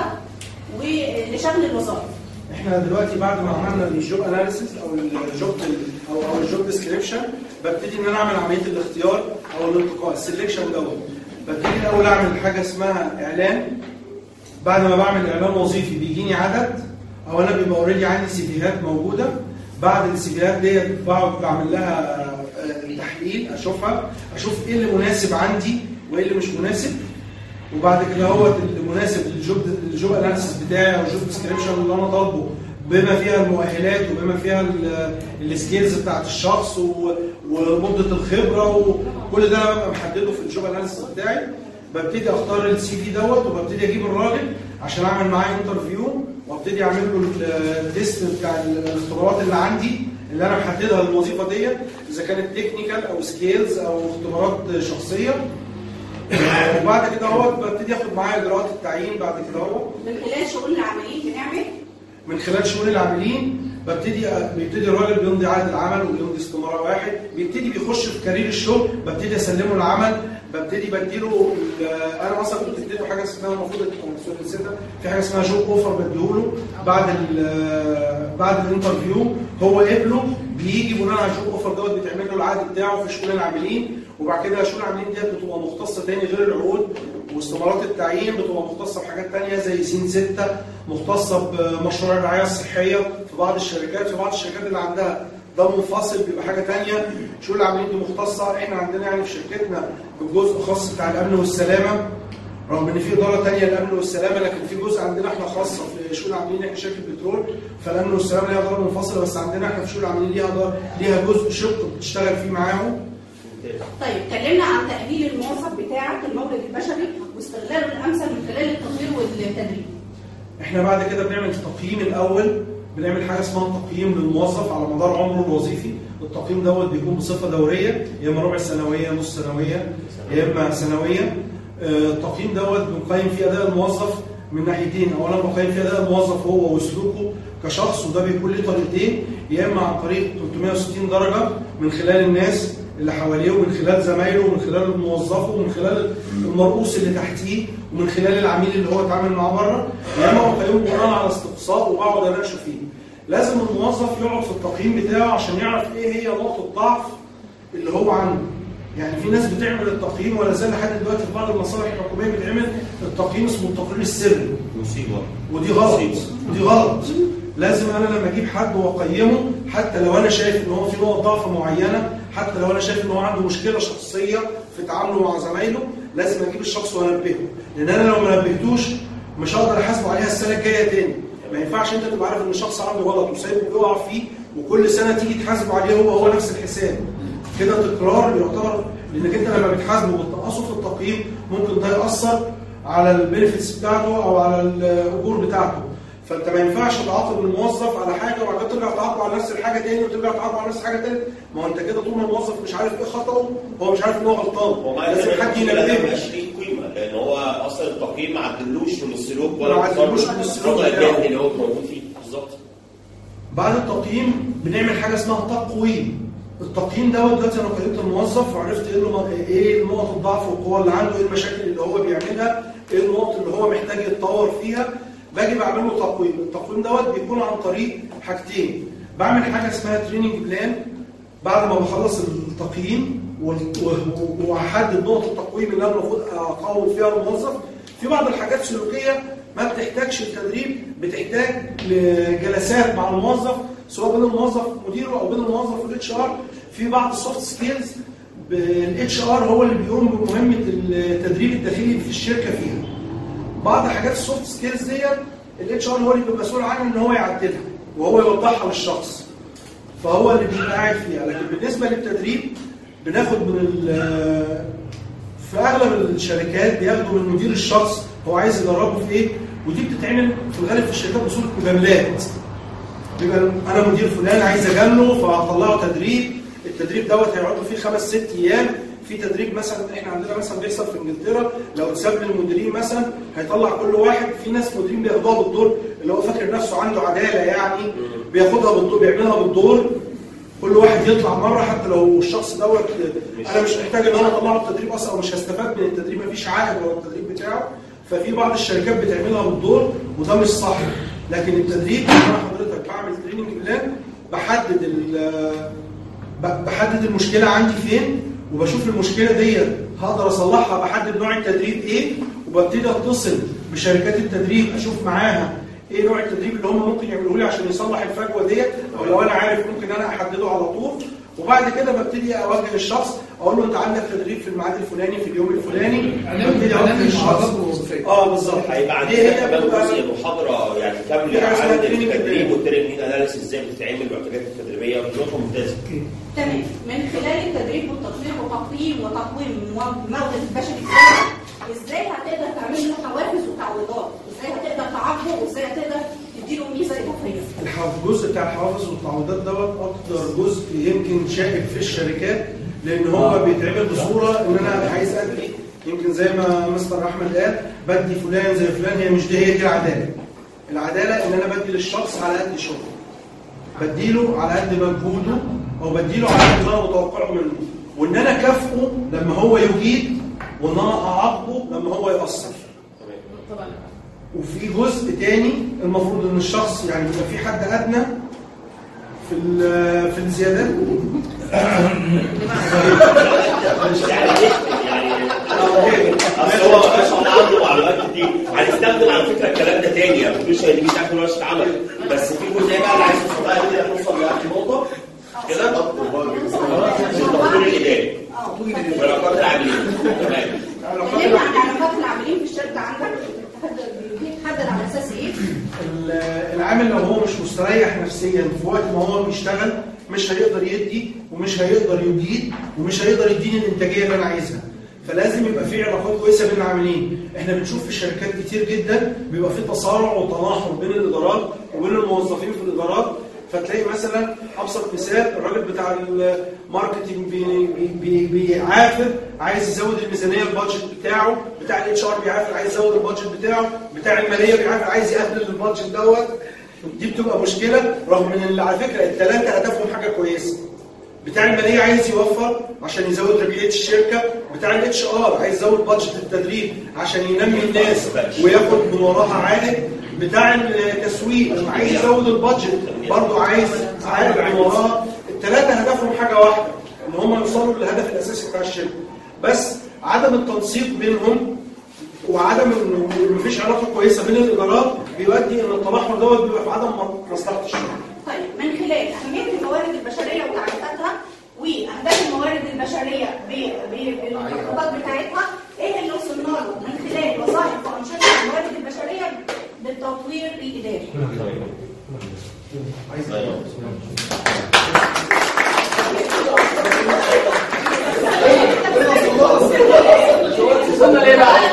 ولشغل الوظائف. احنا دلوقتي بعد ما عملنا الجوب اناليسيس او الجوب او او الجوب ديسكريبشن، ببتدي ان انا اعمل عمليه الاختيار او الانتقاء السلكشن دوت. ببتدي الاول اعمل حاجه اسمها اعلان. بعد ما بعمل اعلان وظيفي بيجيني عدد، او انا بيبقى اوريدي عندي سيفيهات موجوده. بعد السيفيهات ديت بقعد بعمل لها تحليل، اشوفها اشوف ايه اللي مناسب عندي وايه اللي مش مناسب. وبعد كده هو المناسب للجوب الجوب اناليسيس بتاعي او الجوب ديسكريبشن اللي انا طالبه بما فيها المؤهلات وبما فيها السكيلز بتاعت الشخص ومده الخبره وكل ده انا ببقى محدده في الجوب اناليسيس بتاعي. ببتدي اختار السي في دوت وببتدي اجيب الراجل عشان اعمل معاه انترفيو وابتدي اعمل له التيست بتاع الاختبارات اللي عندي اللي انا محددها للوظيفه ديت، اذا كانت تكنيكال او سكيلز او اختبارات شخصيه. وبعد كده هو ببتدي اخد معاه اجراءات التعيين. بعد كده هو من خلال شؤون العاملين بنعمل من خلال شؤون العاملين ببتدي بيبتدي الراجل بيمضي عقد العمل وبيمضي استماره واحد، بيبتدي بيخش في كارير الشغل، ببتدي اسلمه العمل، ببتدي بديله. انا مثلا كنت اديته حاجه اسمها المفروض في حاجه اسمها جوب اوفر بديهوله بعد بعد الانترفيو. هو قبله بيجي بناء على الجوب اوفر دوت بيتعمل له العقد بتاعه في شؤون العاملين. وبعد كده شؤون العاملين ديت بتبقى مختصه تاني غير العقود، واستمارات التعيين بتبقى مختصه بحاجات تانيه زي سين ستة، مختصه بمشروع الرعايه الصحيه في بعض الشركات. في بعض الشركات اللي عندها ده منفصل بيبقى حاجه ثانيه. شؤون العاملين دي مختصه. احنا عندنا يعني في شركتنا بالجزء الخاص بتاع الامن والسلامه رغم ان في اداره ثانيه الامن والسلامه، لكن في جزء عندنا احنا خاصه في شؤون العاملين، احنا شركه بترول، فالامن والسلامه ليها اداره منفصله، بس عندنا احنا في شؤون العاملين ليها اداره ليها جزء شق بتشتغل فيه معاهم. طيب اتكلمنا عن تأهيل الموظف بتاعة المورد البشري واستغلاله الامثل من خلال التطوير والتدريب. احنا بعد كده بنعمل تقييم الاول، بنعمل حاجه اسمها تقييم للموظف على مدار عمره الوظيفي. التقييم دوت بيكون بصفه دوريه، يا اما ربع سنويه، نص سنويه، يا اما سنويه. التقييم دوت بنقيم فيه اداء الموظف من ناحيتين، اولا بقيم فيه اداء الموظف هو وسلوكه كشخص، وده بيكون له طريقتين، يا اما عن طريق ثلاثمائة وستين درجه من خلال الناس اللي حواليه ومن خلال زمايله ومن خلال موظفه ومن خلال المرؤوس اللي تحتيه ومن خلال العميل اللي هو اتعامل معاه بره، يا اما بقيمه بناء على استقصاء وبقعد اناقشه فيه. لازم الموظف يقعد في التقييم بتاعه عشان يعرف ايه هي نقطه ضعف اللي هو عنده. يعني في ناس بتعمل التقييم ولا زال لحد دلوقتي في بعض المصالح الحكوميه بتعمل التقييم اسمه التقرير السري. مصيبه. ودي غلط، ودي غلط. لازم انا لما اجيب حد واقيمه، حتى لو انا شايف ان هو في نقط ضعف معينه، حتى لو انا شايف ان هو عنده مشكله شخصيه في تعامله مع زمايله، لازم اجيب الشخص وانبهه، لان انا لو ما نبهتوش مش هقدر احاسبه عليها السنه الجايه تاني. ما ينفعش انت تبقى عارف ان الشخص عنده غلط وسايبه يقع فيه وكل سنه تيجي تحاسبه عليه هو هو نفس الحساب. كده تكرار يعتبر، لانك انت لما بتحاسبه وبتنقصه في التقييم ممكن ده ياثر على البينفيتس بتاعته او على الاجور بتاعته. فانت ما ينفعش تعاقب الموظف على حاجه وبعد كده ترجع تعاقبه على نفس الحاجه تاني وترجع تعاقبه على نفس الحاجه تاني. ما هو انت كده طول ما الموظف مش عارف ايه خطأه هو مش عارف ان هو غلطان. لازم حد ينبهه. ما بقاش ليه قيمه، لان هو اصلا التقييم ما عدلوش من السلوك ولا ما عدلوش من السلوك الجهل اللي هو موجود فيه بالظبط. بعد التقييم بنعمل حاجه اسمها تقويم. التقييم دوت دلوقتي انا قيمت الموظف وعرفت ايه ايه نقط الضعف والقوه اللي عنده، ايه المشاكل اللي هو بيعملها، ايه النقط اللي هو محتاج يتطور فيها. باجي بعمل له تقويم. التقويم دوت بيكون عن طريق حاجتين. بعمل حاجه اسمها تريننج بلان بعد ما بخلص التقييم واحدد نقطه التقويم اللي انا المفروض اقوم فيها الموظف. في بعض الحاجات سلوكيه ما بتحتاجش التدريب، بتحتاج لجلسات مع الموظف سواء بين الموظف ومديره او بين الموظف والاتش ار. في بعض السوفت سكيلز الاتش ار هو اللي بيقوم بمهمه التدريب الداخلي في الشركه فيها. بعض حاجات السوفت سكيلز ديت الاتش ار هو اللي بيبقى مسؤول عنها ان هو يعدلها وهو يوضحها للشخص، فهو اللي بيبقى قاعد فيها. لكن بالنسبه للتدريب بناخد من في اغلب الشركات بياخدوا من مدير الشخص هو عايز يدربه في ايه، ودي بتتعمل في الغالب في الشركات بصوره مجاملات. بيبقى انا مدير فلان عايز اجامله فهطلعه تدريب، التدريب دوت هيقعد له فيه خمس ست ايام. في تدريب مثلا احنا عندنا مثلا بيحصل في انجلترا لو اتساب المديرين مثلا هيطلع كل واحد، في ناس مديرين بياخدوها بالدور اللي هو فاكر نفسه عنده عداله يعني بياخدها بالدور بيعملها بالدور، كل واحد يطلع مره حتى لو الشخص دوت انا مش محتاج ان انا اطلعه التدريب اصلا او مش هستفاد من التدريب، مفيش عائد ولا التدريب بتاعه. ففي بعض الشركات بتعملها بالدور وده مش صح. لكن التدريب انا حضرتك بعمل تريننج بلان، بحدد بحدد المشكله عندي فين وبشوف المشكله ديت هقدر اصلحها، بحدد نوع التدريب ايه وببتدي اتصل بشركات التدريب اشوف معاها ايه نوع التدريب اللي هم ممكن يعملوه لي عشان يصلح الفجوه ديت، او لو انا عارف ممكن انا احدده على طول. وبعد كده ببتدي اوجه الشخص اقول له انت عندك تدريب في الميعاد الفلاني في اليوم الفلاني. ببتدي اوجه الشخص اه بالظبط. هيبقى عندنا كمان جزء محاضره يعني كامله عن التدريب والتريننج اناليسيس ازاي بتتعمل والاحتياجات التدريبيه ونقطه ممتازه. تمام. من خلال التدريب والتطوير وتقييم وتقويم المورد البشري ازاي هتقدر تعمل له حوافز وتعويضات؟ ازاي هتقدر تعاقبه وازاي هتقدر تديله ميزه اضافيه؟ الجزء بتاع الحوافز والتعويضات دوت اكتر جزء يمكن شائك في الشركات، لان هو بيتعمل بصوره ان انا عايز ادي يمكن زي ما مستر احمد قال بدي فلان زي فلان. هي مش دي هي دي العداله. العداله ان انا بدي للشخص على قد شغله، بديله على قد مجهوده او بديله على قد ما انا متوقعه منه، وان انا اكافئه لما هو يجيد وان انا اعاقبه لما هو يقصر. طبعا. وفي جزء تاني المفروض ان الشخص يعني يبقى في حد ادنى في في الزيادات يعني اصل هو ما كانش عنده معلومات كتير. هنستخدم على فكره الكلام ده تاني يعني مش هيجي بتاع كل ورشه عمل، بس في جزئيه بقى اللي عايز توصلها كده نوصل لنقطه كده التطوير الاداري والعلاقات العاملين. تمام. اتكلمنا عن علاقات العاملين في الشركه مستريح نفسيا في وقت ما هو بيشتغل، مش هيقدر يدي ومش هيقدر يجيد ومش هيقدر يديني الانتاجيه اللي انا عايزها. فلازم يبقى في علاقات كويسه بين العاملين. احنا بنشوف في الشركات كتير جدا بيبقى في تصارع وتناحر بين الادارات وبين الموظفين في الادارات. فتلاقي مثلا ابسط مثال الراجل بتاع الماركتنج بي بي بيعافر عايز يزود الميزانيه البادجت بتاعه، بتاع الاتش ار بيعافر عايز يزود البادجت بتاعه، بتاع الماليه بيعافر عايز يقلل البادجت دوت. دي بتبقى مشكله رغم ان على فكره الثلاثه هدفهم حاجه كويسه. بتاع الماليه عايز يوفر عشان يزود ربحيه الشركه، بتاع الاتش ار عايز يزود بادجت التدريب عشان ينمي الناس وياخد من وراها عائد، بتاع التسويق عايز يزود البادجت برضه عايز عائد من وراها. الثلاثه هدفهم حاجه واحده، ان هم يوصلوا للهدف الاساسي بتاع الشركه. بس عدم التنسيق بينهم وعدم انه مفيش علاقه كويسه بين الادارات بيؤدي ان التناحر دوت بيبقى في عدم مصلحه الشركه. طيب من خلال اهميه الموارد البشريه وتعريفاتها واهداف الموارد البشريه بالخطط بتاعتها، ايه اللي وصلنا له من خلال وظائف وانشطه الموارد البشريه بالتطوير الاداري؟ وصلنا ليه بقى؟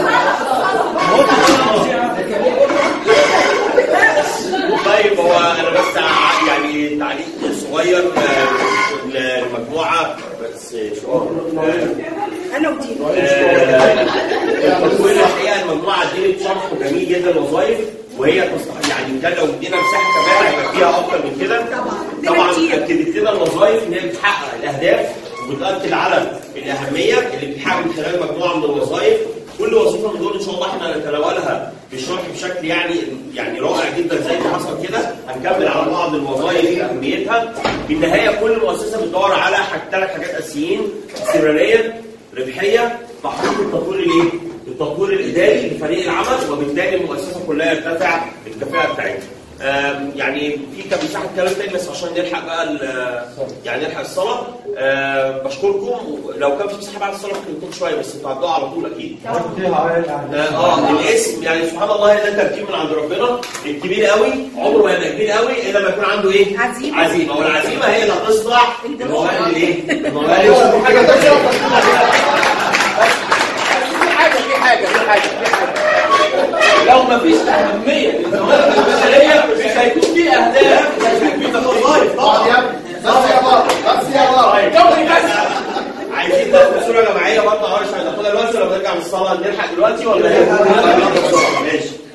طيب هو انا بس يعني تعليق صغير للمجموعه بس انا ودي تطوير الحقيقه المجموعه دي شرح جميل جدا الوظائف، وهي تستحق يعني كان لو ادينا مساحه كمان هيبقى فيها اكتر من كده. طبعا اكدت لنا الوظائف ان هي بتحقق الاهداف وبتاكد على الاهميه اللي بتحقق من خلال مجموعه من الوظائف. كل وظيفه من دول ان شاء الله احنا هنتناولها بشرح بشكل يعني يعني رائع جدا زي ما حصل كده. هنكمل على بعض الوظائف اهميتها. في النهايه كل مؤسسه بتدور على ثلاث حاجات اساسيين: استمراريه، ربحيه، تحقيق التطوير الايه؟ التطوير الاداري لفريق العمل، وبالتالي المؤسسه كلها يرتفع الكفاءه بتاعتها. يعني في كان مساحه كلام تاني بس عشان نلحق بقى يعني نلحق الصلاه. بشكركم. لو كان في مساحه بعد الصلاه ممكن نكون شويه بس تعدوا على طول اكيد. اه الاسم يعني سبحان الله ده ترتيب من عند ربنا. الكبير قوي عمره ما يبقى كبير قوي الا لما يكون عنده ايه؟ عزيمه. عزيمه والعزيمه هي اللي هتصنع الموارد الايه؟ الموارد. حاجه في حاجه في حاجه في حاجه في حاجه لو ما فيش اهميه للموارد البشريه مش هيكون في اهداف، مش هيكون في تطوير. طبعا يا ابني بس يا بابا بس يا بابا عايزين ناخد صوره جماعيه برضه. معلش هناخدها دلوقتي ولا نرجع من الصلاه نلحق دلوقتي ولا ايه؟ ماشي.